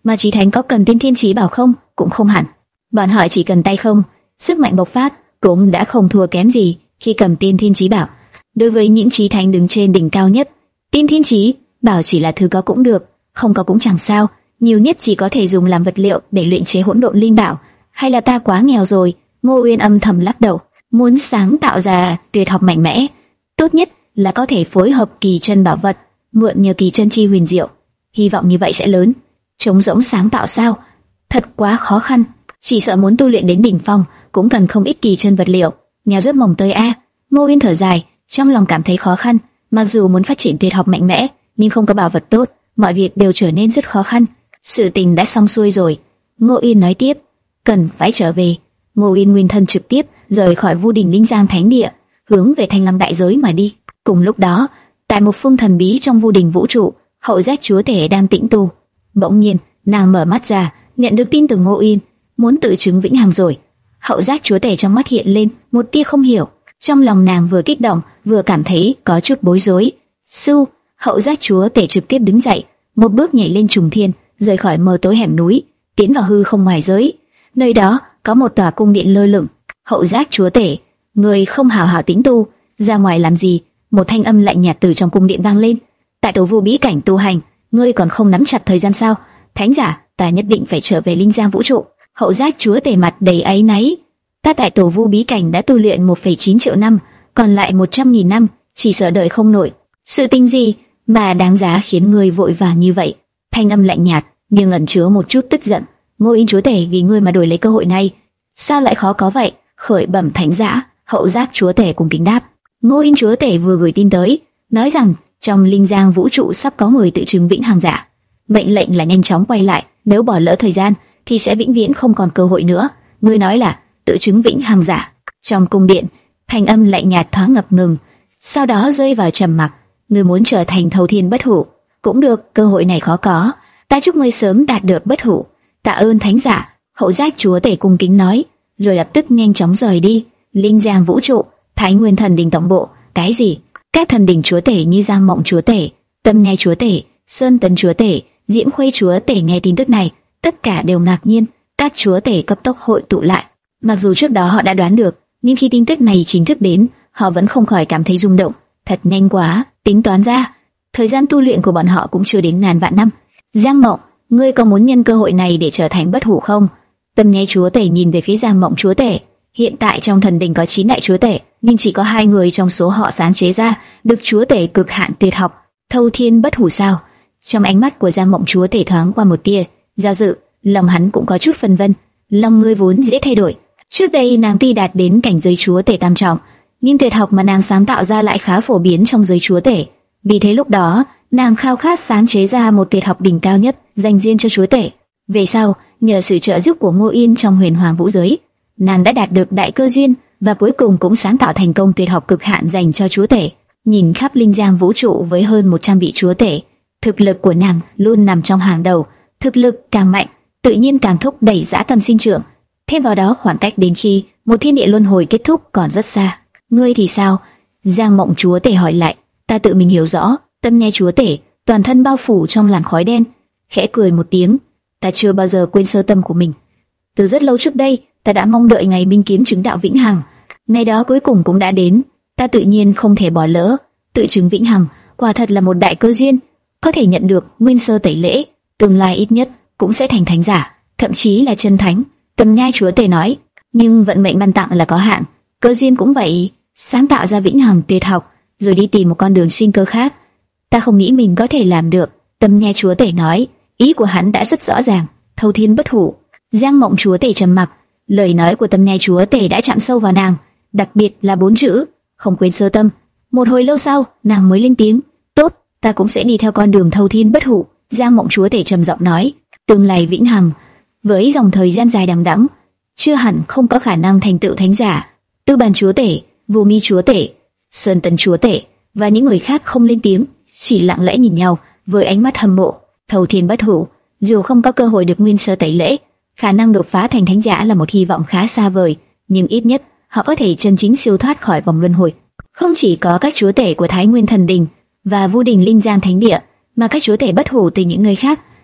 mà chí thánh có cần tiên thiên chí bảo không? Cũng không hẳn. Bọn họ chỉ cần tay không, sức mạnh bộc phát cũng đã không thua kém gì khi cầm tiên thiên chí bảo. Đối với những chí thánh đứng trên đỉnh cao nhất, tiên thiên chí bảo chỉ là thứ có cũng được, không có cũng chẳng sao, nhiều nhất chỉ có thể dùng làm vật liệu để luyện chế hỗn độn linh bảo. Hay là ta quá nghèo rồi? Ngô Uyên âm thầm lắc đầu. Muốn sáng tạo ra tuyệt học mạnh mẽ, tốt nhất là có thể phối hợp kỳ chân bảo vật, mượn nhờ kỳ chân chi huyền diệu. Hy vọng như vậy sẽ lớn. Trống rỗng sáng tạo sao? Thật quá khó khăn. Chỉ sợ muốn tu luyện đến đỉnh phong cũng cần không ít kỳ chân vật liệu. Nghèo rất mồng tơi a. Ngô Uyên thở dài, trong lòng cảm thấy khó khăn. Mặc dù muốn phát triển tuyệt học mạnh mẽ, nhưng không có bảo vật tốt, mọi việc đều trở nên rất khó khăn. Sự tình đã xong xuôi rồi. Ngô Uyên nói tiếp, cần phải trở về. Ngô Uyên nguyên thân trực tiếp rời khỏi Vu Đình Linh Giang Thánh Địa, hướng về Thanh Lam Đại Giới mà đi. Cùng lúc đó, tại một phương thần bí trong Vu Đình vũ trụ, Hậu Giác Chúa Tể đang tĩnh tu. Bỗng nhiên, nàng mở mắt ra, nhận được tin từ Ngô Uyên, muốn tự chứng vĩnh hằng rồi. Hậu Giác Chúa Tể trong mắt hiện lên một tia không hiểu, trong lòng nàng vừa kích động, vừa cảm thấy có chút bối rối. Su, Hậu Giác Chúa Tể trực tiếp đứng dậy, một bước nhảy lên trùng thiên, rời khỏi mờ tối hẻm núi, tiến vào hư không ngoài giới. Nơi đó có một tòa cung điện lơ lửng. Hậu Giác Chúa Tể, người không hào hào tĩnh tu, ra ngoài làm gì? Một thanh âm lạnh nhạt từ trong cung điện vang lên. Tại Tổ Vu bí cảnh tu hành, ngươi còn không nắm chặt thời gian sao? Thánh giả, ta nhất định phải trở về Linh Giang vũ trụ. Hậu Giác Chúa Tể mặt đầy áy náy. Ta tại Tổ Vu bí cảnh đã tu luyện một phẩy chín triệu năm, còn lại một trăm nghìn năm, chỉ sợ đợi không nổi. Sự tình gì mà đáng giá khiến ngươi vội vàng như vậy? Thanh âm lạnh nhạt nhưng ẩn chứa một chút tức giận. Ngô Uyên Chúa Tể vì ngươi mà đổi lấy cơ hội này, sao lại khó có vậy? Khởi bẩm thánh giả. Hậu Giác Chúa Tể cùng kính đáp. Ngô Uyên Chúa Tể vừa gửi tin tới, nói rằng trong Linh Giang vũ trụ sắp có người tự chứng vĩnh hằng giả. Mệnh lệnh là nhanh chóng quay lại, nếu bỏ lỡ thời gian thì sẽ vĩnh viễn không còn cơ hội nữa. Ngươi nói là tự chứng vĩnh hằng giả? Trong cung điện, thanh âm lạnh nhạt thoáng ngập ngừng, sau đó rơi vào trầm mặc. Ngươi muốn trở thành thâu thiên bất hủ cũng được, cơ hội này khó có. Ta chúc ngươi sớm đạt được bất hủ. Tạ ơn thánh giả. Hậu Giác Chúa Tể cung kính nói, rồi lập tức nhanh chóng rời đi. Linh Giang vũ trụ, Thái Nguyên Thần Đình tổng bộ. Cái gì? Các thần đình chúa tể như Giang Mộng Chúa Tể, Tâm Nhai Chúa Tể, Sơn Tấn Chúa Tể, Diễm Khuê Chúa Tể nghe tin tức này, tất cả đều ngạc nhiên. Các chúa tể cấp tốc hội tụ lại. Mặc dù trước đó họ đã đoán được, nhưng khi tin tức này chính thức đến, họ vẫn không khỏi cảm thấy rung động. Thật nhanh quá, tính toán ra, thời gian tu luyện của bọn họ cũng chưa đến ngàn vạn năm. Giang Mộng, ngươi có muốn nhân cơ hội này để trở thành bất hủ không? Tâm Nhai Chúa Tể nhìn về phía Giang Mộng Chúa Tể. Hiện tại trong thần đình có chín đại chúa tể, nhưng chỉ có hai người trong số họ sáng chế ra được chúa tể cực hạn tuyệt học, thâu thiên bất hủ sao? Trong ánh mắt của Giang Mộng Chúa Tể thoáng qua một tia do dự, lòng hắn cũng có chút phân vân. Lòng người vốn dễ thay đổi. Trước đây nàng tuy đạt đến cảnh giới chúa tể tam trọng, nhưng tuyệt học mà nàng sáng tạo ra lại khá phổ biến trong giới chúa tể. Vì thế lúc đó, nàng khao khát sáng chế ra một tuyệt học đỉnh cao nhất dành riêng cho chúa tể. Về sau, nhờ sự trợ giúp của Ngô Yên trong Huyền Hoàng vũ giới, nàng đã đạt được đại cơ duyên và cuối cùng cũng sáng tạo thành công tuyệt học cực hạn dành cho chúa tể. Nhìn khắp Linh Giang vũ trụ với hơn một trăm vị chúa tể, thực lực của nàng luôn nằm trong hàng đầu. Thực lực càng mạnh, tự nhiên càng thúc đẩy dã tâm sinh trưởng. Thêm vào đó, khoảng cách đến khi một thiên địa luân hồi kết thúc còn rất xa. Ngươi thì sao? Giang Mộng Chúa Tể hỏi lại. Ta tự mình hiểu rõ. Tâm Nhai Chúa Tể toàn thân bao phủ trong làn khói đen, khẽ cười một tiếng. Ta chưa bao giờ quên sơ tâm của mình. Từ rất lâu trước đây, ta đã mong đợi ngày minh kiếm chứng đạo vĩnh hằng. Ngày đó cuối cùng cũng đã đến, ta tự nhiên không thể bỏ lỡ. Tự chứng vĩnh hằng quả thật là một đại cơ duyên, có thể nhận được nguyên sơ tẩy lễ, tương lai ít nhất cũng sẽ thành thánh giả, thậm chí là chân thánh. Tâm Nhai Chúa Tể nói. Nhưng vận mệnh ban tặng là có hạn, cơ duyên cũng vậy. Sáng tạo ra vĩnh hằng tuyệt học, rồi đi tìm một con đường sinh cơ khác, ta không nghĩ mình có thể làm được. Tâm Nhai Chúa Tể nói. Ý của hắn đã rất rõ ràng, thâu thiên bất hủ. Giang Mộng Chúa Tể trầm mặc. Lời nói của Tâm Nhai Chúa Tể đã chạm sâu vào nàng, đặc biệt là bốn chữ không quên sơ tâm. Một hồi lâu sau, nàng mới lên tiếng. Tốt, ta cũng sẽ đi theo con đường thâu thiên bất hủ. Giang Mộng Chúa Tể trầm giọng nói. Tương lai vĩnh hằng, với dòng thời gian dài đằng đẵng, chưa hẳn không có khả năng thành tựu thánh giả. Tư Bàn Chúa Tể, Vô Mi Chúa Tể, Sơn Tấn Chúa Tể và những người khác không lên tiếng, chỉ lặng lẽ nhìn nhau với ánh mắt hâm mộ. Thâu thiên bất hủ, dù không có cơ hội được nguyên sơ tẩy lễ, khả năng đột phá thành thánh giả là một hy vọng khá xa vời, nhưng ít nhất họ có thể chân chính siêu thoát khỏi vòng luân hồi. Không chỉ có các chúa tể của Thái Nguyên Thần Đình và Vu Đình Linh Giang Thánh Địa, mà các chúa tể bất hủ từ những nơi khác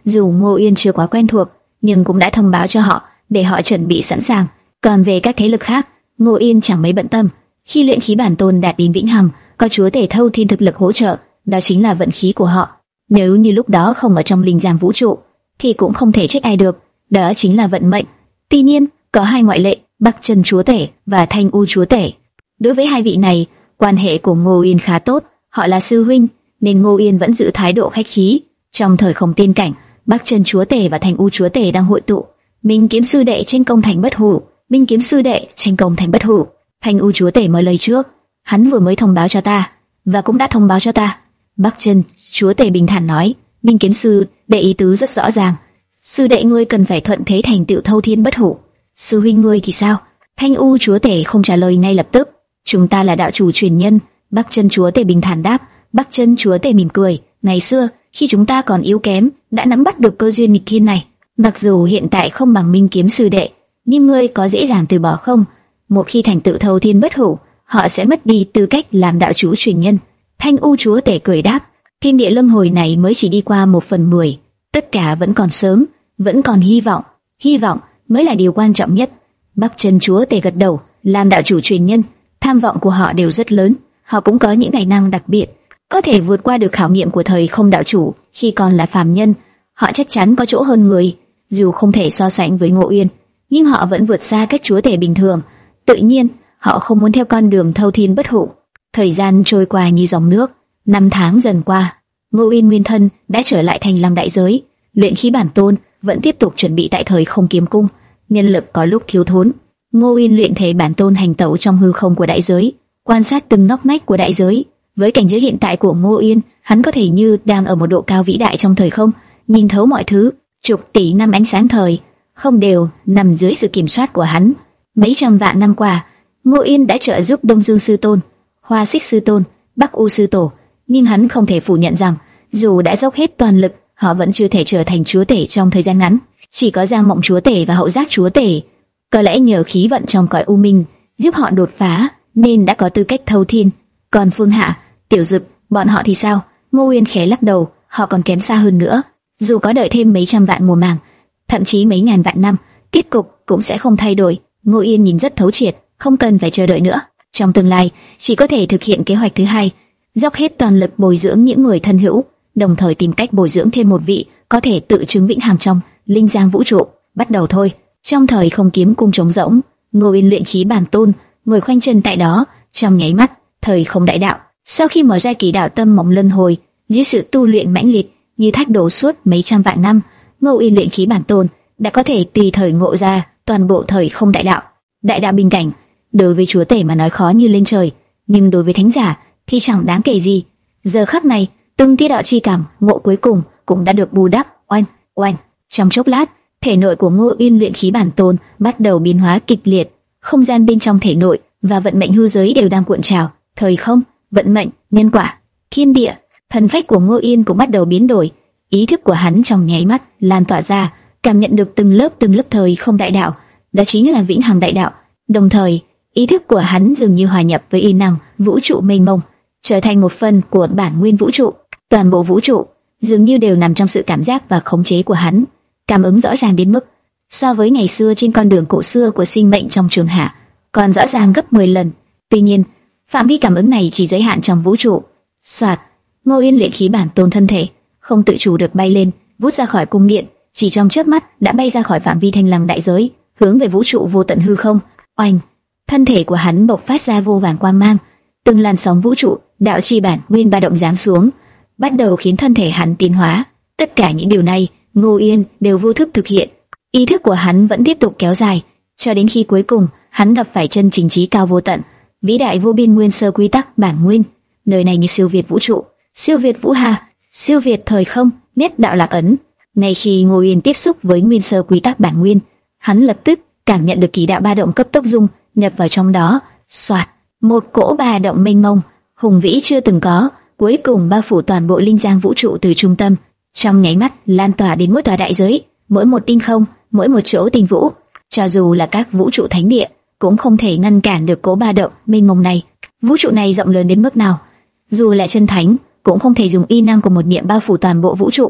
Dù Ngô Uyên chưa quá quen thuộc, nhưng cũng đã thông báo cho họ để họ chuẩn bị sẵn sàng. Còn về các thế lực khác, Ngô Uyên chẳng mấy bận tâm. Khi luyện khí bản tôn đạt đến vĩnh hằng, có chúa tể thâu thiên thực lực hỗ trợ, đó chính là vận khí của họ. Nếu như lúc đó không ở trong linh giang vũ trụ, thì cũng không thể trách ai được, đó chính là vận mệnh. Tuy nhiên, có hai ngoại lệ, Bắc Chân chúa tể và Thanh U chúa tể. Đối với hai vị này, quan hệ của Ngô Uyên khá tốt, họ là sư huynh, nên Ngô Uyên vẫn giữ thái độ khách khí. Trong thời không tiên cảnh, Bắc Chân chúa tể và Thanh U chúa tể đang hội tụ. Minh kiếm sư đệ tranh công thành bất hủ, Minh kiếm sư đệ tranh công thành bất hủ. Thanh U chúa tể mở lời trước, hắn vừa mới thông báo cho ta, và cũng đã thông báo cho ta. Bắc Chân chúa tể bình thản nói, Minh kiếm sư đệ ý tứ rất rõ ràng, sư đệ ngươi cần phải thuận thế thành tựu thâu thiên bất hủ. Sư huynh ngươi thì sao? Thanh U chúa tể không trả lời ngay lập tức. Chúng ta là đạo chủ truyền nhân. Bắc Chân chúa tể bình thản đáp. Bắc Chân chúa tể mỉm cười, ngày xưa khi chúng ta còn yếu kém, đã nắm bắt được cơ duyên nghịch thiên này. Mặc dù hiện tại không bằng Minh kiếm sư đệ, nhưng ngươi có dễ dàng từ bỏ không? Một khi thành tựu thâu thiên bất hủ, họ sẽ mất đi tư cách làm đạo chủ truyền nhân. Thanh U chúa tể cười đáp, thiên địa luân hồi này mới chỉ đi qua một phần mười, tất cả vẫn còn sớm, vẫn còn hy vọng, hy vọng mới là điều quan trọng nhất. Bắc Chân chúa tể gật đầu, làm đạo chủ truyền nhân, tham vọng của họ đều rất lớn, họ cũng có những tài năng đặc biệt, có thể vượt qua được khảo nghiệm của thời không đạo chủ. Khi còn là phàm nhân, họ chắc chắn có chỗ hơn người, dù không thể so sánh với Ngô Uyên, nhưng họ vẫn vượt xa các chúa tể bình thường. Tự nhiên, họ không muốn theo con đường thâu thiên bất hủ. Thời gian trôi qua như dòng nước, năm tháng dần qua, Ngô Uyên nguyên thân đã trở lại thành Lam đại giới, luyện khí bản tôn vẫn tiếp tục chuẩn bị tại thời không kiếm cung. Nhân lực có lúc thiếu thốn, Ngô Uyên luyện thể bản tôn hành tẩu trong hư không của đại giới, quan sát từng ngóc ngách của đại giới. Với cảnh giới hiện tại của Ngô Uyên, hắn có thể như đang ở một độ cao vĩ đại trong thời không, nhìn thấu mọi thứ. Chục tỷ năm ánh sáng thời không đều nằm dưới sự kiểm soát của hắn. Mấy trăm vạn năm qua, Ngô Uyên đã trợ giúp Đông Dương sư tôn, Hoa Xích sư tôn, Bắc U sư tổ, nhưng hắn không thể phủ nhận rằng dù đã dốc hết toàn lực, họ vẫn chưa thể trở thành chúa tể trong thời gian ngắn. Chỉ có Giang Mộng chúa tể và Hậu Giác chúa tể, có lẽ nhờ khí vận trong cõi u minh giúp họ đột phá, nên đã có tư cách thâu thiên. Còn Phương Hạ, Tiểu Dực, bọn họ thì sao? Ngô Uyên khẽ lắc đầu, họ còn kém xa hơn nữa. Dù có đợi thêm mấy trăm vạn mùa màng, thậm chí mấy ngàn vạn năm, kết cục cũng sẽ không thay đổi. Ngô Uyên nhìn rất thấu triệt, không cần phải chờ đợi nữa. Trong tương lai, chỉ có thể thực hiện kế hoạch thứ hai, dốc hết toàn lực bồi dưỡng những người thân hữu, đồng thời tìm cách bồi dưỡng thêm một vị có thể tự chứng vĩnh hằng trong linh giang vũ trụ. Bắt đầu thôi. Trong thời không kiếm cung trống rỗng, Ngô Uyên luyện khí bản tôn, ngồi khoanh chân tại đó, trong nháy mắt, thời không đại đạo. Sau khi mở ra kỳ đạo tâm mộng luân hồi, dưới sự tu luyện mãnh liệt như thác đổ suốt mấy trăm vạn năm, Ngô Uyên luyện khí bản tôn đã có thể tùy thời ngộ ra toàn bộ thời không đại đạo. Đại đạo bình cảnh, đối với chúa tể mà nói khó như lên trời, nhưng đối với thánh giả thì chẳng đáng kể gì. Giờ khắc này, từng tia đạo chi cảm ngộ cuối cùng cũng đã được bù đắp. Oanh, oanh. Trong chốc lát, thể nội của Ngô Uyên luyện khí bản tôn bắt đầu biến hóa kịch liệt, không gian bên trong thể nội và vận mệnh hư giới đều đang cuộn trào. Thời không, vận mệnh, nhân quả, thiên địa, thần phách của Ngô Uyên cũng bắt đầu biến đổi. Ý thức của hắn trong nháy mắt lan tỏa ra, cảm nhận được từng lớp từng lớp thời không đại đạo, đó chính là vĩnh hằng đại đạo. Đồng thời, ý thức của hắn dường như hòa nhập với uy năng vũ trụ mênh mông, trở thành một phần của bản nguyên vũ trụ. Toàn bộ vũ trụ dường như đều nằm trong sự cảm giác và khống chế của hắn, cảm ứng rõ ràng đến mức so với ngày xưa trên con đường cổ xưa của sinh mệnh trong trường hạ còn rõ ràng gấp mười lần. Tuy nhiên, phạm vi cảm ứng này chỉ giới hạn trong vũ trụ. Soạt, Ngô Uyên luyện khí bản tôn thân thể không tự chủ được bay lên, vút ra khỏi cung điện, chỉ trong chớp mắt đã bay ra khỏi phạm vi thanh lăng đại giới, hướng về vũ trụ vô tận hư không. Oanh, thân thể của hắn bộc phát ra vô vàn quang mang, từng làn sóng vũ trụ đạo chi bản nguyên ba động giáng xuống, bắt đầu khiến thân thể hắn tiến hóa. Tất cả những điều này, Ngô Uyên đều vô thức thực hiện. Ý thức của hắn vẫn tiếp tục kéo dài, cho đến khi cuối cùng hắn gặp phải chân chính trí cao vô tận, vĩ đại vô biên nguyên sơ quy tắc bản nguyên. Nơi này như siêu việt vũ trụ, siêu việt vũ hà, siêu việt thời không, nhất đạo lạc ấn. Ngay khi Ngô Uyên tiếp xúc với nguyên sơ quy tắc bản nguyên, hắn lập tức cảm nhận được kỳ đạo ba động cấp tốc dung nhập vào trong đó. Soạt, một cỗ ba động mênh mông, hùng vĩ chưa từng có, cuối cùng bao phủ toàn bộ linh giang vũ trụ từ trung tâm, trong nháy mắt lan tỏa đến mỗi tòa đại giới, mỗi một tinh không, mỗi một chỗ tinh vũ. Cho dù là các vũ trụ thánh địa cũng không thể ngăn cản được cỗ ba động mênh mông này. Vũ trụ này rộng lớn đến mức nào, dù là chân thánh cũng không thể dùng y năng của một niệm bao phủ toàn bộ vũ trụ.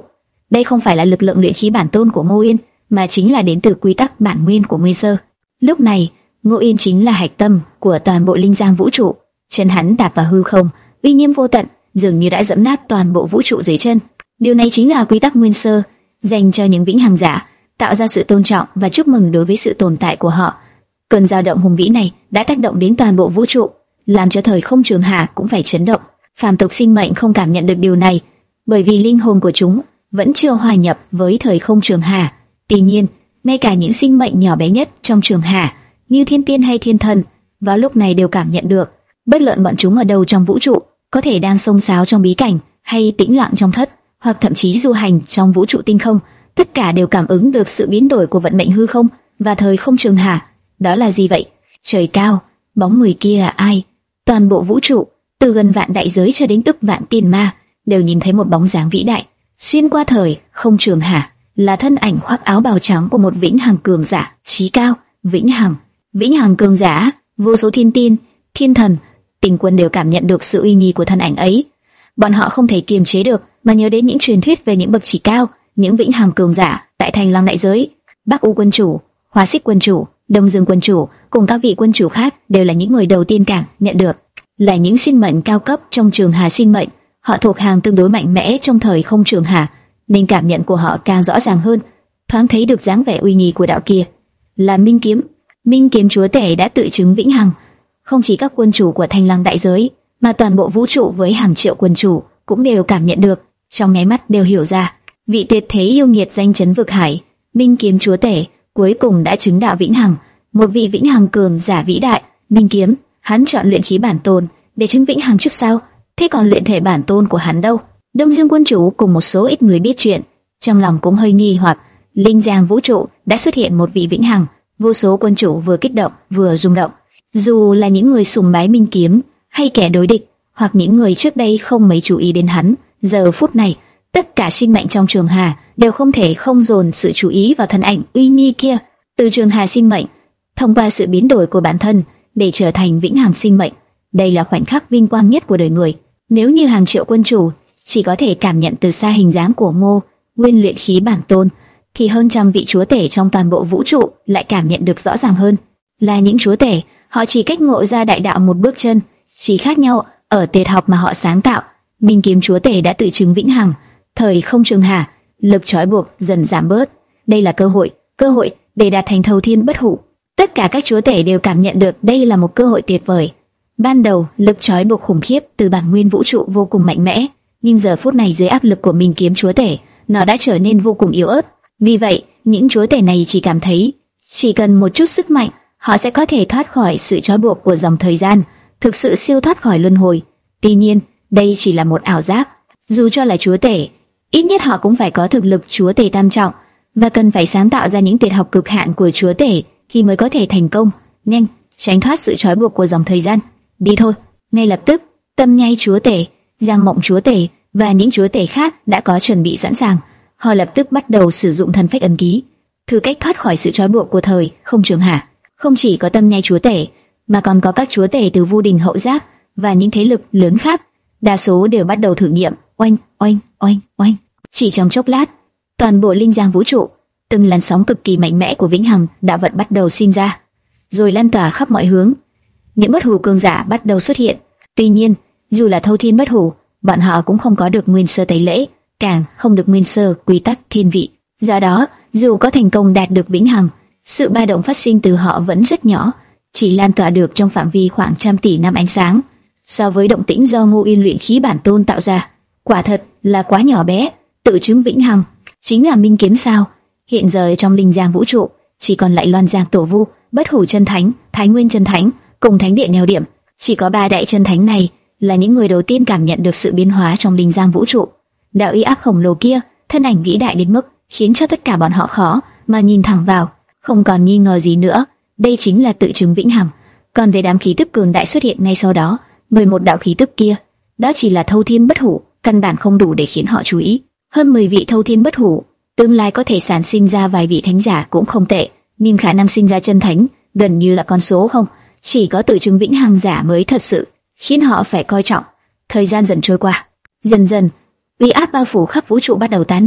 Đây không phải là lực lượng luyện khí bản tôn của Ngô Yên, mà chính là đến từ quy tắc bản nguyên của Nguyên Sơ. Lúc này, Ngô Yên chính là hạch tâm của toàn bộ linh giang vũ trụ. Chân hắn đạp vào hư không, uy nghiêm vô tận, dường như đã dẫm nát toàn bộ vũ trụ dưới chân. Điều này chính là quy tắc Nguyên Sơ, dành cho những vĩnh hằng giả, tạo ra sự tôn trọng và chúc mừng đối với sự tồn tại của họ. Cơn dao động hùng vĩ này đã tác động đến toàn bộ vũ trụ, làm cho thời không trường hà cũng phải chấn động. Phàm tục sinh mệnh không cảm nhận được điều này, bởi vì linh hồn của chúng vẫn chưa hòa nhập với thời không trường hà. Tuy nhiên, ngay cả những sinh mệnh nhỏ bé nhất trong trường hà, như thiên tiên hay thiên thần, vào lúc này đều cảm nhận được. Bất luận bọn chúng ở đâu trong vũ trụ, có thể đang xông xáo trong bí cảnh, hay tĩnh lặng trong thất, hoặc thậm chí du hành trong vũ trụ tinh không, tất cả đều cảm ứng được sự biến đổi của vận mệnh hư không và thời không trường hà. Đó là gì vậy? Trời cao, bóng người kia là ai? Toàn bộ vũ trụ, từ gần vạn đại giới cho đến ức vạn tiên ma, đều nhìn thấy một bóng dáng vĩ đại xuyên qua thời không trường hà, là thân ảnh khoác áo bào trắng của một vĩnh hằng cường giả chí cao. Vĩnh hằng, vĩnh hằng cường giả, vô số thiên tiên, thiên thần, tinh quân đều cảm nhận được sự uy nghi của thân ảnh ấy. Bọn họ không thể kiềm chế được mà nhớ đến những truyền thuyết về những bậc chỉ cao, những vĩnh hằng cường giả tại Thành Lăng đại giới. Bắc U quân chủ, Hoa Xích quân chủ, Đông Dương quân chủ cùng các vị quân chủ khác đều là những người đầu tiên cảm nhận được, là những sinh mệnh cao cấp trong trường hà sinh mệnh. Họ thuộc hàng tương đối mạnh mẽ trong thời không trường hà, nên cảm nhận của họ càng rõ ràng hơn, thoáng thấy được dáng vẻ uy nghi của đạo kia. Là Minh Kiếm, Minh Kiếm chúa tể đã tự chứng vĩnh hằng. Không chỉ các quân chủ của Thanh Lăng đại giới, mà toàn bộ vũ trụ với hàng triệu quân chủ cũng đều cảm nhận được, trong nháy mắt đều hiểu ra, vị tuyệt thế yêu nghiệt danh chấn vực hải, Minh Kiếm chúa tể cuối cùng đã chứng đạo vĩnh hằng, một vị vĩnh hằng cường giả vĩ đại. Minh Kiếm, hắn chọn luyện khí bản tôn để chứng vĩnh hằng trước sao? Thế còn luyện thể bản tôn của hắn đâu? Đông Dương quân chủ cùng một số ít người biết chuyện, trong lòng cũng hơi nghi hoặc. Linh giang vũ trụ đã xuất hiện một vị vĩnh hằng, vô số quân chủ vừa kích động vừa rung động. Dù là những người sùng bái Minh Kiếm, hay kẻ đối địch, hoặc những người trước đây không mấy chú ý đến hắn, giờ phút này, tất cả sinh mệnh trong trường hà đều không thể không dồn sự chú ý vào thân ảnh uy nghi kia. Từ trường hà sinh mệnh, thông qua sự biến đổi của bản thân để trở thành vĩnh hằng sinh mệnh, đây là khoảnh khắc vinh quang nhất của đời người. Nếu như hàng triệu quân chủ chỉ có thể cảm nhận từ xa hình dáng của Ngô Nguyên luyện khí bản tôn, thì hơn trăm vị chúa tể trong toàn bộ vũ trụ lại cảm nhận được rõ ràng hơn. Là những chúa tể, họ chỉ cách ngộ ra đại đạo một bước chân, chỉ khác nhau ở tuyệt học mà họ sáng tạo. Minh Kiếm chúa tể đã tự chứng vĩnh hằng, thời không trường hà, lực trói buộc dần giảm bớt. Đây là cơ hội, cơ hội để đạt thành thâu thiên bất hủ. Tất cả các chúa tể đều cảm nhận được đây là một cơ hội tuyệt vời. Ban đầu, lực trói buộc khủng khiếp từ bản nguyên vũ trụ vô cùng mạnh mẽ, nhưng giờ phút này dưới áp lực của Minh Kiếm chúa tể, nó đã trở nên vô cùng yếu ớt. Vì vậy, những chúa tể này chỉ cảm thấy, chỉ cần một chút sức mạnh, họ sẽ có thể thoát khỏi sự trói buộc của dòng thời gian, thực sự siêu thoát khỏi luân hồi. Tuy nhiên, đây chỉ là một ảo giác. Dù cho là chúa tể, ít nhất họ cũng phải có thực lực chúa tể tam trọng, và cần phải sáng tạo ra những tuyệt học cực hạn của chúa tể thì mới có thể thành công, nhanh tránh thoát sự trói buộc của dòng thời gian. Đi thôi! Ngay lập tức, Tâm Nhai chúa tể, Giang Mộng chúa tể và những chúa tể khác đã có chuẩn bị sẵn sàng. Họ lập tức bắt đầu sử dụng thần phách ấn ký, thử cách thoát khỏi sự trói buộc của thời không trường hà. Không chỉ có Tâm Nhai chúa tể, mà còn có các chúa tể từ Vu Đình hậu giác và những thế lực lớn khác, đa số đều bắt đầu thử nghiệm. Oanh, oanh, oanh, oanh. Chỉ trong chốc lát, toàn bộ linh giang vũ trụ, từng làn sóng cực kỳ mạnh mẽ của vĩnh hằng đạo vật bắt đầu sinh ra, rồi lan tỏa khắp mọi hướng. Những bất hủ cường giả bắt đầu xuất hiện. Tuy nhiên, dù là thâu thiên bất hủ, bọn họ cũng không có được nguyên sơ tẩy lễ, càng không được nguyên sơ quy tắc thiên vị. Do đó, dù có thành công đạt được vĩnh hằng, sự ba động phát sinh từ họ vẫn rất nhỏ, chỉ lan tỏa được trong phạm vi khoảng trăm tỷ năm ánh sáng. So với động tĩnh do Ngô Yên luyện khí bản tôn tạo ra, quả thật là quá nhỏ bé. Tự chứng vĩnh hằng chính là Minh Kiếm sao? Hiện giờ trong linh giang vũ trụ chỉ còn lại Loan Giang Tổ Vu, Bất Hủ chân thánh, Thái Nguyên chân thánh cùng Thánh Điện Neo Điểm. Chỉ có ba đại chân thánh này là những người đầu tiên cảm nhận được sự biến hóa trong linh giang vũ trụ. Đạo uy áp khổng lồ kia, thân ảnh vĩ đại đến mức khiến cho tất cả bọn họ khó mà nhìn thẳng vào, không còn nghi ngờ gì nữa. Đây chính là tự chứng vĩnh hằng. Còn về đám khí tức cường đại xuất hiện ngay sau đó, mười một đạo khí tức kia, đó chỉ là thâu thiên bất hủ, căn bản không đủ để khiến họ chú ý. Hơn mười vị thâu thiên bất hủ, tương lai có thể sản sinh ra vài vị thánh giả cũng không tệ, nhưng khả năng sinh ra chân thánh gần như là con số không. Chỉ có tự chứng vĩnh hằng giả mới thật sự khiến họ phải coi trọng. Thời gian dần trôi qua, dần dần uy áp bao phủ khắp vũ trụ bắt đầu tán đi,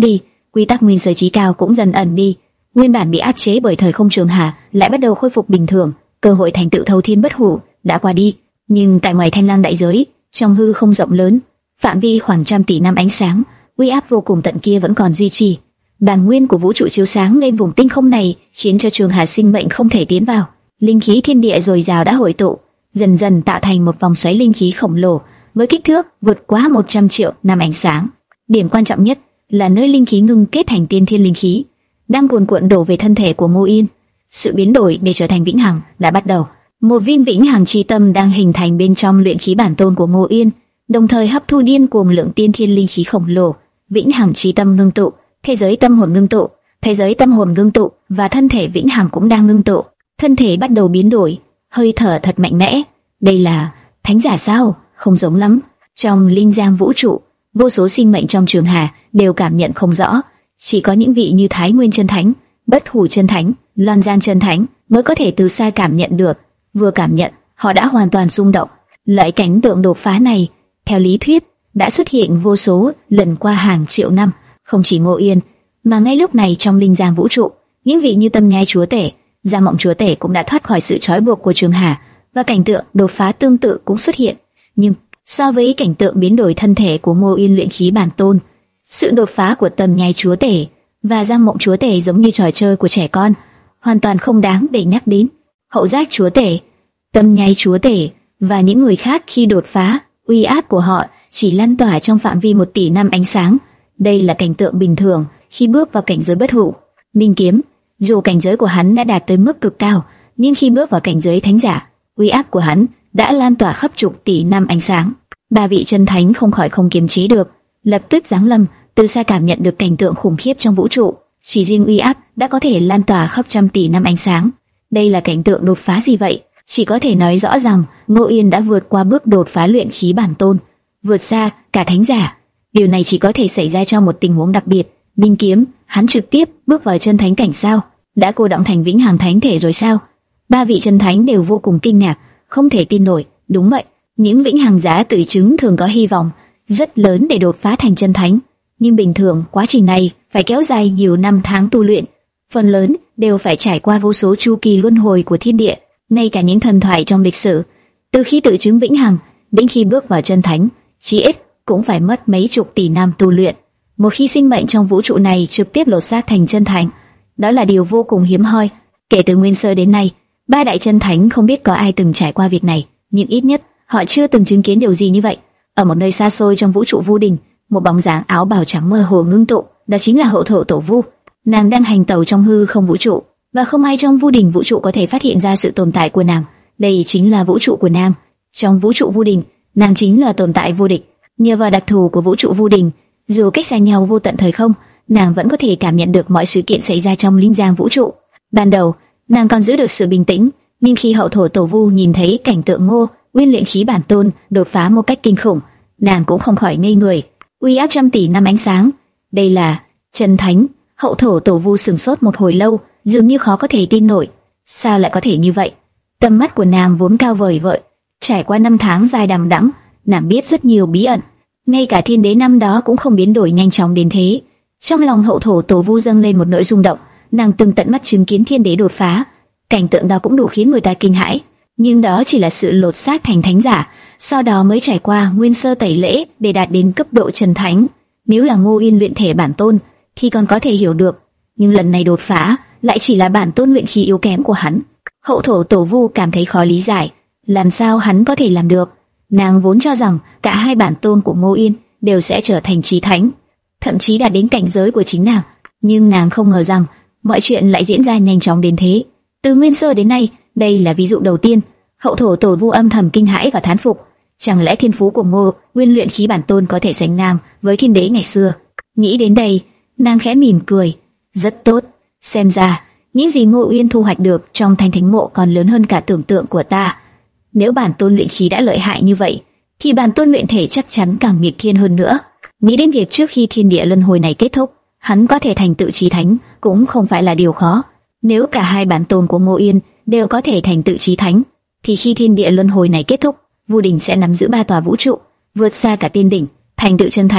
quy tắc nguyên sơ chí cao cũng dần ẩn đi. Nguyên bản bị áp chế bởi thời không trường hà lại bắt đầu khôi phục bình thường, cơ hội thành tựu thâu thiên bất hủ đã qua đi. Nhưng tại ngoài Thanh Lang đại giới, trong hư không rộng lớn, phạm vi khoảng trăm tỷ năm ánh sáng, uy áp vô cùng tận kia vẫn còn duy trì. Bản nguyên của vũ trụ chiếu sáng lên vùng tinh không này, khiến cho trường hà sinh mệnh không thể tiến vào. Linh khí thiên địa dồi dào đã hội tụ, dần dần tạo thành một vòng xoáy linh khí khổng lồ với kích thước vượt quá một trăm triệu năm ánh sáng. Điểm quan trọng nhất là nơi linh khí ngưng kết thành tiên thiên linh khí đang cuồn cuộn đổ về thân thể của Ngô Yên. Sự biến đổi để trở thành vĩnh hằng đã bắt đầu. Một viên vĩnh hằng chi tâm đang hình thành bên trong luyện khí bản tôn của Ngô Yên, đồng thời hấp thu điên cuồng lượng tiên thiên linh khí khổng lồ. Vĩnh hằng chi tâm ngưng tụ, thế giới tâm hồn ngưng tụ, thế giới tâm hồn ngưng tụ và thân thể vĩnh hằng cũng đang ngưng tụ. Thân thể bắt đầu biến đổi, hơi thở thật mạnh mẽ. Đây là thánh giả sao? Không giống lắm. Trong linh giang vũ trụ, vô số sinh mệnh trong trường hà đều cảm nhận không rõ, chỉ có những vị như Thái Nguyên chân thánh, Bất Hủ chân thánh, Loan Giang chân thánh mới có thể từ xa cảm nhận được. Vừa cảm nhận, họ đã hoàn toàn rung động. Loại cảnh tượng đột phá này, theo lý thuyết, đã xuất hiện vô số lần qua hàng triệu năm. Không chỉ Ngô Yên, mà ngay lúc này trong linh giang vũ trụ, những vị như Tâm Nhai chúa tể, Giang Mộng chúa tể cũng đã thoát khỏi sự trói buộc của trường hà, và cảnh tượng đột phá tương tự cũng xuất hiện. Nhưng so với cảnh tượng biến đổi thân thể của Ngô Yên luyện khí bản tôn, sự đột phá của Tâm Nhai chúa tể và Giang Mộng chúa tể giống như trò chơi của trẻ con, hoàn toàn không đáng để nhắc đến. Hậu Giác chúa tể, Tâm Nhai chúa tể và những người khác khi đột phá, uy áp của họ chỉ lan tỏa trong phạm vi một tỷ năm ánh sáng. Đây là cảnh tượng bình thường khi bước vào cảnh giới bất hủ. Minh Kiếm, dù cảnh giới của hắn đã đạt tới mức cực cao, nhưng khi bước vào cảnh giới thánh giả, uy áp của hắn đã lan tỏa khắp chục tỷ năm ánh sáng. Ba vị chân thánh không khỏi không kiềm chế được, lập tức giáng lâm, từ xa cảm nhận được cảnh tượng khủng khiếp trong vũ trụ. Chỉ riêng uy áp đã có thể lan tỏa khắp trăm tỷ năm ánh sáng. Đây là cảnh tượng đột phá gì vậy? Chỉ có thể nói rõ rằng Ngô Yên đã vượt qua bước đột phá luyện khí bản tôn, vượt xa cả thánh giả. Điều này chỉ có thể xảy ra trong một tình huống đặc biệt. Minh Kiếm, hắn trực tiếp bước vào chân thánh cảnh sao? Đã cô động thành vĩnh hằng thánh thể rồi sao? Ba vị chân thánh đều vô cùng kinh ngạc, không thể tin nổi. Đúng vậy, những vĩnh hằng giả tự chứng thường có hy vọng rất lớn để đột phá thành chân thánh, nhưng bình thường quá trình này phải kéo dài nhiều năm tháng tu luyện, phần lớn đều phải trải qua vô số chu kỳ luân hồi của thiên địa. Ngay cả những thần thoại trong lịch sử, từ khi tự chứng vĩnh hằng đến khi bước vào chân thánh, chí ít cũng phải mất mấy chục tỷ năm tu luyện. Một khi sinh mệnh trong vũ trụ này trực tiếp lột xác thành chân thánh, đó là điều vô cùng hiếm hoi. Kể từ nguyên sơ đến nay, ba đại chân thánh không biết có ai từng trải qua việc này, nhưng ít nhất họ chưa từng chứng kiến điều gì như vậy. Ở một nơi xa xôi trong vũ trụ vô đình, một bóng dáng áo bào trắng mơ hồ ngưng tụ, đó chính là Hậu Thổ Tổ Vu. Nàng đang hành tẩu trong hư không vũ trụ, và không ai trong vô đình vũ trụ có thể phát hiện ra sự tồn tại của nàng. Đây chính là vũ trụ của nàng. Trong vũ trụ vô đình, nàng chính là tồn tại vô địch. Nhờ vào đặc thù của vũ trụ vô đình, dù cách xa nhau vô tận thời không, nàng vẫn có thể cảm nhận được mọi sự kiện xảy ra trong linh giang vũ trụ. Ban đầu, nàng còn giữ được sự bình tĩnh, nhưng khi Hậu Thổ Tổ Vu nhìn thấy cảnh tượng Ngô Nguyên luyện khí bản tôn đột phá một cách kinh khủng, nàng cũng không khỏi ngây người. Uy áp trăm tỷ năm ánh sáng, đây là chân thánh. Hậu Thổ Tổ Vu sừng sốt một hồi lâu, dường như khó có thể tin nổi. Sao lại có thể như vậy? Tầm mắt của nàng vốn cao vời vợi, trải qua năm tháng dài đằng đẵng, nàng biết rất nhiều bí ẩn. Ngay cả thiên đế năm đó cũng không biến đổi nhanh chóng đến thế. Trong lòng Hậu Thổ Tổ Vu dâng lên một nỗi rung động. Nàng từng tận mắt chứng kiến thiên đế đột phá, cảnh tượng đó cũng đủ khiến người ta kinh hãi. Nhưng đó chỉ là sự lột xác thành thánh giả, sau đó mới trải qua nguyên sơ tẩy lễ để đạt đến cấp độ chân thánh. Nếu là Ngô Yên luyện thể bản tôn thì còn có thể hiểu được, nhưng lần này đột phá lại chỉ là bản tôn luyện khí yếu kém của hắn. Hậu Thổ Tổ Vu cảm thấy khó lý giải, làm sao hắn có thể làm được? Nàng vốn cho rằng cả hai bản tôn của Ngô Yên đều sẽ trở thành chí thánh, thậm chí đạt đến cảnh giới của chính nàng, nhưng nàng không ngờ rằng mọi chuyện lại diễn ra nhanh chóng đến thế. Từ nguyên sơ đến nay, đây là ví dụ đầu tiên. Hậu Thổ Tổ Vu âm thầm kinh hãi và thán phục, chẳng lẽ thiên phú của Ngô Nguyên luyện khí bản tôn có thể sánh ngang với thiên đế ngày xưa? Nghĩ đến đây, nàng khẽ mỉm cười, rất tốt, xem ra những gì Ngô Uyên thu hoạch được trong Thanh Thánh Mộ còn lớn hơn cả tưởng tượng của ta. Nếu bản tôn luyện khí đã lợi hại như vậy, thì bản tôn luyện thể chắc chắn càng nghịch thiên hơn nữa. Nghĩ đến việc trước khi thiên địa luân hồi này kết thúc, hắn có thể thành tựu chí thánh cũng không phải là điều khó. Nếu cả hai bản tôn của Ngô Uyên đều có thể thành tựu chí thánh, thì khi thiên địa luân hồi này kết thúc, Vu Đình sẽ nắm giữ ba tòa vũ trụ, vượt xa cả tiên đỉnh, thành tựu chân thánh.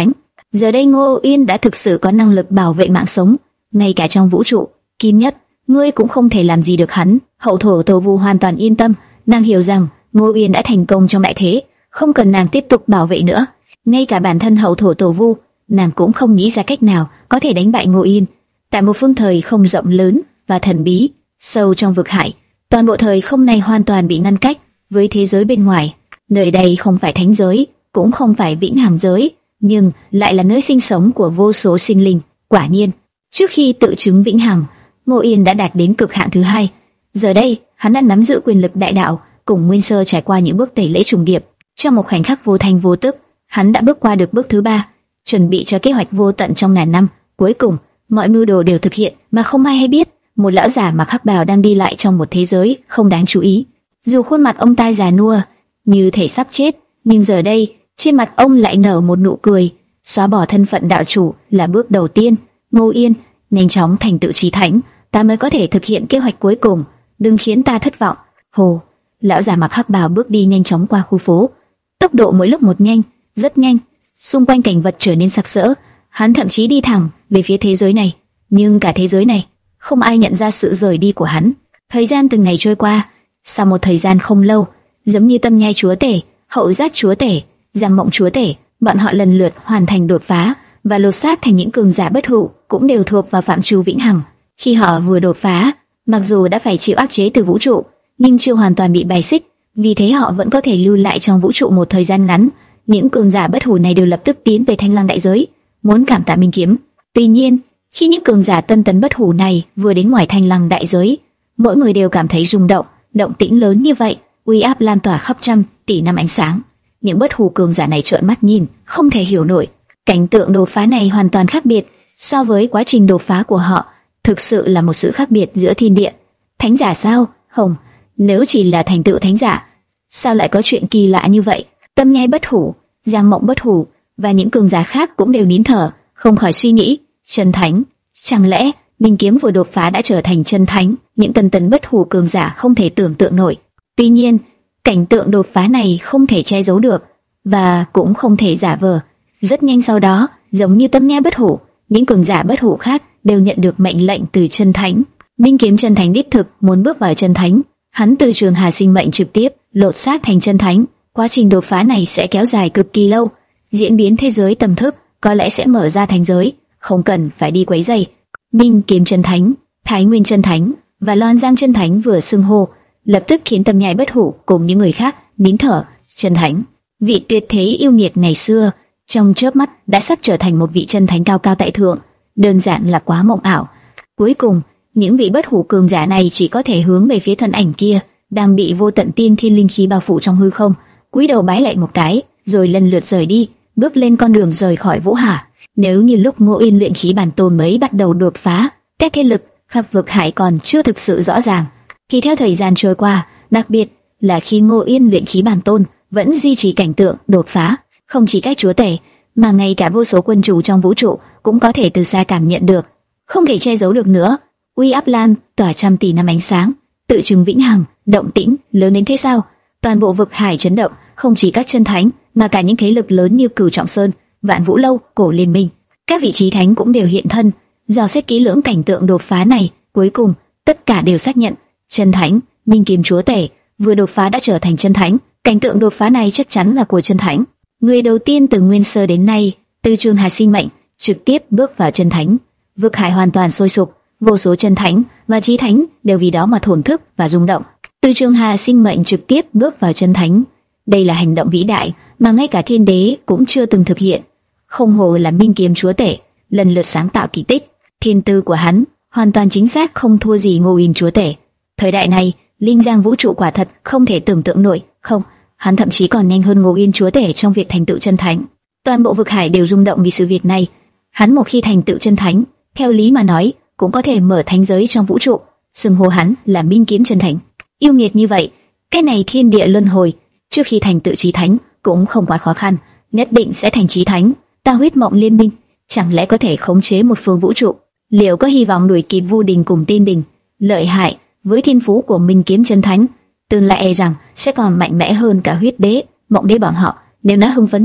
Giờ đây Ngô Uyên đã thực sự có năng lực bảo vệ mạng sống, ngay cả trong vũ trụ Kim Nhất, ngươi cũng không thể làm gì được hắn. Hậu thổ Tổ Vu hoàn toàn yên tâm, nàng hiểu rằng Ngô Uyên đã thành công trong đại thế, không cần nàng tiếp tục bảo vệ nữa. Ngay cả bản thân hậu thổ Tổ Vu, nàng cũng không nghĩ ra cách nào có thể đánh bại Ngô Uyên. Tại một phương thời không rộng lớn và thần bí, sâu trong vực hải, toàn bộ thời không này hoàn toàn bị ngăn cách với thế giới bên ngoài. Nơi đây không phải thánh giới, cũng không phải vĩnh hằng giới, nhưng lại là nơi sinh sống của vô số sinh linh. Quả nhiên, trước khi tự chứng vĩnh hằng, Ngô Uyên đã đạt đến cực hạn thứ hai. Giờ đây, hắn đã nắm giữ quyền lực đại đạo, cùng Nguyên Sơ trải qua những bước tẩy lễ trùng điệp. Trong một khoảnh khắc vô thanh vô tức, hắn đã bước qua được bước thứ ba, chuẩn bị cho kế hoạch vô tận trong ngàn năm. Cuối cùng, mọi mưu đồ đều thực hiện mà không ai hay biết. Một lão giả mặc hắc bào đang đi lại trong một thế giới không đáng chú ý. Dù khuôn mặt ông ta già nua, như thể sắp chết, nhưng giờ đây trên mặt ông lại nở một nụ cười. Xóa bỏ thân phận đạo chủ là bước đầu tiên. Ngô Uyên, nhanh chóng thành tựu chí thánh, ta mới có thể thực hiện kế hoạch cuối cùng. Đừng khiến ta thất vọng. Hồ, lão già mặc hắc bào bước đi nhanh chóng qua khu phố, tốc độ mỗi lúc một nhanh, rất nhanh. Xung quanh cảnh vật trở nên sặc sỡ. Hắn thậm chí đi thẳng về phía thế giới này, nhưng cả thế giới này không ai nhận ra sự rời đi của hắn. Thời gian từng ngày trôi qua, sau một thời gian không lâu, giống như Tâm Nhai chúa tể, Hậu Giác chúa tể, Giang Mộng chúa tể, bọn họ lần lượt hoàn thành đột phá và lột xác thành những cường giả bất hủ, cũng đều thuộc vào phạm trù vĩnh hằng. Khi họ vừa đột phá, mặc dù đã phải chịu áp chế từ vũ trụ, nhưng chưa hoàn toàn bị bài xích, vì thế họ vẫn có thể lưu lại trong vũ trụ một thời gian ngắn. Những cường giả bất hủ này đều lập tức tiến về Thanh Lăng đại giới, muốn cảm tạ Minh Kiếm. Tuy nhiên, khi những cường giả tân tấn bất hủ này vừa đến ngoài Thanh Lăng đại giới, mỗi người đều cảm thấy rung động. Động tĩnh lớn như vậy, uy áp lan tỏa khắp trăm tỷ năm ánh sáng. Những bất hủ cường giả này trợn mắt nhìn, không thể hiểu nổi. Cảnh tượng đột phá này hoàn toàn khác biệt so với quá trình đột phá của họ, thực sự là một sự khác biệt giữa thiên địa. Thánh giả sao? Không, nếu chỉ là thành tựu thánh giả, sao lại có chuyện kỳ lạ như vậy? Tâm Nhai bất hủ, Giang Mộng bất hủ và những cường giả khác cũng đều nín thở, không khỏi suy nghĩ, chân thánh, chẳng lẽ Minh Kiếm vừa đột phá đã trở thành chân thánh? Những tân tấn bất hủ cường giả không thể tưởng tượng nổi. Tuy nhiên, cảnh tượng đột phá này không thể che giấu được và cũng không thể giả vờ. Rất nhanh sau đó, giống như Tâm Nhai bất hủ, những cường giả bất hủ khác đều nhận được mệnh lệnh từ chân thánh. Minh Kiếm chân thánh đích thực muốn bước vào chân thánh, hắn từ Trường Hà sinh mệnh trực tiếp lột xác thành chân thánh. Quá trình đột phá này sẽ kéo dài cực kỳ lâu, diễn biến thế giới tầm thức có lẽ sẽ mở ra thánh giới, không cần phải đi quấy rầy. Minh Kiếm chân thánh, Thái Nguyên chân thánh và Loan Giang chân thánh vừa xưng hô, lập tức khiến Tâm Nhai bất hủ cùng những người khác nín thở. Chân thánh, vị tuyệt thế yêu nghiệt ngày xưa, trong chớp mắt đã sắp trở thành một vị chân thánh cao cao tại thượng, đơn giản là quá mộng ảo. Cuối cùng, những vị bất hủ cường giả này chỉ có thể hướng về phía thân ảnh kia đang bị vô tận tiên thiên linh khí bao phủ trong hư không, cúi đầu bái lại một cái, rồi lần lượt rời đi, bước lên con đường rời khỏi Vũ Hà. Nếu như lúc Ngô Uyên luyện khí bản tôn mới bắt đầu đột phá, các thế lực khắp vực hải còn chưa thực sự rõ ràng, thì theo thời gian trôi qua, đặc biệt là khi Ngô Uyên luyện khí bản tôn vẫn duy trì cảnh tượng đột phá, không chỉ các chúa tể, mà ngay cả vô số quân chủ trong vũ trụ cũng có thể từ xa cảm nhận được, không thể che giấu được nữa. Uy áp lan tỏa trăm tỷ năm ánh sáng, tự chứng vĩnh hằng, động tĩnh lớn đến thế sao? Toàn bộ vực hải chấn động, không chỉ các chân thánh, mà cả những thế lực lớn như Cửu Trọng Sơn, Vạn Vũ Lâu, Cổ Liên Minh, các vị trí thánh cũng đều hiện thân, dò xét kỹ lưỡng cảnh tượng đột phá này. Cuối cùng, tất cả đều xác nhận, chân thánh, Minh Kiếm chúa tể vừa đột phá đã trở thành chân thánh. Cảnh tượng đột phá này chắc chắn là của chân thánh. Người đầu tiên từ Nguyên Sơ đến nay, từ Trường Hà sinh mệnh trực tiếp bước vào chân thánh. Vực hải hoàn toàn sôi sục, vô số chân thánh và chí thánh đều vì đó mà thổn thức và rung động. Từ Trường Hà sinh mệnh trực tiếp bước vào chân thánh, đây là hành động vĩ đại mà ngay cả thiên đế cũng chưa từng thực hiện. Không hồ là Minh Kiếm chúa tể lần lượt sáng tạo kỳ tích, thiên tư của hắn hoàn toàn chính xác không thua gì Ngô Uyên chúa tể. Thời đại này, linh giang vũ trụ quả thật không thể tưởng tượng nổi, không, hắn thậm chí còn nhanh hơn Ngô Uyên chúa tể trong việc thành tựu chân thánh. Toàn bộ vực hải đều rung động vì sự việc này. Hắn một khi thành tựu chân thánh, theo lý mà nói cũng có thể mở thánh giới trong vũ trụ, xưng hô hắn là Minh Kiếm chân thánh. Yêu nghiệt như vậy, cái này thiên địa luân hồi, trước khi thành tựu chí thánh cũng không quá khó khăn, nhất định sẽ thành chí thánh. Ta huyết mộng liên minh, chẳng lẽ có thể khống chế một phương vũ trụ? Liệu có hy vọng đuổi kịp Vu Đình cùng Tiên Đình? Lợi hại, với thiên phú của Minh Kiếm chân thánh, tương lai e rằng sẽ còn mạnh mẽ hơn cả huyết đế, mộng đế bọn họ. Nếu nó hưng phấn nhất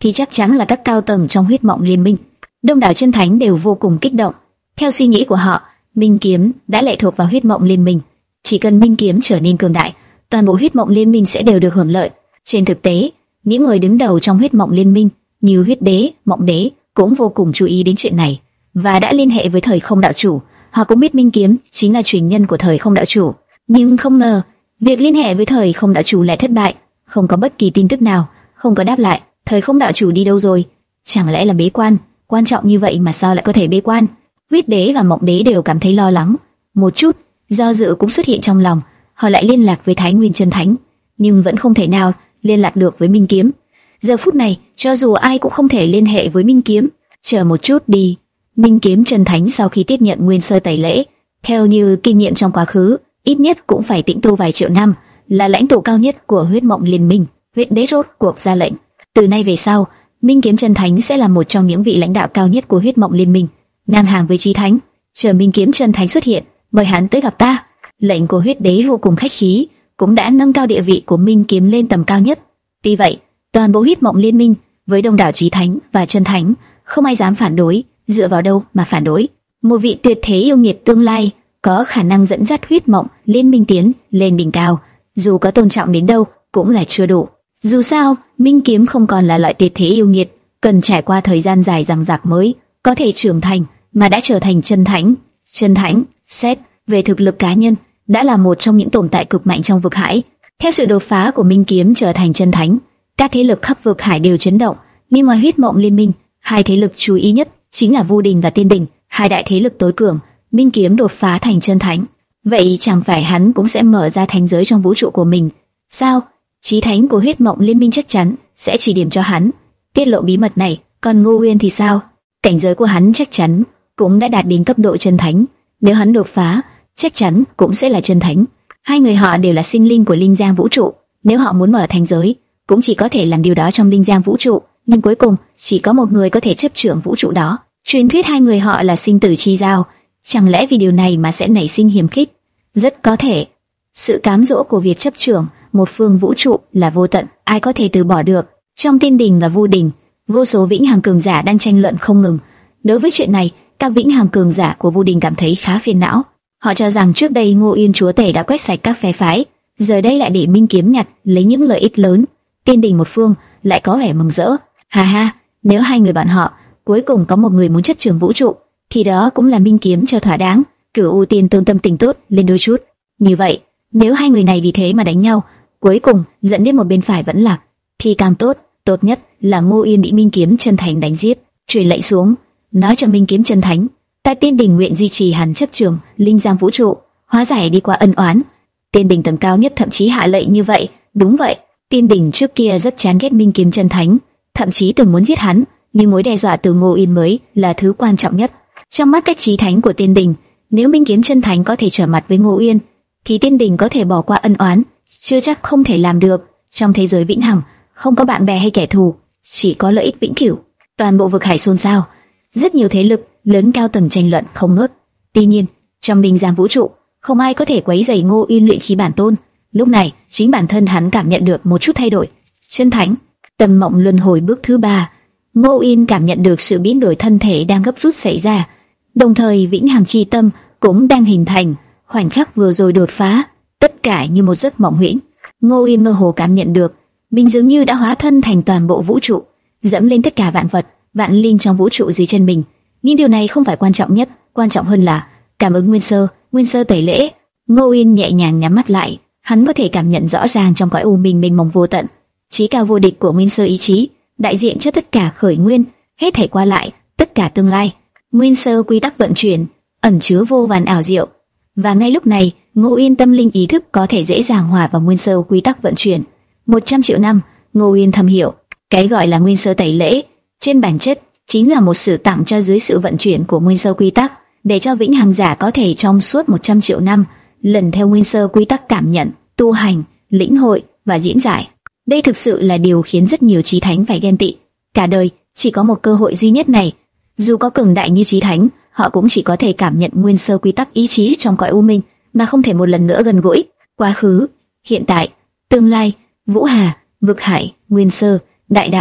thì chắc chắn là các cao tầng trong huyết mộng liên minh. Đông đảo chân thánh đều vô cùng kích động. Theo suy nghĩ của họ, Minh Kiếm đã lệ thuộc vào huyết mộng liên minh. Chỉ cần Minh Kiếm trở nên cường đại, toàn bộ huyết mộng liên minh sẽ đều được hưởng lợi. Trên thực tế, những người đứng đầu trong huyết mộng liên minh như huyết đế, mộng đế cũng vô cùng chú ý đến chuyện này và đã liên hệ với thời không đạo chủ. Họ cũng biết Minh Kiếm chính là truyền nhân của thời không đạo chủ, nhưng không ngờ việc liên hệ với thời không đạo chủ lại thất bại, không có bất kỳ tin tức nào, không có đáp lại. Thời không đạo chủ đi đâu rồi? Chẳng lẽ là bế quan? Quan trọng như vậy mà sao lại có thể bế quan? Huyết đế và mộng đế đều cảm thấy lo lắng. Một chút do dự cũng xuất hiện trong lòng. Họ lại liên lạc với Thái Nguyên Chân Thánh, nhưng vẫn không thể nào liên lạc được với Minh Kiếm. Giờ phút này, cho dù ai cũng không thể liên hệ với Minh Kiếm. Chờ một chút đi. Minh Kiếm Chân Thánh sau khi tiếp nhận Nguyên Sơ tẩy lễ, theo như kinh nghiệm trong quá khứ, ít nhất cũng phải tĩnh tu vài triệu năm, là lãnh tụ cao nhất của huyết mộng liên minh. Huyết đế rốt cuộc ra lệnh, từ nay về sau, Minh Kiếm Chân Thánh sẽ là một trong những vị lãnh đạo cao nhất của huyết mộng liên minh, ngang hàng với Chí Thánh. Chờ Minh Kiếm Chân Thánh xuất hiện, mời hắn tới gặp ta. Lệnh của huyết đế vô cùng khách khí, cũng đã nâng cao địa vị của Minh Kiếm lên tầm cao nhất. Tuy vậy, toàn bộ huyết mộng liên minh với đông đảo Chí Thánh và Chân Thánh, không ai dám phản đối. Dựa vào đâu mà phản đối? Một vị tuyệt thế yêu nghiệt tương lai có khả năng dẫn dắt huyết mộng liên minh tiến lên đỉnh cao, dù có tôn trọng đến đâu cũng là chưa đủ. Dù sao, Minh Kiếm không còn là loại tuyệt thế yêu nghiệt, cần trải qua thời gian dài dằng dặc mới có thể trưởng thành, mà đã trở thành chân thánh. Chân thánh, xét về thực lực cá nhân, đã là một trong những tồn tại cực mạnh trong vực hải. Theo sự đột phá của Minh Kiếm trở thành chân thánh, các thế lực khắp vực hải đều chấn động. Nhưng ngoài huyết mộng liên minh, hai thế lực chú ý nhất chính là Vu Đình và Tiên Đình, hai đại thế lực tối cường. Minh Kiếm đột phá thành chân thánh, vậy chẳng phải hắn cũng sẽ mở ra thánh giới trong vũ trụ của mình? Sao? Chí Thánh của huyết mộng liên minh chắc chắn sẽ chỉ điểm cho hắn tiết lộ bí mật này. Còn Ngô Uyên thì sao? Cảnh giới của hắn chắc chắn cũng đã đạt đến cấp độ chân thánh, nếu hắn đột phá, chắc chắn cũng sẽ là chân thánh. Hai người họ đều là sinh linh của linh giang vũ trụ, nếu họ muốn mở thánh giới, cũng chỉ có thể làm điều đó trong linh giang vũ trụ. Nhưng cuối cùng chỉ có một người có thể chấp trưởng vũ trụ đó. Truyền thuyết hai người họ là sinh tử chi giao, chẳng lẽ vì điều này mà sẽ nảy sinh hiềm khích? Rất có thể. Sự cám dỗ của việc chấp trưởng một phương vũ trụ là vô tận, ai có thể từ bỏ được? Trong Tiên Đình và Vu Đình, vô số vĩnh hằng cường giả đang tranh luận không ngừng. Đối với chuyện này, các vĩnh hằng cường giả của Vu Đình cảm thấy khá phiền não. Họ cho rằng trước đây Ngô Uyên chúa tể đã quét sạch các phe phái, giờ đây lại để Minh Kiếm nhặt lấy những lợi ích lớn. Tiên Đình một phương lại có vẻ mừng rỡ. Ha ha, nếu hai người bạn họ cuối cùng có một người muốn chấp trưởng vũ trụ, thì đó cũng là Minh Kiếm cho thỏa đáng. Cửu U Tiên Tôn tâm tình tốt lên đôi chút. Như vậy, nếu hai người này vì thế mà đánh nhau, cuối cùng dẫn đến một bên phải vẫn lạc, thì càng tốt. Tốt nhất là Ngô Uyên bị Minh Kiếm Chân Thánh đánh giết, truyền lệnh xuống, nói cho Minh Kiếm Chân Thánh, tại Tiên Đình nguyện duy trì hắn chấp trưởng linh giang vũ trụ, hóa giải đi qua ân oán. Tiên Đình tầng cao nhất thậm chí hạ lệnh như vậy. Đúng vậy, Tiên Đình trước kia rất chán ghét Minh Kiếm Chân Thánh, thậm chí từng muốn giết hắn, nhưng mối đe dọa từ Ngô Uyên mới là thứ quan trọng nhất. Trong mắt các chí thánh của Tiên Đình, nếu Minh Kiếm Chân Thánh có thể trở mặt với Ngô Uyên, thì Tiên Đình có thể bỏ qua ân oán, chưa chắc không thể làm được. Trong thế giới vĩnh hằng, không có bạn bè hay kẻ thù, chỉ có lợi ích vĩnh cửu. Toàn bộ vực hải xôn xao, rất nhiều thế lực lớn cao tầng tranh luận không ngớt. Tuy nhiên, trong linh giang vũ trụ, không ai có thể quấy rầy Ngô Uyên luyện khí bản tôn. Lúc này, chính bản thân hắn cảm nhận được một chút thay đổi. Chân thánh, tâm mộng luân hồi bước thứ ba. Ngô Uyên cảm nhận được sự biến đổi thân thể đang gấp rút xảy ra, đồng thời vĩnh hằng chi tâm cũng đang hình thành. Khoảnh khắc vừa rồi đột phá, tất cả như một giấc mộng huyễn. Ngô Uyên mơ hồ cảm nhận được mình dường như đã hóa thân thành toàn bộ vũ trụ, dẫm lên tất cả vạn vật, vạn linh trong vũ trụ dưới chân mình. Nhưng điều này không phải quan trọng nhất, quan trọng hơn là cảm ứng nguyên sơ, nguyên sơ tẩy lễ. Ngô Uyên nhẹ nhàng nhắm mắt lại, hắn có thể cảm nhận rõ ràng trong cõi u minh mênh mông vô tận, chí cao vô địch của nguyên sơ ý chí, đại diện cho tất cả khởi nguyên, hết thảy qua lại, tất cả tương lai. Nguyên sơ quy tắc vận chuyển, ẩn chứa vô vàn ảo diệu. Và ngay lúc này, Ngô Uyên tâm linh ý thức có thể dễ dàng hòa vào nguyên sơ quy tắc vận chuyển. Một trăm triệu năm, Ngô Uyên thầm hiểu, cái gọi là nguyên sơ tẩy lễ, trên bản chất chính là một sự tặng cho dưới sự vận chuyển của nguyên sơ quy tắc, để cho vĩnh hằng giả có thể trong suốt một trăm triệu năm lần theo nguyên sơ quy tắc cảm nhận, tu hành, lĩnh hội và diễn giải. Đây thực sự là điều khiến rất nhiều chí thánh phải ghen tị. Cả đời chỉ có một cơ hội duy nhất này, dù có cường đại như chí thánh, họ cũng chỉ có thể cảm nhận nguyên sơ quy tắc ý chí trong cõi u minh, mà không thể một lần nữa gần gũi quá khứ, hiện tại, tương lai, vũ hà, vực hải, nguyên sơ, đại đạo,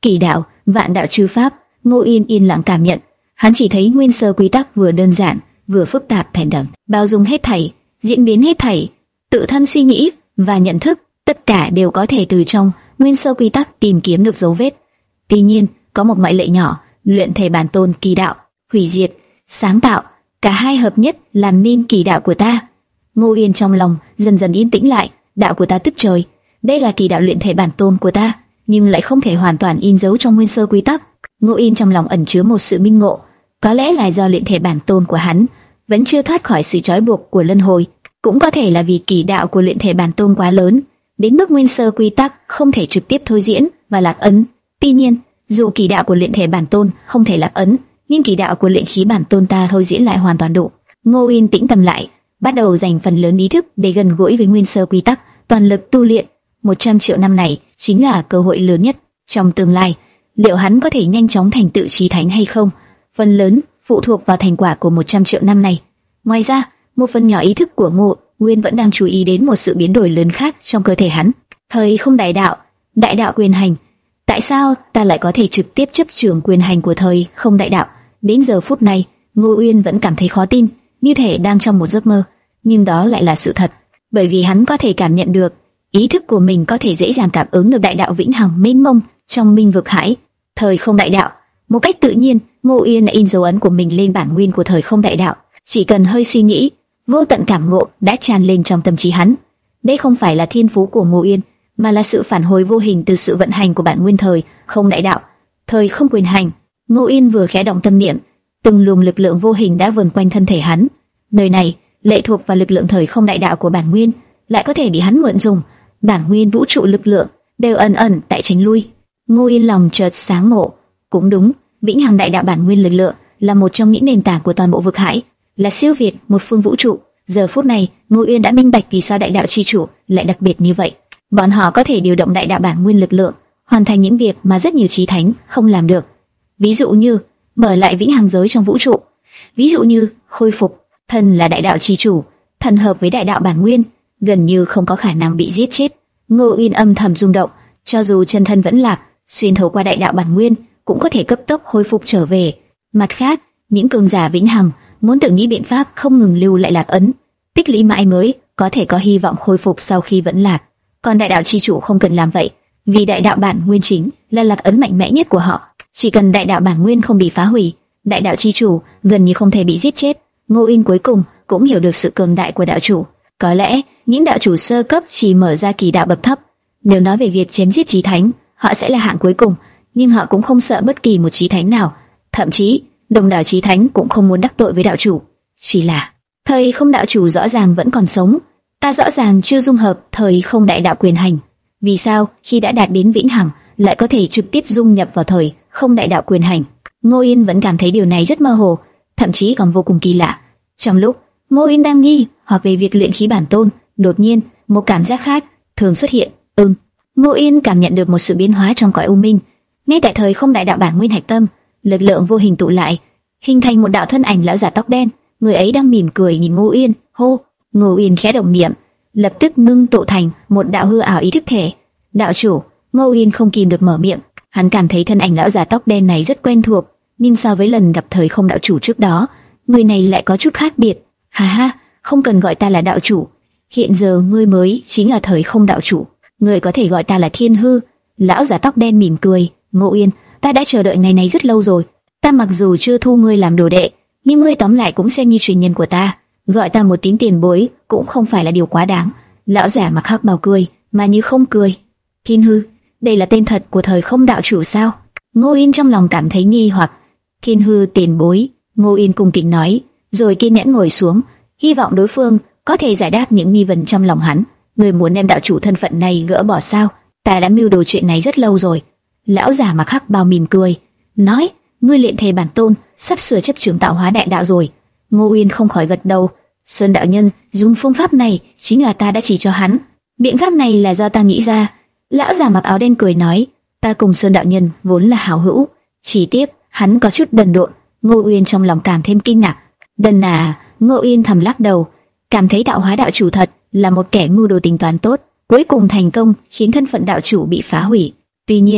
Kỳ đạo, vạn đạo chư pháp. Ngô Yên yên lặng cảm nhận, hắn chỉ thấy nguyên sơ quy tắc vừa đơn giản, vừa phức tạp thèm đậm, bao dung hết thảy, diễn biến hết thảy, tự thân suy nghĩ và nhận thức, tất cả đều có thể từ trong nguyên sơ quy tắc tìm kiếm được dấu vết. Tuy nhiên, có một ngoại lệ nhỏ, luyện thể bản tôn kỳ đạo, hủy diệt, sáng tạo, cả hai hợp nhất làm nên kỳ đạo của ta. Ngô Yên trong lòng dần dần yên tĩnh lại, đạo của ta tức trời, đây là kỳ đạo luyện thể bản tôn của ta, nhưng lại không thể hoàn toàn in dấu trong nguyên sơ quy tắc. Ngô Yên trong lòng ẩn chứa một sự minh ngộ, có lẽ là do luyện thể bản tôn của hắn vẫn chưa thoát khỏi sự trói buộc của luân hồi, cũng có thể là vì kỳ đạo của luyện thể bản tôn quá lớn, đến mức nguyên sơ quy tắc không thể trực tiếp thôi diễn và lạc ấn. Tuy nhiên, dù kỳ đạo của luyện thể bản tôn không thể lạc ấn, nhưng kỳ đạo của luyện khí bản tôn ta thôi diễn lại hoàn toàn đủ. Ngô Yên tĩnh tâm lại, bắt đầu dành phần lớn ý thức để gần gũi với nguyên sơ quy tắc, toàn lực tu luyện. một trăm triệu năm này chính là cơ hội lớn nhất. Trong tương lai, liệu hắn có thể nhanh chóng thành tựu chí thánh hay không, phần lớn phụ thuộc vào thành quả của một trăm triệu năm này. Ngoài ra, một phần nhỏ ý thức của Ngô Nguyên vẫn đang chú ý đến một sự biến đổi lớn khác trong cơ thể hắn. Thời không đại đạo, đại đạo quyền hành. Tại sao ta lại có thể trực tiếp chấp trưởng quyền hành của thời không đại đạo? Đến giờ phút này, Ngô Uyên vẫn cảm thấy khó tin, như thể đang trong một giấc mơ, nhưng đó lại là sự thật, bởi vì hắn có thể cảm nhận được, ý thức của mình có thể dễ dàng cảm ứng được đại đạo vĩnh hằng mênh mông trong minh vực hải, thời không đại đạo. Một cách tự nhiên, Ngô Uyên đã in dấu ấn của mình lên bản nguyên của thời không đại đạo. Chỉ cần hơi suy nghĩ, vô tận cảm ngộ đã tràn lên trong tâm trí hắn. Đây không phải là thiên phú của Ngô Uyên, mà là sự phản hồi vô hình từ sự vận hành của bản nguyên thời không đại đạo, thời không quyền hành. Ngô Uyên vừa khẽ động tâm niệm, từng luồng lực lượng vô hình đã vần quanh thân thể hắn. Nơi này lệ thuộc vào lực lượng thời không đại đạo của bản nguyên, lại có thể bị hắn mượn dùng. Bản nguyên vũ trụ lực lượng đều ẩn ẩn tại tránh lui. Ngô Uyên lòng chợt sáng ngộ, cũng đúng, vĩnh hằng đại đạo bản nguyên lực lượng là một trong những nền tảng của toàn bộ vực hải, là siêu việt một phương vũ trụ. Giờ phút này, Ngô Uyên đã minh bạch vì sao đại đạo chi chủ lại đặc biệt như vậy. Bọn họ có thể điều động đại đạo bản nguyên lực lượng, hoàn thành những việc mà rất nhiều chí thánh không làm được. Ví dụ như mở lại vĩnh hằng giới trong vũ trụ, ví dụ như khôi phục. Thần là đại đạo chi chủ, thần hợp với đại đạo bản nguyên, gần như không có khả năng bị giết chết. Ngô Uyên âm thầm rung động, cho dù chân thân vẫn lạc, xuyên thấu qua đại đạo bản nguyên cũng có thể cấp tốc hồi phục trở về. Mặt khác, những cường giả vĩnh hằng muốn tự nghĩ biện pháp không ngừng lưu lại lạc ấn, tích lũy mãi mới có thể có hy vọng khôi phục sau khi vẫn lạc. Còn đại đạo chi chủ không cần làm vậy, vì đại đạo bản nguyên chính là lạc ấn mạnh mẽ nhất của họ. Chỉ cần đại đạo bản nguyên không bị phá hủy, đại đạo chi chủ gần như không thể bị giết chết. Ngô Uyên cuối cùng cũng hiểu được sự cường đại của đạo chủ. Có lẽ những đạo chủ sơ cấp chỉ mở ra kỳ đạo bậc thấp, nếu nói về việc chém giết chí thánh, họ sẽ là hạng cuối cùng, nhưng họ cũng không sợ bất kỳ một chí thánh nào. Thậm chí đồng đảo chí thánh cũng không muốn đắc tội với đạo chủ. Chỉ là thời không đạo chủ rõ ràng vẫn còn sống, ta rõ ràng chưa dung hợp thời không đại đạo quyền hành. Vì sao khi đã đạt đến vĩnh hằng lại có thể trực tiếp dung nhập vào thời không đại đạo quyền hành? Ngô Yên vẫn cảm thấy điều này rất mơ hồ, thậm chí còn vô cùng kỳ lạ. Trong lúc Ngô Yên đang nghi hoặc về việc luyện khí bản tôn, đột nhiên một cảm giác khác thường xuất hiện. Ừm, Ngô Yên cảm nhận được một sự biến hóa trong cõi u minh. Ngay tại thời không đại đạo bản nguyên hạch tâm, lực lượng vô hình tụ lại, hình thành một đạo thân ảnh lão giả tóc đen. Người ấy đang mỉm cười nhìn Ngô Yên. Hô! Ngô Yên khẽ động niệm, lập tức ngưng tụ thành một đạo hư ảo ý thức thể. Đạo chủ! Ngô Yên không kìm được mở miệng. Hắn cảm thấy thân ảnh lão giả tóc đen này rất quen thuộc, nhưng so với lần gặp thời không đạo chủ trước đó, người này lại có chút khác biệt. Ha ha, không cần gọi ta là đạo chủ, hiện giờ ngươi mới chính là thời không đạo chủ, ngươi có thể gọi ta là Thiên Hư. Lão giả tóc đen mỉm cười. Ngô Yên, ta đã chờ đợi ngày này rất lâu rồi. Ta mặc dù chưa thu ngươi làm đồ đệ, nhưng ngươi tóm lại cũng xem như truyền nhân của ta, gọi ta một tiếng tiền bối cũng không phải là điều quá đáng. Lão giả mặc hắc bào cười, mà như không cười. Thiên Hư, đây là tên thật của thời không đạo chủ sao? Ngô Yên trong lòng cảm thấy nghi hoặc. Thiên Hư tiền bối, Ngô Yên cung kính nói, rồi kiên nhẫn ngồi xuống, hy vọng đối phương có thể giải đáp những nghi vấn trong lòng hắn. Người muốn đem đạo chủ thân phận này gỡ bỏ sao? Ta đã mưu đồ chuyện này rất lâu rồi. Lão giả mặc hắc bào mỉm cười, nói, ngươi luyện thể bản tôn, sắp sửa chấp trưởng tạo hóa đại đạo rồi. Ngô Uyên không khỏi gật đầu. Sơn đạo nhân dùng phương pháp này chính là ta đã chỉ cho hắn. Biện pháp này là do ta nghĩ ra. Lão giả mặc áo đen cười nói, ta cùng Sơn đạo nhân vốn là hảo hữu, chỉ tiếc hắn có chút đần độn. Ngô Uyên trong lòng càng thêm kinh ngạc. Đần à? Ngô Uyên thầm lắc đầu, cảm thấy tạo hóa đạo chủ thật là một kẻ mưu đồ tính toán tốt, cuối cùng thành công khiến thân phận đạo chủ bị phá hủy. Tuy nhiên,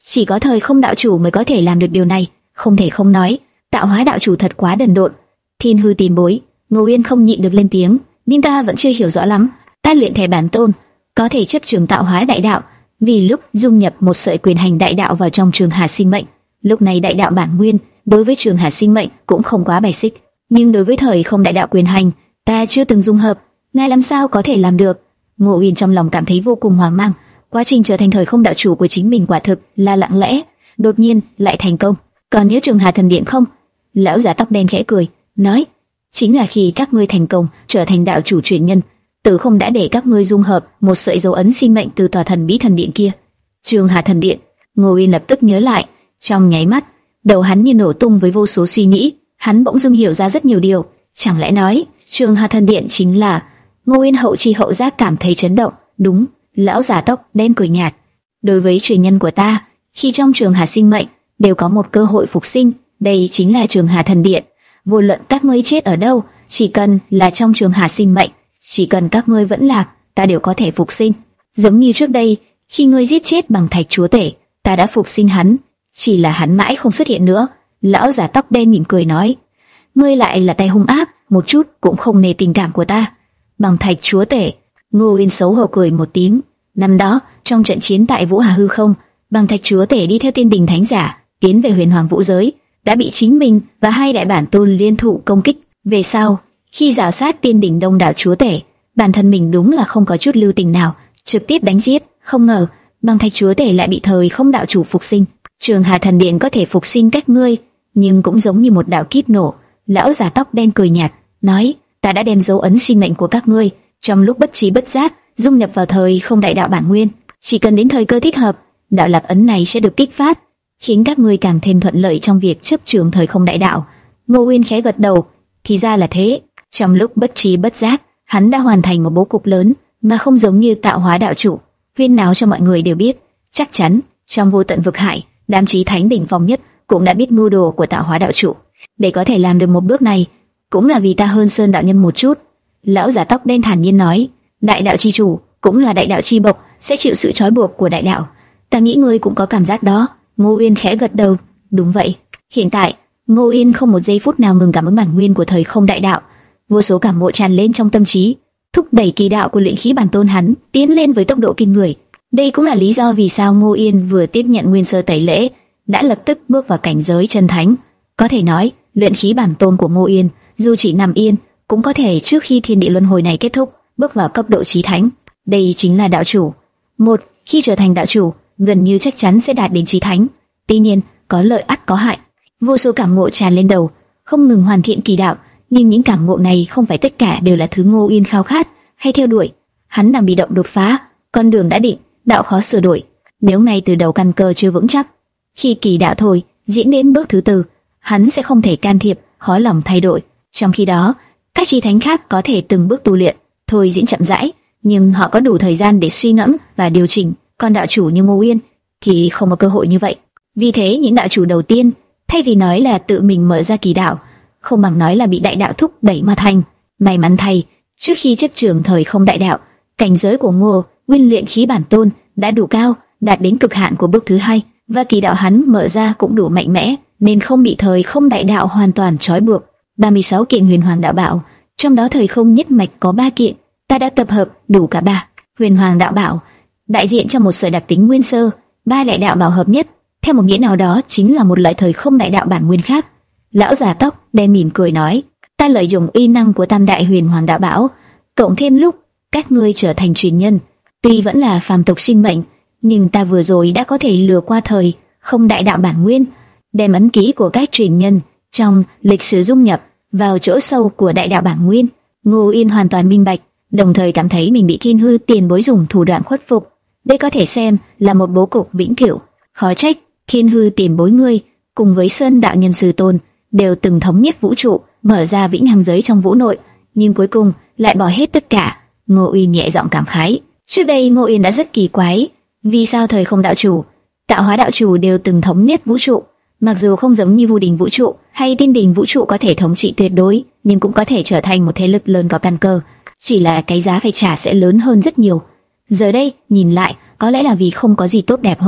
Chỉ có thời không đạo chủ mới có thể làm được điều này. Không thể không nói, tạo hóa đạo chủ thật quá đần độn. Thiên hư tiền bối, Ngô Uyên không nhịn được lên tiếng, nhưng ta vẫn chưa hiểu rõ lắm. Ta luyện thể bản tôn, có thể chấp trường tạo hóa đại đạo, vì lúc dung nhập một sợi quyền hành đại đạo vào trong trường hà sinh mệnh. Lúc này đại đạo bản nguyên đối với trường hà sinh mệnh cũng không quá bài xích, nhưng đối với thời không đại đạo quyền hành, ta chưa từng dung hợp. Ngài làm sao có thể làm được? Ngô Uyên trong lòng cảm thấy vô cùng hoang mang. Quá trình trở thành thời không đạo chủ của chính mình quả thực là lặng lẽ, đột nhiên lại thành công. Còn nhớ trường hà thần điện không? Lão già tóc đen khẽ cười, nói: chính là khi các ngươi thành công trở thành đạo chủ truyền nhân, Tử không đã để các ngươi dung hợp một sợi dấu ấn sinh mệnh từ tòa thần bí thần điện kia. Trường hà thần điện. Ngô Uyên lập tức nhớ lại, trong nháy mắt, đầu hắn như nổ tung với vô số suy nghĩ. Hắn bỗng dưng hiểu ra rất nhiều điều. Chẳng lẽ nói Trường hà thần điện chính là... Ngô Uyên hậu chi hậu giác cảm thấy chấn động. Đúng. Lão già tóc đen cười nhạt. Đối với truyền nhân của ta, khi trong trường hà sinh mệnh đều có một cơ hội phục sinh. Đây chính là trường hà thần điện. Vô luận các ngươi chết ở đâu, chỉ cần là trong trường hà sinh mệnh, chỉ cần các ngươi vẫn lạc, ta đều có thể phục sinh. Giống như trước đây, khi ngươi giết chết bằng thạch chúa tể, ta đã phục sinh hắn, chỉ là hắn mãi không xuất hiện nữa. Lão già tóc đen mỉm cười nói: ngươi lại là tay hung ác, một chút cũng không nề tình cảm của ta. Bằng thạch chúa tể. Ngô Uyên xấu hổ cười một tiếng. Năm đó, trong trận chiến tại Vũ Hà hư không, bằng thạch chúa tể đi theo tiên đình thánh giả tiến về huyền hoàng vũ giới, đã bị chính mình và hai đại bản tôn liên thủ công kích. Về sau, khi rào sát tiên đỉnh đông đảo chúa tể, bản thân mình đúng là không có chút lưu tình nào, trực tiếp đánh giết. Không ngờ, bằng thạch chúa tể lại bị thời không đạo chủ phục sinh. Trường hà thần điện có thể phục sinh các ngươi, nhưng cũng giống như một đạo kíp nổ. Lão già tóc đen cười nhạt, nói: ta đã đem dấu ấn sinh mệnh của các ngươi trong lúc bất trí bất giác dung nhập vào thời không đại đạo bản nguyên. Chỉ cần đến thời cơ thích hợp, đạo lạc ấn này sẽ được kích phát, khiến các ngươi càng thêm thuận lợi trong việc chấp trường thời không đại đạo. Ngô Uyên khẽ gật đầu. Thì ra là thế. Trong lúc bất trí bất giác, hắn đã hoàn thành một bố cục lớn, mà không giống như tạo hóa đạo chủ huyên náo cho mọi người đều biết. Chắc chắn trong vô tận vực hải, đám chí thánh đỉnh phong nhất cũng đã biết mưu đồ của tạo hóa đạo chủ. Để có thể làm được một bước này, cũng là vì ta hơn Sơn đạo nhân một chút. Lão già tóc đen thản nhiên nói: đại đạo chi chủ cũng là đại đạo chi bộc, sẽ chịu sự trói buộc của đại đạo. Ta nghĩ ngươi cũng có cảm giác đó. Ngô Uyên khẽ gật đầu. Đúng vậy. Hiện tại, Ngô Uyên không một giây phút nào ngừng cảm ứng bản nguyên của thời không đại đạo. Vô số cảm ngộ tràn lên trong tâm trí, thúc đẩy kỳ đạo của luyện khí bản tôn hắn tiến lên với tốc độ kinh người. Đây cũng là lý do vì sao Ngô Uyên vừa tiếp nhận nguyên sơ tẩy lễ, đã lập tức bước vào cảnh giới chân thánh. Có thể nói, luyện khí bản tôn của Ngô Uyên, dù chỉ nằm yên, cũng có thể trước khi thiên địa luân hồi này kết thúc, bước vào cấp độ chí thánh. Đây chính là đạo chủ. Một, khi trở thành đạo chủ, gần như chắc chắn sẽ đạt đến chí thánh. Tuy nhiên, có lợi ắt có hại. Vô số cảm ngộ tràn lên đầu, không ngừng hoàn thiện kỳ đạo, nhưng những cảm ngộ này không phải tất cả đều là thứ Ngô Uyên khao khát hay theo đuổi. Hắn đang bị động đột phá, con đường đã định, đạo khó sửa đổi. Nếu ngay từ đầu căn cơ chưa vững chắc, khi kỳ đạo thôi diễn đến bước thứ tư, hắn sẽ không thể can thiệp, khó lòng thay đổi. Trong khi đó, các chí thánh khác có thể từng bước tu luyện, thôi diễn chậm rãi, nhưng họ có đủ thời gian để suy ngẫm và điều chỉnh. Còn đạo chủ như Ngô Uyên thì không có cơ hội như vậy. Vì thế, những đạo chủ đầu tiên, thay vì nói là tự mình mở ra kỳ đạo, không bằng nói là bị đại đạo thúc đẩy mà thành. May mắn thay, trước khi chấp trường thời không đại đạo, cảnh giới của Ngô Uyên luyện khí bản tôn đã đủ cao, đạt đến cực hạn của bước thứ hai, và kỳ đạo hắn mở ra cũng đủ mạnh mẽ, nên không bị thời không đại đạo hoàn toàn trói buộc. ba mươi sáu kiện huyền hoàng đạo bảo, trong đó thời không nhất mạch có ba kiện, ta đã tập hợp đủ cả ba. Huyền hoàng đạo bảo đại diện cho một sợi đặc tính nguyên sơ, ba đại đạo bảo hợp nhất, theo một nghĩa nào đó chính là một loại thời không đại đạo bản nguyên khác. Lão già tóc đen mỉm cười nói: ta lợi dụng uy năng của tam đại huyền hoàng đạo bảo, cộng thêm lúc các ngươi trở thành truyền nhân, tuy vẫn là phàm tục sinh mệnh, nhưng ta vừa rồi đã có thể lừa qua thời không đại đạo bản nguyên, đem ấn ký của các truyền nhân trong lịch sử dung nhập vào chỗ sâu của đại đạo bản nguyên. Ngô Uyên hoàn toàn minh bạch, đồng thời cảm thấy mình bị Thiên Hư tiền bối dùng thủ đoạn khuất phục. Đây có thể xem là một bố cục vĩnh cửu. Khó trách Thiên Hư tiền bối ngươi cùng với Sơn đạo nhân sư tôn đều từng thống nhất vũ trụ, mở ra vĩnh hằng giới trong vũ nội, nhưng cuối cùng lại bỏ hết tất cả. Ngô Uyên nhẹ giọng cảm khái. Trước đây Ngô Uyên đã rất kỳ quái, vì sao thời không đạo chủ, tạo hóa đạo chủ đều từng thống nhất vũ trụ, mặc dù không giống như Vu Đình vũ trụ hay Tiên Đình vũ trụ có thể thống trị tuyệt đối, nhưng cũng có thể trở thành một thế lực lớn có căn cơ, chỉ là cái giá phải trả sẽ lớn hơn rất nhiều. Giờ đây nhìn lại, có lẽ là vì không có gì tốt đẹp hơn.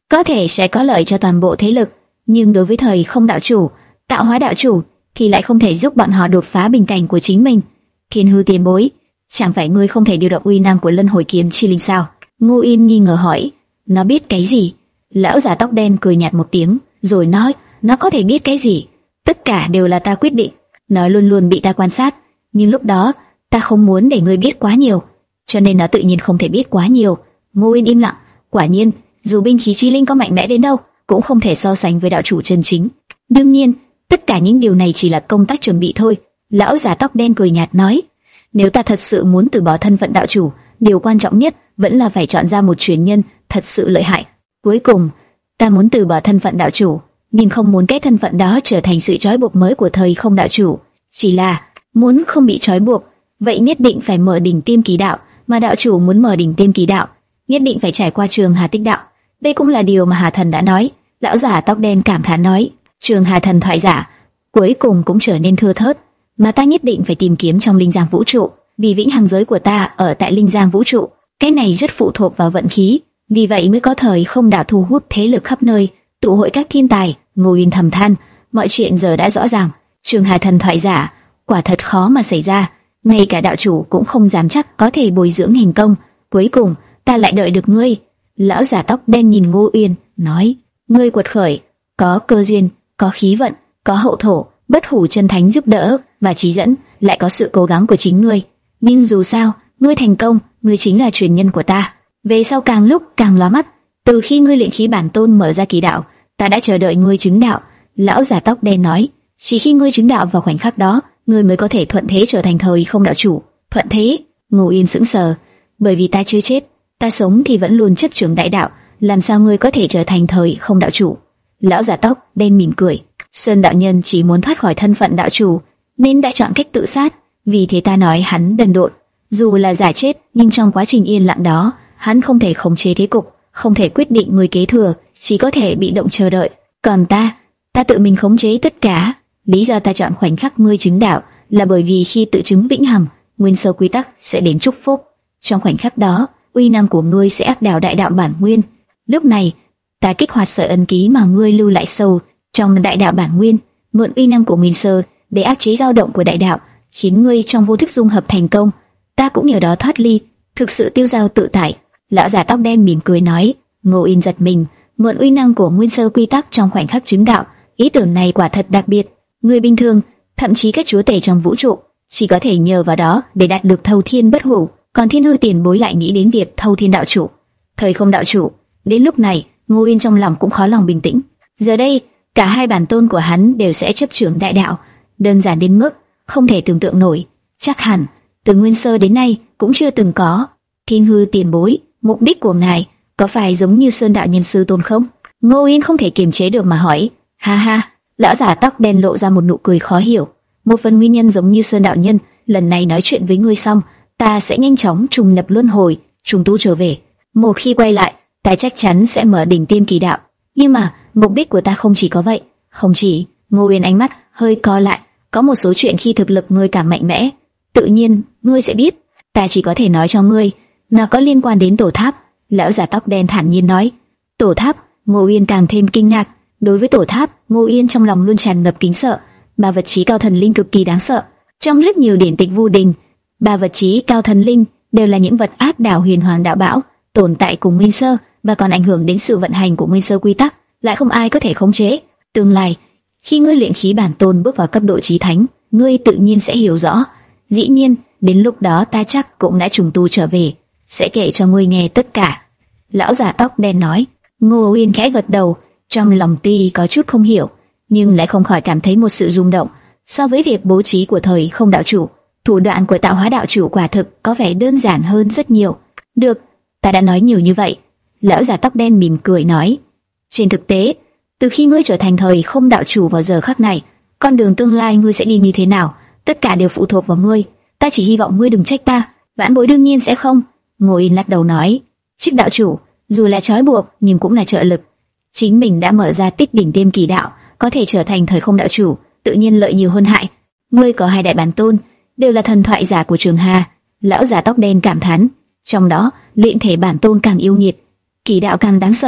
có thể sẽ có lợi cho toàn bộ thế lực, nhưng đối với thời không đạo chủ, tạo hóa đạo chủ thì lại không thể giúp bọn họ đột phá bình cảnh của chính mình. Thiên Hư tiền bối, chẳng phải ngươi không thể điều động uy năng của Luân Hồi Kiếm Chi Linh sao? Ngô Yên nghi ngờ hỏi. Nó biết cái gì? Lão già tóc đen cười nhạt một tiếng, rồi nói, nó có thể biết cái gì? Tất cả đều là ta quyết định. Nó luôn luôn bị ta quan sát, nhưng lúc đó ta không muốn để ngươi biết quá nhiều, cho nên nó tự nhiên không thể biết quá nhiều. Ngô Yên im lặng. Quả nhiên, dù binh khí chi linh có mạnh mẽ đến đâu, cũng không thể so sánh với đạo chủ chân chính. Đương nhiên, tất cả những điều này chỉ là công tác chuẩn bị thôi. Lão già tóc đen cười nhạt nói, nếu ta thật sự muốn từ bỏ thân phận đạo chủ, điều quan trọng nhất vẫn là phải chọn ra một truyền nhân thật sự lợi hại. Cuối cùng, ta muốn từ bỏ thân phận đạo chủ, nhưng không muốn cái thân phận đó trở thành sự trói buộc mới của thời không đạo chủ. Chỉ là muốn không bị trói buộc, vậy nhất định phải mở đỉnh Tiêm Kỳ đạo, mà đạo chủ muốn mở đỉnh Tiêm Kỳ đạo, nhất định phải trải qua Trường Hà Tích đạo. Đây cũng là điều mà Hà Thần đã nói. Lão giả tóc đen cảm thán nói, Trường Hà Thần thoại giả cuối cùng cũng trở nên thưa thớt, mà ta nhất định phải tìm kiếm trong linh giang vũ trụ, vì vĩnh hằng giới của ta ở tại linh giang vũ trụ. Cái này rất phụ thuộc vào vận khí, vì vậy mới có thời không đạo thu hút thế lực khắp nơi, tụ hội các thiên tài. Ngô Yên thầm than, mọi chuyện giờ đã rõ ràng. Trường Hà Thần thoại giả quả thật khó mà xảy ra, ngay cả đạo chủ cũng không dám chắc có thể bồi dưỡng thành công. Cuối cùng ta lại đợi được ngươi. Lão giả tóc đen nhìn Ngô Uyên, nói, ngươi quật khởi, có cơ duyên, có khí vận, có hậu thổ, bất hủ chân thánh giúp đỡ và chỉ dẫn, lại có sự cố gắng của chính ngươi. Nhưng dù sao, ngươi thành công, ngươi chính là truyền nhân của ta. Về sau càng lúc càng lóa mắt. Từ khi ngươi luyện khí bản tôn mở ra kỳ đạo, ta đã chờ đợi ngươi chứng đạo. Lão giả tóc đen nói, chỉ khi ngươi chứng đạo vào khoảnh khắc đó, ngươi mới có thể thuận thế trở thành thời không đạo chủ. Thuận thế? Ngô Yên sững sờ. Bởi vì ta chưa chết, ta sống thì vẫn luôn chấp trưởng đại đạo, làm sao ngươi có thể trở thành thời không đạo chủ? Lão giả tóc đen mỉm cười. Sơn đạo nhân chỉ muốn thoát khỏi thân phận đạo chủ, nên đã chọn cách tự sát. Vì thế ta nói hắn đần độn. Dù là giả chết, nhưng trong quá trình yên lặng đó, hắn không thể khống chế thế cục, không thể quyết định người kế thừa, chỉ có thể bị động chờ đợi. Còn ta, ta tự mình khống chế tất cả. Lý do ta chọn khoảnh khắc ngươi chứng đạo là bởi vì khi tự chứng vĩnh hằng, nguyên sơ quy tắc sẽ đến chúc phúc. Trong khoảnh khắc đó, uy năng của ngươi sẽ áp đảo đại đạo bản nguyên. Lúc này, ta kích hoạt sợi ân ký mà ngươi lưu lại sâu trong đại đạo bản nguyên, mượn uy năng của nguyên sơ để áp chế dao động của đại đạo, khiến ngươi trong vô thức dung hợp thành công. Ta cũng nhờ đó thoát ly, thực sự tiêu dao tự tại. Lão già tóc đen mỉm cười nói. Ngô Yên giật mình, mượn uy năng của nguyên sơ quy tắc trong khoảnh khắc chứng đạo, ý tưởng này quả thật đặc biệt. Người bình thường, thậm chí các chúa tể trong vũ trụ, chỉ có thể nhờ vào đó để đạt được thâu thiên bất hủ, còn Thiên Hư tiền bối lại nghĩ đến việc thâu thiên đạo chủ, thời không đạo chủ. Đến lúc này, Ngô Yên trong lòng cũng khó lòng bình tĩnh. Giờ đây, cả hai bản tôn của hắn đều sẽ chấp trưởng đại đạo, đơn giản đến mức không thể tưởng tượng nổi. Chắc hẳn từ nguyên sơ đến nay cũng chưa từng có. Thiên Hư tiền bối, mục đích của ngài có phải giống như Sơn đạo nhân sư tôn không? Ngô Yên không thể kiềm chế được mà hỏi. Ha ha, lão giả tóc đen lộ ra một nụ cười khó hiểu. Một phần nguyên nhân giống như Sơn đạo nhân, lần này nói chuyện với ngươi xong, ta sẽ nhanh chóng trùng nhập luân hồi, trùng tu trở về. Một khi quay lại, ta chắc chắn sẽ mở đỉnh Tiêm Kỳ đạo. Nhưng mà mục đích của ta không chỉ có vậy. Không chỉ. Ngô Uyên ánh mắt hơi co lại. Có một số chuyện khi thực lực ngươi càng mạnh mẽ, tự nhiên ngươi sẽ biết. Ta chỉ có thể nói cho ngươi, nó có liên quan đến tổ tháp. Lão già tóc đen thản nhiên nói. Tổ tháp? Ngô Uyên càng thêm kinh ngạc. Đối với tổ tháp, Ngô Uyên trong lòng luôn tràn ngập kính sợ. Ba vật chí cao thần linh cực kỳ đáng sợ. Trong rất nhiều điển tịch vu đình, ba vật chí cao thần linh đều là những vật áp đảo huyền hoàng đạo bão, tồn tại cùng nguyên sơ và còn ảnh hưởng đến sự vận hành của nguyên sơ quy tắc, lại không ai có thể khống chế. Tương lai, khi ngươi luyện khí bản tôn bước vào cấp độ chí thánh, ngươi tự nhiên sẽ hiểu rõ. Dĩ nhiên, đến lúc đó ta chắc cũng đã trùng tu trở về, sẽ kể cho ngươi nghe tất cả. Lão già tóc đen nói. Ngô Uyên khẽ gật đầu, trong lòng tuy có chút không hiểu, nhưng lại không khỏi cảm thấy một sự rung động. So với việc bố trí của thời không đạo chủ, thủ đoạn của tạo hóa đạo chủ quả thực có vẻ đơn giản hơn rất nhiều. Được, ta đã nói nhiều như vậy. Lão già tóc đen mỉm cười nói. Trên thực tế, từ khi ngươi trở thành thời không đạo chủ vào giờ khắc này, con đường tương lai ngươi sẽ đi như thế nào, tất cả đều phụ thuộc vào ngươi. Ta chỉ hy vọng ngươi đừng trách ta. Vãn bối đương nhiên sẽ không. Ngô Yên lắc đầu nói. Chức đạo chủ, dù là trói buộc nhưng cũng là trợ lực. Chính mình đã mở ra tích đỉnh Tiêm Kỳ đạo, có thể trở thành thời không đạo chủ, tự nhiên lợi nhiều hơn hại. Ngươi có hai đại bản tôn, đều là thần thoại giả của Trường Hà. Lão già tóc đen cảm thán. Trong đó, luyện thể bản tôn càng yêu nghiệt, kỳ đạo càng đáng sợ.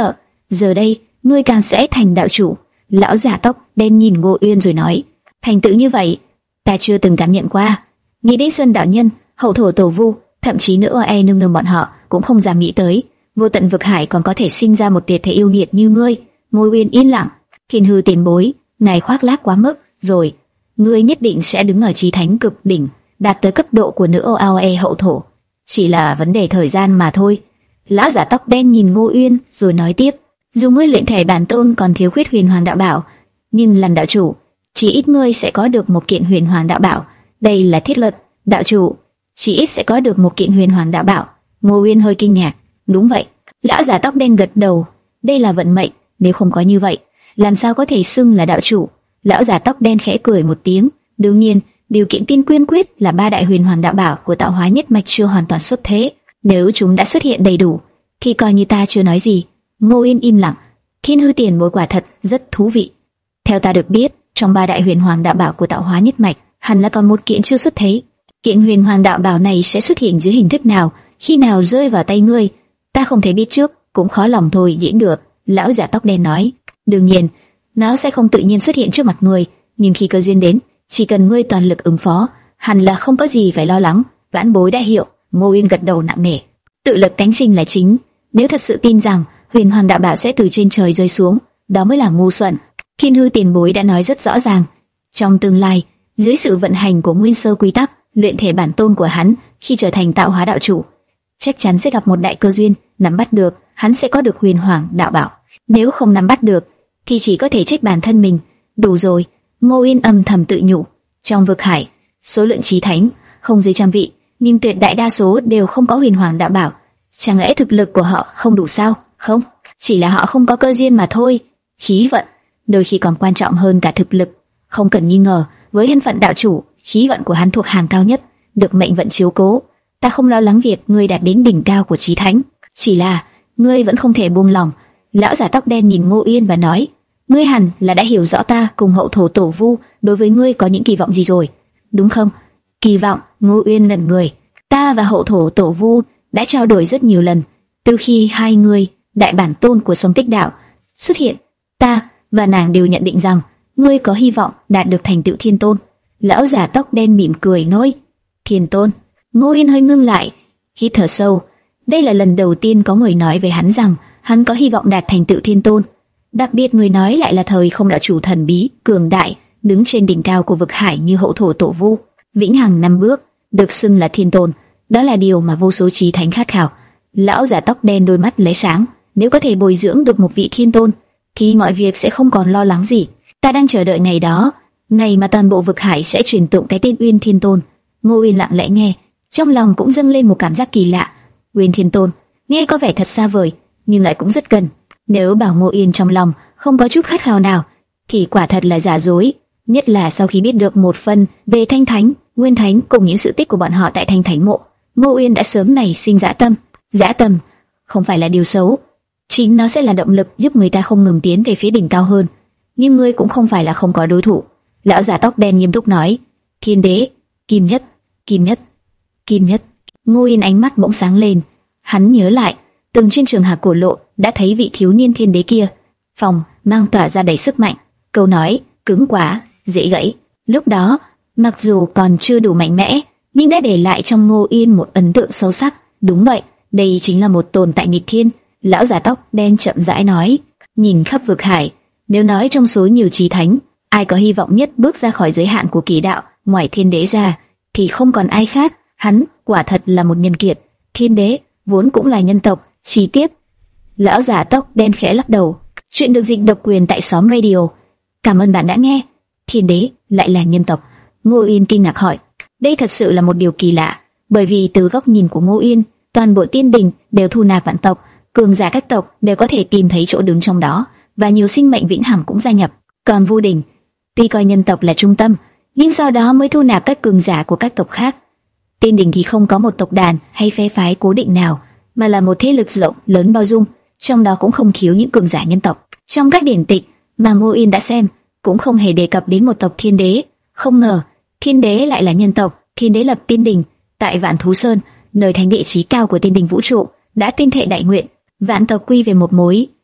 giờ đây ngươi càng sẽ thành đạo chủ. Lão giả tóc đen nhìn Ngô Uyên rồi nói, thành tựu như vậy ta chưa từng cảm nhận qua. Nghĩ đến Sơn đạo nhân, hậu thổ tổ vu, thậm chí nữa oai nương nương bọn họ cũng không dám nghĩ tới vô tận vực hải còn có thể sinh ra một tuyệt thế yêu nghiệt như ngươi. Ngô Uyên yên lặng. Thiên hư tiền bối, ngài khoác lác quá mức rồi, ngươi nhất định sẽ đứng ở chí thánh cực đỉnh, đạt tới cấp độ của nữ ô ao e hậu thổ, chỉ là vấn đề thời gian mà thôi. Lão giả tóc đen nhìn Ngô Uyên rồi nói tiếp, dù ngươi luyện thể bản tôn còn thiếu khuyết huyền hoàng đạo bảo, nhưng làm đạo chủ, chỉ ít ngươi sẽ có được một kiện huyền hoàng đạo bảo, đây là thiết luật. Đạo chủ, chỉ ít sẽ có được một kiện huyền hoàng đạo bảo. Ngô Uyên hơi kinh ngạc. Đúng vậy. Lão giả tóc đen gật đầu. Đây là vận mệnh, nếu không có như vậy, làm sao có thể xưng là đạo chủ? Lão giả tóc đen khẽ cười một tiếng. Đương nhiên, điều kiện tiên quyên quyết là ba đại huyền hoàng đạo bảo của tạo hóa nhất mạch chưa hoàn toàn xuất thế. Nếu chúng đã xuất hiện đầy đủ, thì coi như ta chưa nói gì. Ngô Uyên im lặng. Thiên hư tiền bối quả thật rất thú vị. Theo ta được biết, trong ba đại huyền hoàng đạo bảo của tạo hóa nhất mạch, hẳn là còn một kiện chưa xuất thế. Kiện huyền hoàng đạo bảo này sẽ xuất hiện dưới hình thức nào, khi nào rơi vào tay ngươi, ta không thể biết trước, cũng khó lòng thôi diễn được. Lão giả tóc đen nói, đương nhiên, nó sẽ không tự nhiên xuất hiện trước mặt ngươi, nhưng khi cơ duyên đến, chỉ cần ngươi toàn lực ứng phó, hẳn là không có gì phải lo lắng. Vãn bối đã hiểu. Ngô Uyên gật đầu nặng nề. Tự lực cánh sinh là chính. Nếu thật sự tin rằng huyền hoàng đạo bảo sẽ từ trên trời rơi xuống, đó mới là ngu xuẩn. Thiên hư tiền bối đã nói rất rõ ràng, trong tương lai, dưới sự vận hành của nguyên sơ quy tắc, luyện thể bản tôn của hắn khi trở thành tạo hóa đạo chủ, chắc chắn sẽ gặp một đại cơ duyên, nắm bắt được, hắn sẽ có được huyền hoàng đạo bảo. Nếu không nắm bắt được, thì chỉ có thể trách bản thân mình. Đủ rồi. Ngô Uyên âm thầm tự nhủ. Trong vực hải, số lượng chí thánh không dưới trăm vị, nhưng tuyệt đại đa số đều không có huyền hoàng đạo bảo. Chẳng lẽ thực lực của họ không đủ sao? Không, chỉ là họ không có cơ duyên mà thôi. Khí vận đôi khi còn quan trọng hơn cả thực lực. Không cần nghi ngờ, với thân phận đạo chủ, khí vận của hắn thuộc hàng cao nhất, được mệnh vận chiếu cố. Ta không lo lắng việc ngươi đạt đến đỉnh cao của chí thánh, chỉ là ngươi vẫn không thể buông lòng. Lão giả tóc đen nhìn Ngô Uyên và nói, ngươi hẳn là đã hiểu rõ ta cùng hậu thổ tổ vu đối với ngươi có những kỳ vọng gì rồi, đúng không? Kỳ vọng? Ngô Uyên ngẩn người. Ta và hậu thổ tổ vu đã trao đổi rất nhiều lần, từ khi hai người đại bản tôn của sông Tích Đạo xuất hiện, ta và nàng đều nhận định rằng ngươi có hy vọng đạt được thành tựu thiên tôn. Lão giả tóc đen mỉm cười nói, thiên tôn. Ngô Uyên hơi ngưng lại, hít thở sâu. Đây là lần đầu tiên có người nói về hắn rằng hắn có hy vọng đạt thành tựu thiên tôn. Đặc biệt người nói lại là thời không đạo chủ thần bí, cường đại, đứng trên đỉnh cao của vực hải như hậu thổ tổ vu, vĩnh hằng năm bước, được xưng là thiên tôn. Đó là điều mà vô số chí thánh khát khao. Lão giả tóc đen đôi mắt lóe sáng. Nếu có thể bồi dưỡng được một vị thiên tôn, thì mọi việc sẽ không còn lo lắng gì. Ta đang chờ đợi ngày đó, ngày mà toàn bộ vực hải sẽ truyền tụng cái tên Uyên Thiên Tôn. Ngô Uyên lặng lẽ nghe, trong lòng cũng dâng lên một cảm giác kỳ lạ. Uyên Thiên Tôn, nghe có vẻ thật xa vời, nhưng lại cũng rất gần. Nếu bảo Ngô Uyên trong lòng không có chút khát khao nào, thì quả thật là giả dối. Nhất là sau khi biết được một phần về Thanh Thánh, Nguyên Thánh cùng những sự tích của bọn họ tại Thanh Thánh mộ, Ngô Uyên đã sớm nảy sinh dã tâm. Dã tâm không phải là điều xấu, chính nó sẽ là động lực giúp người ta không ngừng tiến về phía đỉnh cao hơn. Nhưng ngươi cũng không phải là không có đối thủ. Lão giả tóc đen nghiêm túc nói, Thiên Đế, Kim Nhất, Kim Nhất, Kim Nhất. Ngô Uyên ánh mắt bỗng sáng lên. Hắn nhớ lại, từng trên trường Hà Cổ Lộ đã thấy vị thiếu niên Thiên Đế kia, phòng mang tỏa ra đầy sức mạnh, câu nói cứng quá, dễ gãy. Lúc đó, mặc dù còn chưa đủ mạnh mẽ, nhưng đã để lại trong Ngô Uyên một ấn tượng sâu sắc. Đúng vậy, đây chính là một tồn tại nghịch thiên. Lão giả tóc đen chậm rãi nói, nhìn khắp vực hải, nếu nói trong số nhiều chí thánh, ai có hy vọng nhất bước ra khỏi giới hạn của kỳ đạo, ngoài Thiên Đế ra, thì không còn ai khác. Hắn quả thật là một nhân kiệt. Thiên Đế vốn cũng là nhân tộc. Chi tiết. Lão giả tóc đen khẽ lắc đầu. Chuyện được dịch độc quyền tại xóm radio. Cảm ơn bạn đã nghe. Thiên Đế lại là nhân tộc. Ngô Uyên kinh ngạc hỏi. Đây thật sự là một điều kỳ lạ, bởi vì từ góc nhìn của Ngô Uyên, toàn bộ tiên đình đều thu nạp vạn tộc, cường giả các tộc đều có thể tìm thấy chỗ đứng trong đó, và nhiều sinh mệnh vĩnh hằng cũng gia nhập. Còn Vu Đình, tuy coi nhân tộc là trung tâm, nhưng sau đó mới thu nạp các cường giả của các tộc khác. Tiên đình thì không có một tộc đàn hay phe phái cố định nào, mà là một thế lực rộng lớn bao dung, trong đó cũng không thiếu những cường giả nhân tộc. Trong các điển tịch mà Ngô Uyên đã xem, cũng không hề đề cập đến một tộc Thiên Đế. Không ngờ Thiên Đế lại là nhân tộc. Thiên Đế lập tiên đình tại Vạn Thú Sơn, nơi thánh địa chí cao của tiên đình vũ trụ, đã tuyên thệ đại nguyện, vạn tộc quy về một mối,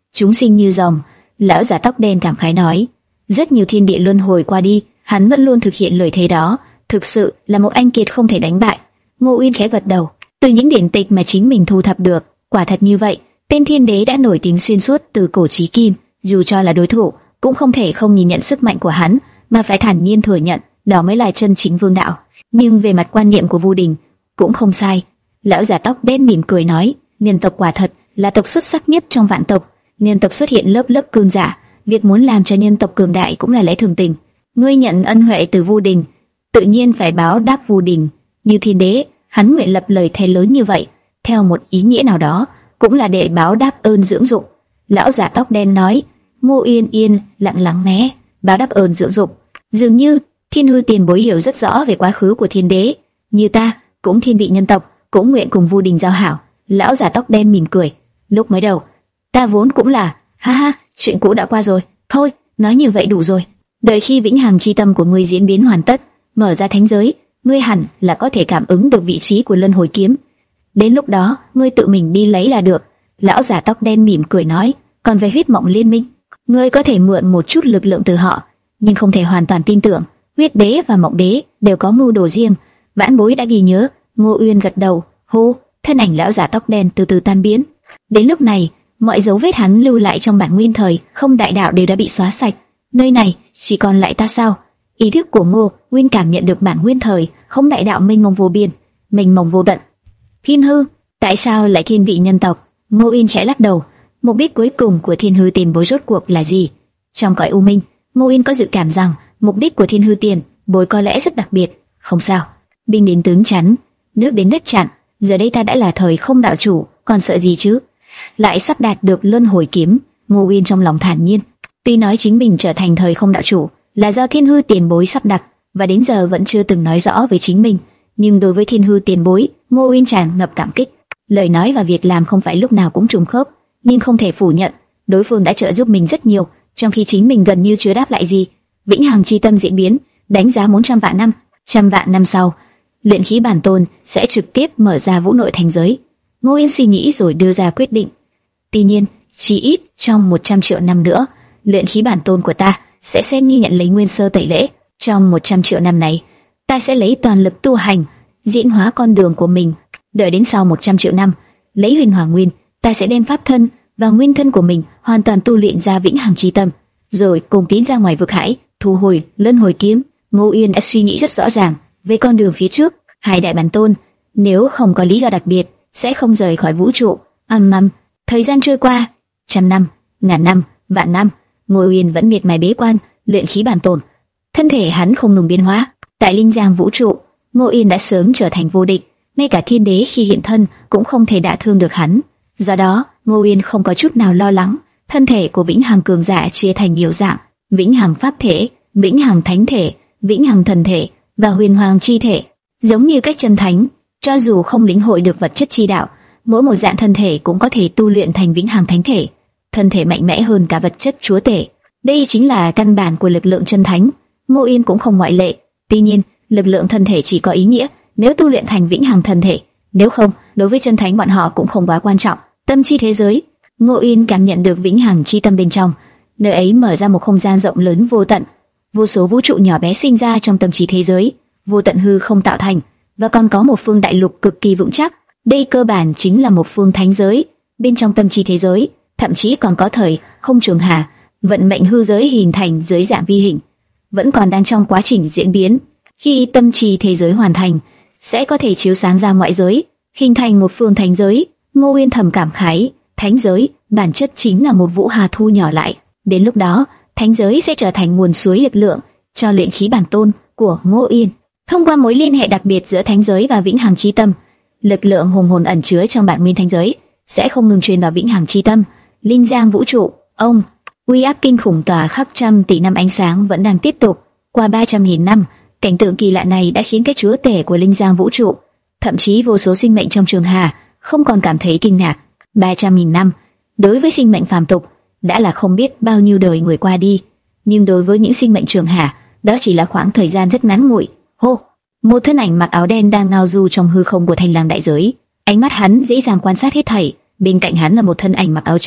chúng sinh như rồng. Lão già tóc đen cảm khái nói, rất nhiều thiên địa luân hồi qua đi, hắn vẫn luôn thực hiện lời thề đó, thực sự là một anh kiệt không thể đánh bại. Ngô Uyên khẽ gật đầu, từ những điển tịch mà chính mình thu thập được, quả thật như vậy, tên thiên đế đã nổi tiếng xuyên suốt từ cổ chí kim, dù cho là đối thủ, cũng không thể không nhìn nhận sức mạnh của hắn, mà phải thản nhiên thừa nhận, đó mới là chân chính vương đạo. Nhưng về mặt quan niệm của Vu Đình, cũng không sai. Lão già tóc đen mỉm cười nói, nhân tộc quả thật là tộc xuất sắc nhất trong vạn tộc, nhân tộc xuất hiện lớp lớp cường giả, việc muốn làm cho nhân tộc cường đại cũng là lẽ thường tình. Ngươi nhận ân huệ từ Vu Đình, tự nhiên phải báo đáp Vu Đình. Như thiên đế, hắn nguyện lập lời thề lớn như vậy, theo một ý nghĩa nào đó, cũng là để báo đáp ơn dưỡng dục. Lão già tóc đen nói. Ngô Uyên Yên lặng lắng nghe, báo đáp ơn dưỡng dục. Dường như Thiên Hư Tiền Bối hiểu rất rõ về quá khứ của thiên đế, như ta cũng thiên vị nhân tộc, cũng nguyện cùng Vu Đình giao hảo. Lão già tóc đen mỉm cười. Lúc mới đầu, ta vốn cũng là, ha ha, chuyện cũ đã qua rồi. Thôi, nói như vậy đủ rồi. Đợi khi vĩnh hằng chi tâm của ngươi diễn biến hoàn tất, mở ra thánh giới, ngươi hẳn là có thể cảm ứng được vị trí của luân hồi kiếm. Đến lúc đó, ngươi tự mình đi lấy là được. Lão già tóc đen mỉm cười nói. Còn về huyết mộng liên minh, ngươi có thể mượn một chút lực lượng từ họ, nhưng không thể hoàn toàn tin tưởng. Huyết đế và mộng đế đều có mưu đồ riêng, vãn bối đã ghi nhớ. Ngô Uyên gật đầu. Hô, thân ảnh lão già tóc đen từ từ tan biến. Đến lúc này, mọi dấu vết hắn lưu lại trong bản nguyên thời không đại đạo đều đã bị xóa sạch. Nơi này chỉ còn lại ta sao? Ý thức của Ngô Uyên cảm nhận được bản nguyên thời không đại đạo mênh mông vô biên, mênh mông vô tận. Thiên Hư, tại sao lại thiên vị nhân tộc? Ngô Uyên khẽ lắc đầu. Mục đích cuối cùng của Thiên Hư Tiền Bối rốt cuộc là gì? Trong cõi u minh, Ngô Uyên có dự cảm rằng mục đích của Thiên Hư Tiền Bối có lẽ rất đặc biệt. Không sao, binh đến tướng chắn, nước đến đất chặn. Giờ đây ta đã là thời không đạo chủ, còn sợ gì chứ? Lại sắp đạt được luân hồi kiếm. Ngô Uyên trong lòng thản nhiên. Tuy nói chính mình trở thành thời không đạo chủ là do Thiên Hư Tiền Bối sắp đặt, và đến giờ vẫn chưa từng nói rõ với chính mình, nhưng đối với Thiên Hư Tiền Bối, Ngô Uyên tràn ngập cảm kích. Lời nói và việc làm không phải lúc nào cũng trùng khớp, nhưng không thể phủ nhận, đối phương đã trợ giúp mình rất nhiều, trong khi chính mình gần như chưa đáp lại gì. Vĩnh hằng chi tâm diễn biến, đánh giá bốn trăm vạn năm, trăm vạn năm sau, luyện khí bản tôn sẽ trực tiếp mở ra vũ nội thành giới. Ngô Uyên suy nghĩ rồi đưa ra quyết định. Tuy nhiên, chỉ ít trong một trăm triệu năm nữa, luyện khí bản tôn của ta sẽ xem như nhận lấy nguyên sơ tẩy lễ. Trong một trăm triệu năm này, ta sẽ lấy toàn lực tu hành, diễn hóa con đường của mình. Đợi đến sau một trăm triệu năm, lấy huyền hỏa nguyên, ta sẽ đem pháp thân và nguyên thân của mình hoàn toàn tu luyện ra vĩnh hằng chi tâm, rồi cùng tiến ra ngoài vực hải, thu hồi luân hồi kiếm. Ngô Uyên đã suy nghĩ rất rõ ràng về con đường phía trước. Hai đại bản tôn, nếu không có lý do đặc biệt, sẽ không rời khỏi vũ trụ. Âm năm, thời gian trôi qua, trăm năm, ngàn năm, vạn năm, Ngô Uyên vẫn miệt mài bế quan, luyện khí bản tôn. Thân thể hắn không ngừng biến hóa. Tại linh giang vũ trụ, Ngô Uyên đã sớm trở thành vô địch, ngay cả thiên đế khi hiện thân cũng không thể đả thương được hắn. Do đó, Ngô Uyên không có chút nào lo lắng. Thân thể của vĩnh hằng cường giả chia thành nhiều dạng: vĩnh hằng pháp thể, vĩnh hằng thánh thể, vĩnh hằng thần thể và huyền hoàng chi thể. Giống như cách chân thánh, cho dù không lĩnh hội được vật chất chi đạo, mỗi một dạng thân thể cũng có thể tu luyện thành vĩnh hằng thánh thể. Thân thể mạnh mẽ hơn cả vật chất chúa tể. Đây chính là căn bản của lực lượng chân thánh. Ngô Uyên cũng không ngoại lệ. Tuy nhiên, lực lượng thân thể chỉ có ý nghĩa nếu tu luyện thành vĩnh hằng thân thể, nếu không, đối với chân thánh bọn họ cũng không quá quan trọng. Tâm chi thế giới, Ngô Uyên cảm nhận được vĩnh hằng chi tâm bên trong, nơi ấy mở ra một không gian rộng lớn vô tận, vô số vũ trụ nhỏ bé sinh ra trong tâm trí thế giới, vô tận hư không tạo thành, và còn có một phương đại lục cực kỳ vững chắc. Đây cơ bản chính là một phương thánh giới. Bên trong tâm trí thế giới, thậm chí còn có thời không trường hà, vận mệnh hư giới hình thành dưới dạng vi hình, vẫn còn đang trong quá trình diễn biến. Khi tâm trí thế giới hoàn thành, sẽ có thể chiếu sáng ra ngoại giới, hình thành một phương thánh giới. Ngô Uyên thầm cảm khái, thánh giới bản chất chính là một vũ hà thu nhỏ lại. Đến lúc đó, thánh giới sẽ trở thành nguồn suối lực lượng cho luyện khí bản tôn của Ngô Uyên. Thông qua mối liên hệ đặc biệt giữa thánh giới và vĩnh hằng chi tâm, lực lượng hùng hồn ẩn chứa trong bản nguyên thánh giới sẽ không ngừng truyền vào vĩnh hằng chi tâm. Linh giang vũ trụ, ông, uy áp kinh khủng tỏa khắp trăm tỷ năm ánh sáng vẫn đang tiếp tục. Qua ba trăm nghìn năm, cảnh tượng kỳ lạ này đã khiến cái chúa tể của linh giang vũ trụ, thậm chí vô số sinh mệnh trong trường hà, không còn cảm thấy kinh ngạc. ba trăm nghìn năm, đối với sinh mệnh phàm tục, đã là không biết bao nhiêu đời người qua đi, nhưng đối với những sinh mệnh trường hà, đó chỉ là khoảng thời gian rất ngắn ngủi. Hô, một thân ảnh mặc áo đen đang ngao du trong hư không của thanh lang đại giới. Ánh mắt hắn dễ dàng quan sát hết thảy. Bên cạnh hắn là một thân ảnh mặc áo trắng,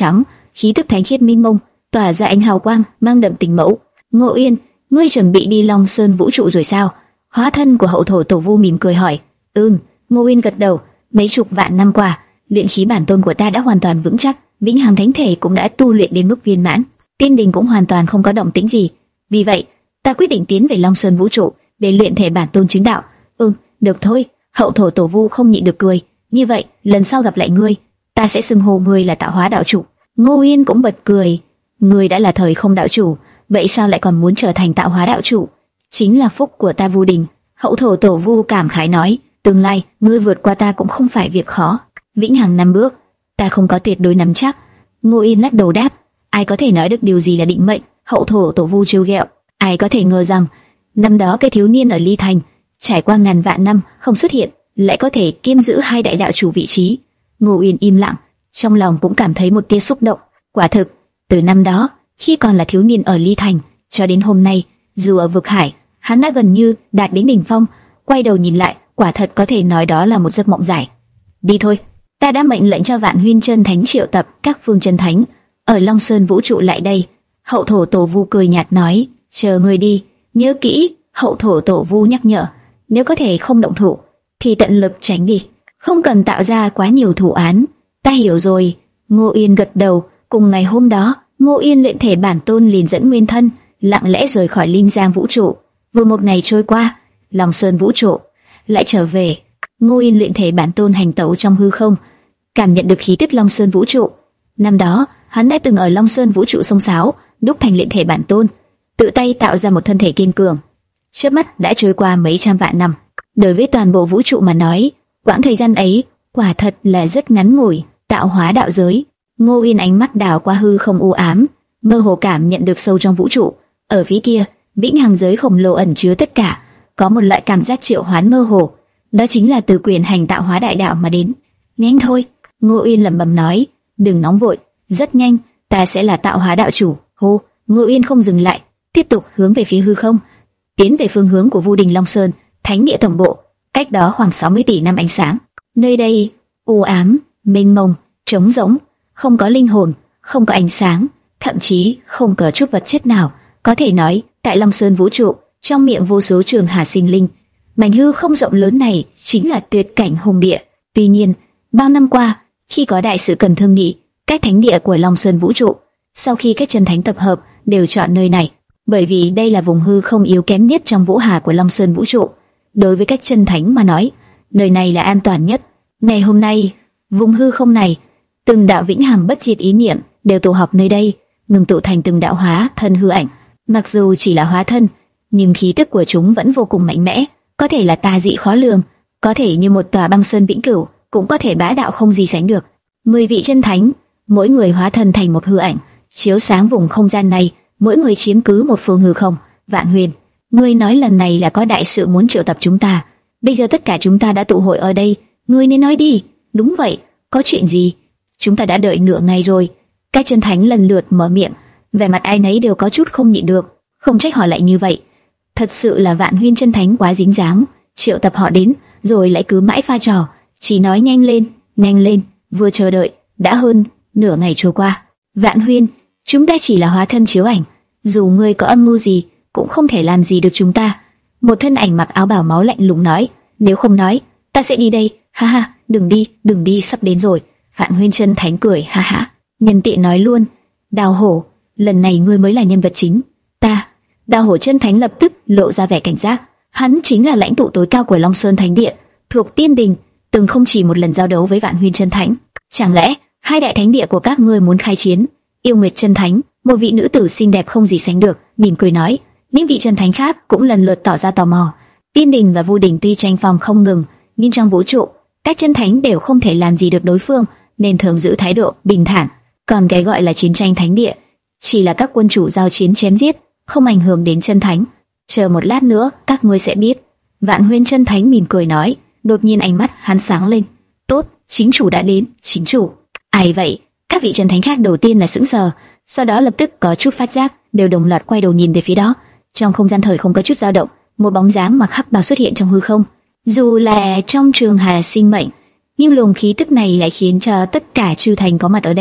khí tức thánh khiết minh mông, tỏa ra ánh hào quang mang đậm tình mẫu. Ngô Uyên, ngươi chuẩn bị đi Long Sơn vũ trụ rồi sao? Hóa thân của hậu thổ tổ vu mỉm cười hỏi. Ừm, Ngô Uyên gật đầu. Mấy chục vạn năm qua, luyện khí bản tôn của ta đã hoàn toàn vững chắc, vĩnh hằng thánh thể cũng đã tu luyện đến mức viên mãn, tiên đình cũng hoàn toàn không có động tĩnh gì. Vì vậy, ta quyết định tiến về Long Sơn vũ trụ để luyện thể bản tôn chứng đạo. Ừm, được thôi. Hậu thổ tổ vu không nhịn được cười. Như vậy, lần sau gặp lại ngươi, ta sẽ xưng hô ngươi là tạo hóa đạo chủ. Ngô Uyên cũng bật cười. Ngươi đã là thời không đạo chủ, vậy sao lại còn muốn trở thành tạo hóa đạo chủ? Chính là phúc của ta Vu Đình. Hậu thổ tổ vu cảm khái nói. Tương lai, ngươi vượt qua ta cũng không phải việc khó. Vĩnh hằng năm bước, ta không có tuyệt đối nắm chắc. Ngô Uyên lắc đầu đáp. Ai có thể nói được điều gì là định mệnh? Hậu thổ tổ vu trêu ghẹo. Ai có thể ngờ rằng năm đó cái thiếu niên ở Ly Thành trải qua ngàn vạn năm không xuất hiện, lại có thể kiêm giữ hai đại đạo chủ vị trí. Ngô Uyên im lặng, trong lòng cũng cảm thấy một tia xúc động. Quả thực, từ năm đó, khi còn là thiếu niên ở Ly Thành, cho đến hôm nay, dù ở vực hải, hắn đã gần như đạt đến đỉnh phong. Quay đầu nhìn lại, quả thật có thể nói đó là một giấc mộng dài. Đi thôi, ta đã mệnh lệnh cho Vạn Huyên Chân Thánh triệu tập các phương chân thánh ở Long Sơn vũ trụ lại đây. Hậu thổ tổ vu cười nhạt nói. Chờ người đi, nhớ kỹ. Hậu thổ tổ vu nhắc nhở. Nếu có thể không động thủ, thì tận lực tránh đi, không cần tạo ra quá nhiều thủ án. Ta hiểu rồi. Ngô Uyên gật đầu. Cùng ngày hôm đó, Ngô Uyên luyện thể bản tôn liền dẫn nguyên thân lặng lẽ rời khỏi Linh Giang vũ trụ. Vừa một ngày trôi qua, Long Sơn vũ trụ lại trở về. Ngô Uyên luyện thể bản tôn hành tẩu trong hư không, cảm nhận được khí tức Long Sơn vũ trụ. Năm đó, hắn đã từng ở Long Sơn vũ trụ sông sáo, đúc thành luyện thể bản tôn, tự tay tạo ra một thân thể kiên cường. Chớp mắt đã trôi qua mấy trăm vạn năm. Đối với toàn bộ vũ trụ mà nói, quãng thời gian ấy quả thật là rất ngắn ngủi. Tạo hóa đạo giới. Ngô Uyên ánh mắt đảo qua hư không u ám, mơ hồ cảm nhận được sâu trong vũ trụ, ở phía kia, vĩnh hằng giới khổng lồ ẩn chứa tất cả, có một loại cảm giác triệu hoán mơ hồ, đó chính là từ quyền hành tạo hóa đại đạo mà đến. Nhanh thôi, Ngô Uyên lẩm bẩm nói, đừng nóng vội, rất nhanh ta sẽ là tạo hóa đạo chủ. Hô, Ngô Uyên không dừng lại, tiếp tục hướng về phía hư không, tiến về phương hướng của Vu Đình Long Sơn, thánh địa tổng bộ, cách đó khoảng sáu mươi tỷ năm ánh sáng. Nơi đây u ám, mênh mông, trống rỗng, không có linh hồn, không có ánh sáng, thậm chí không có chút vật chất nào. Có thể nói, tại Long Sơn vũ trụ, trong miệng vô số trường hà sinh linh, mảnh hư không rộng lớn này chính là tuyệt cảnh hùng địa. Tuy nhiên, bao năm qua, khi có đại sự cần thương nghị, các thánh địa của Long Sơn vũ trụ, sau khi các chân thánh tập hợp, đều chọn nơi này, bởi vì đây là vùng hư không yếu kém nhất trong vũ hà của Long Sơn vũ trụ. Đối với các chân thánh mà nói, nơi này là an toàn nhất. Ngày hôm nay, vùng hư không này, từng đạo vĩnh hằng bất diệt ý niệm đều tụ họp nơi đây, ngừng tụ thành từng đạo hóa thân hư ảnh. Mặc dù chỉ là hóa thân, nhưng khí tức của chúng vẫn vô cùng mạnh mẽ, có thể là tà dị khó lường, có thể như một tòa băng sơn vĩnh cửu, cũng có thể bá đạo không gì sánh được. Mười vị chân thánh, mỗi người hóa thân thành một hư ảnh, chiếu sáng vùng không gian này, mỗi người chiếm cứ một phương hư không. Vạn Huyền, ngươi nói lần này là có đại sự muốn triệu tập chúng ta. Bây giờ tất cả chúng ta đã tụ hội ở đây, ngươi nên nói đi. Đúng vậy, có chuyện gì? Chúng ta đã đợi nửa ngày rồi. Các chân thánh lần lượt mở miệng, vẻ mặt ai nấy đều có chút không nhịn được. Không trách họ lại như vậy. Thật sự là Vạn Huyên chân thánh quá dính dáng, triệu tập họ đến, rồi lại cứ mãi pha trò, chỉ nói nhanh lên, nhanh lên. Vừa chờ đợi, đã hơn nửa ngày trôi qua. Vạn Huyên, chúng ta chỉ là hóa thân chiếu ảnh, dù ngươi có âm mưu gì, cũng không thể làm gì được chúng ta. Một thân ảnh mặc áo bào máu lạnh lùng nói, nếu không nói, ta sẽ đi đây. Ha ha, đừng đi, đừng đi, sắp đến rồi. Vạn Huyên chân thánh cười ha ha, nhân tiện nói luôn, Đào Hổ, lần này ngươi mới là nhân vật chính. Ta, Đào Hổ chân thánh lập tức lộ ra vẻ cảnh giác. Hắn chính là lãnh tụ tối cao của Long Sơn Thánh Địa, thuộc Tiên Đình, từng không chỉ một lần giao đấu với Vạn Huyên chân thánh. Chẳng lẽ hai đại thánh địa của các ngươi muốn khai chiến? Yêu Nguyệt chân thánh, một vị nữ tử xinh đẹp không gì sánh được, mỉm cười nói. Những vị chân thánh khác cũng lần lượt tỏ ra tò mò. Tiên Đình và Vu Đình tuy tranh phong không ngừng, nhưng trong vũ trụ, các chân thánh đều không thể làm gì được đối phương, nên thường giữ thái độ bình thản. Còn cái gọi là chiến tranh thánh địa, chỉ là các quân chủ giao chiến chém giết, không ảnh hưởng đến chân thánh. Chờ một lát nữa, các ngươi sẽ biết. Vạn Huyên chân thánh mỉm cười nói. Đột nhiên ánh mắt hắn sáng lên. Tốt, chính chủ đã đến. Chính chủ? Ai vậy? Các vị chân thánh khác đầu tiên là sững sờ, sau đó lập tức có chút phát giác, đều đồng loạt quay đầu nhìn về phía đó. Trong không gian thời không có chút dao động, một bóng dáng mặc hắc bào xuất hiện trong hư không. Dù là trong trường hà sinh mệnh, nhưng luồng khí tức này lại khiến cho tất cả chư thành có mặt ở đây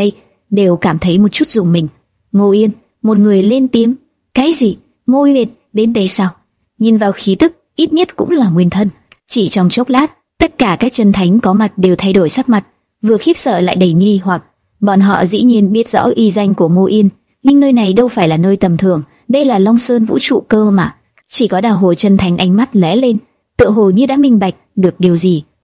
đều cảm thấy một chút rùng mình. Ngô Yên, một người lên tiếng. Cái gì? Ngô Yên đến đây sao? Nhìn vào khí tức, ít nhất cũng là nguyên thân. Chỉ trong chốc lát, tất cả các chân thánh có mặt đều thay đổi sắc mặt, vừa khiếp sợ lại đầy nghi hoặc. Bọn họ dĩ nhiên biết rõ y danh của Ngô Yên, nhưng nơi này đâu phải là nơi tầm thường, đây là Long Sơn vũ trụ cơ mà. Chỉ có Đào Hồ chân thánh ánh mắt lóe lên, tựa hồ như đã minh bạch được điều gì.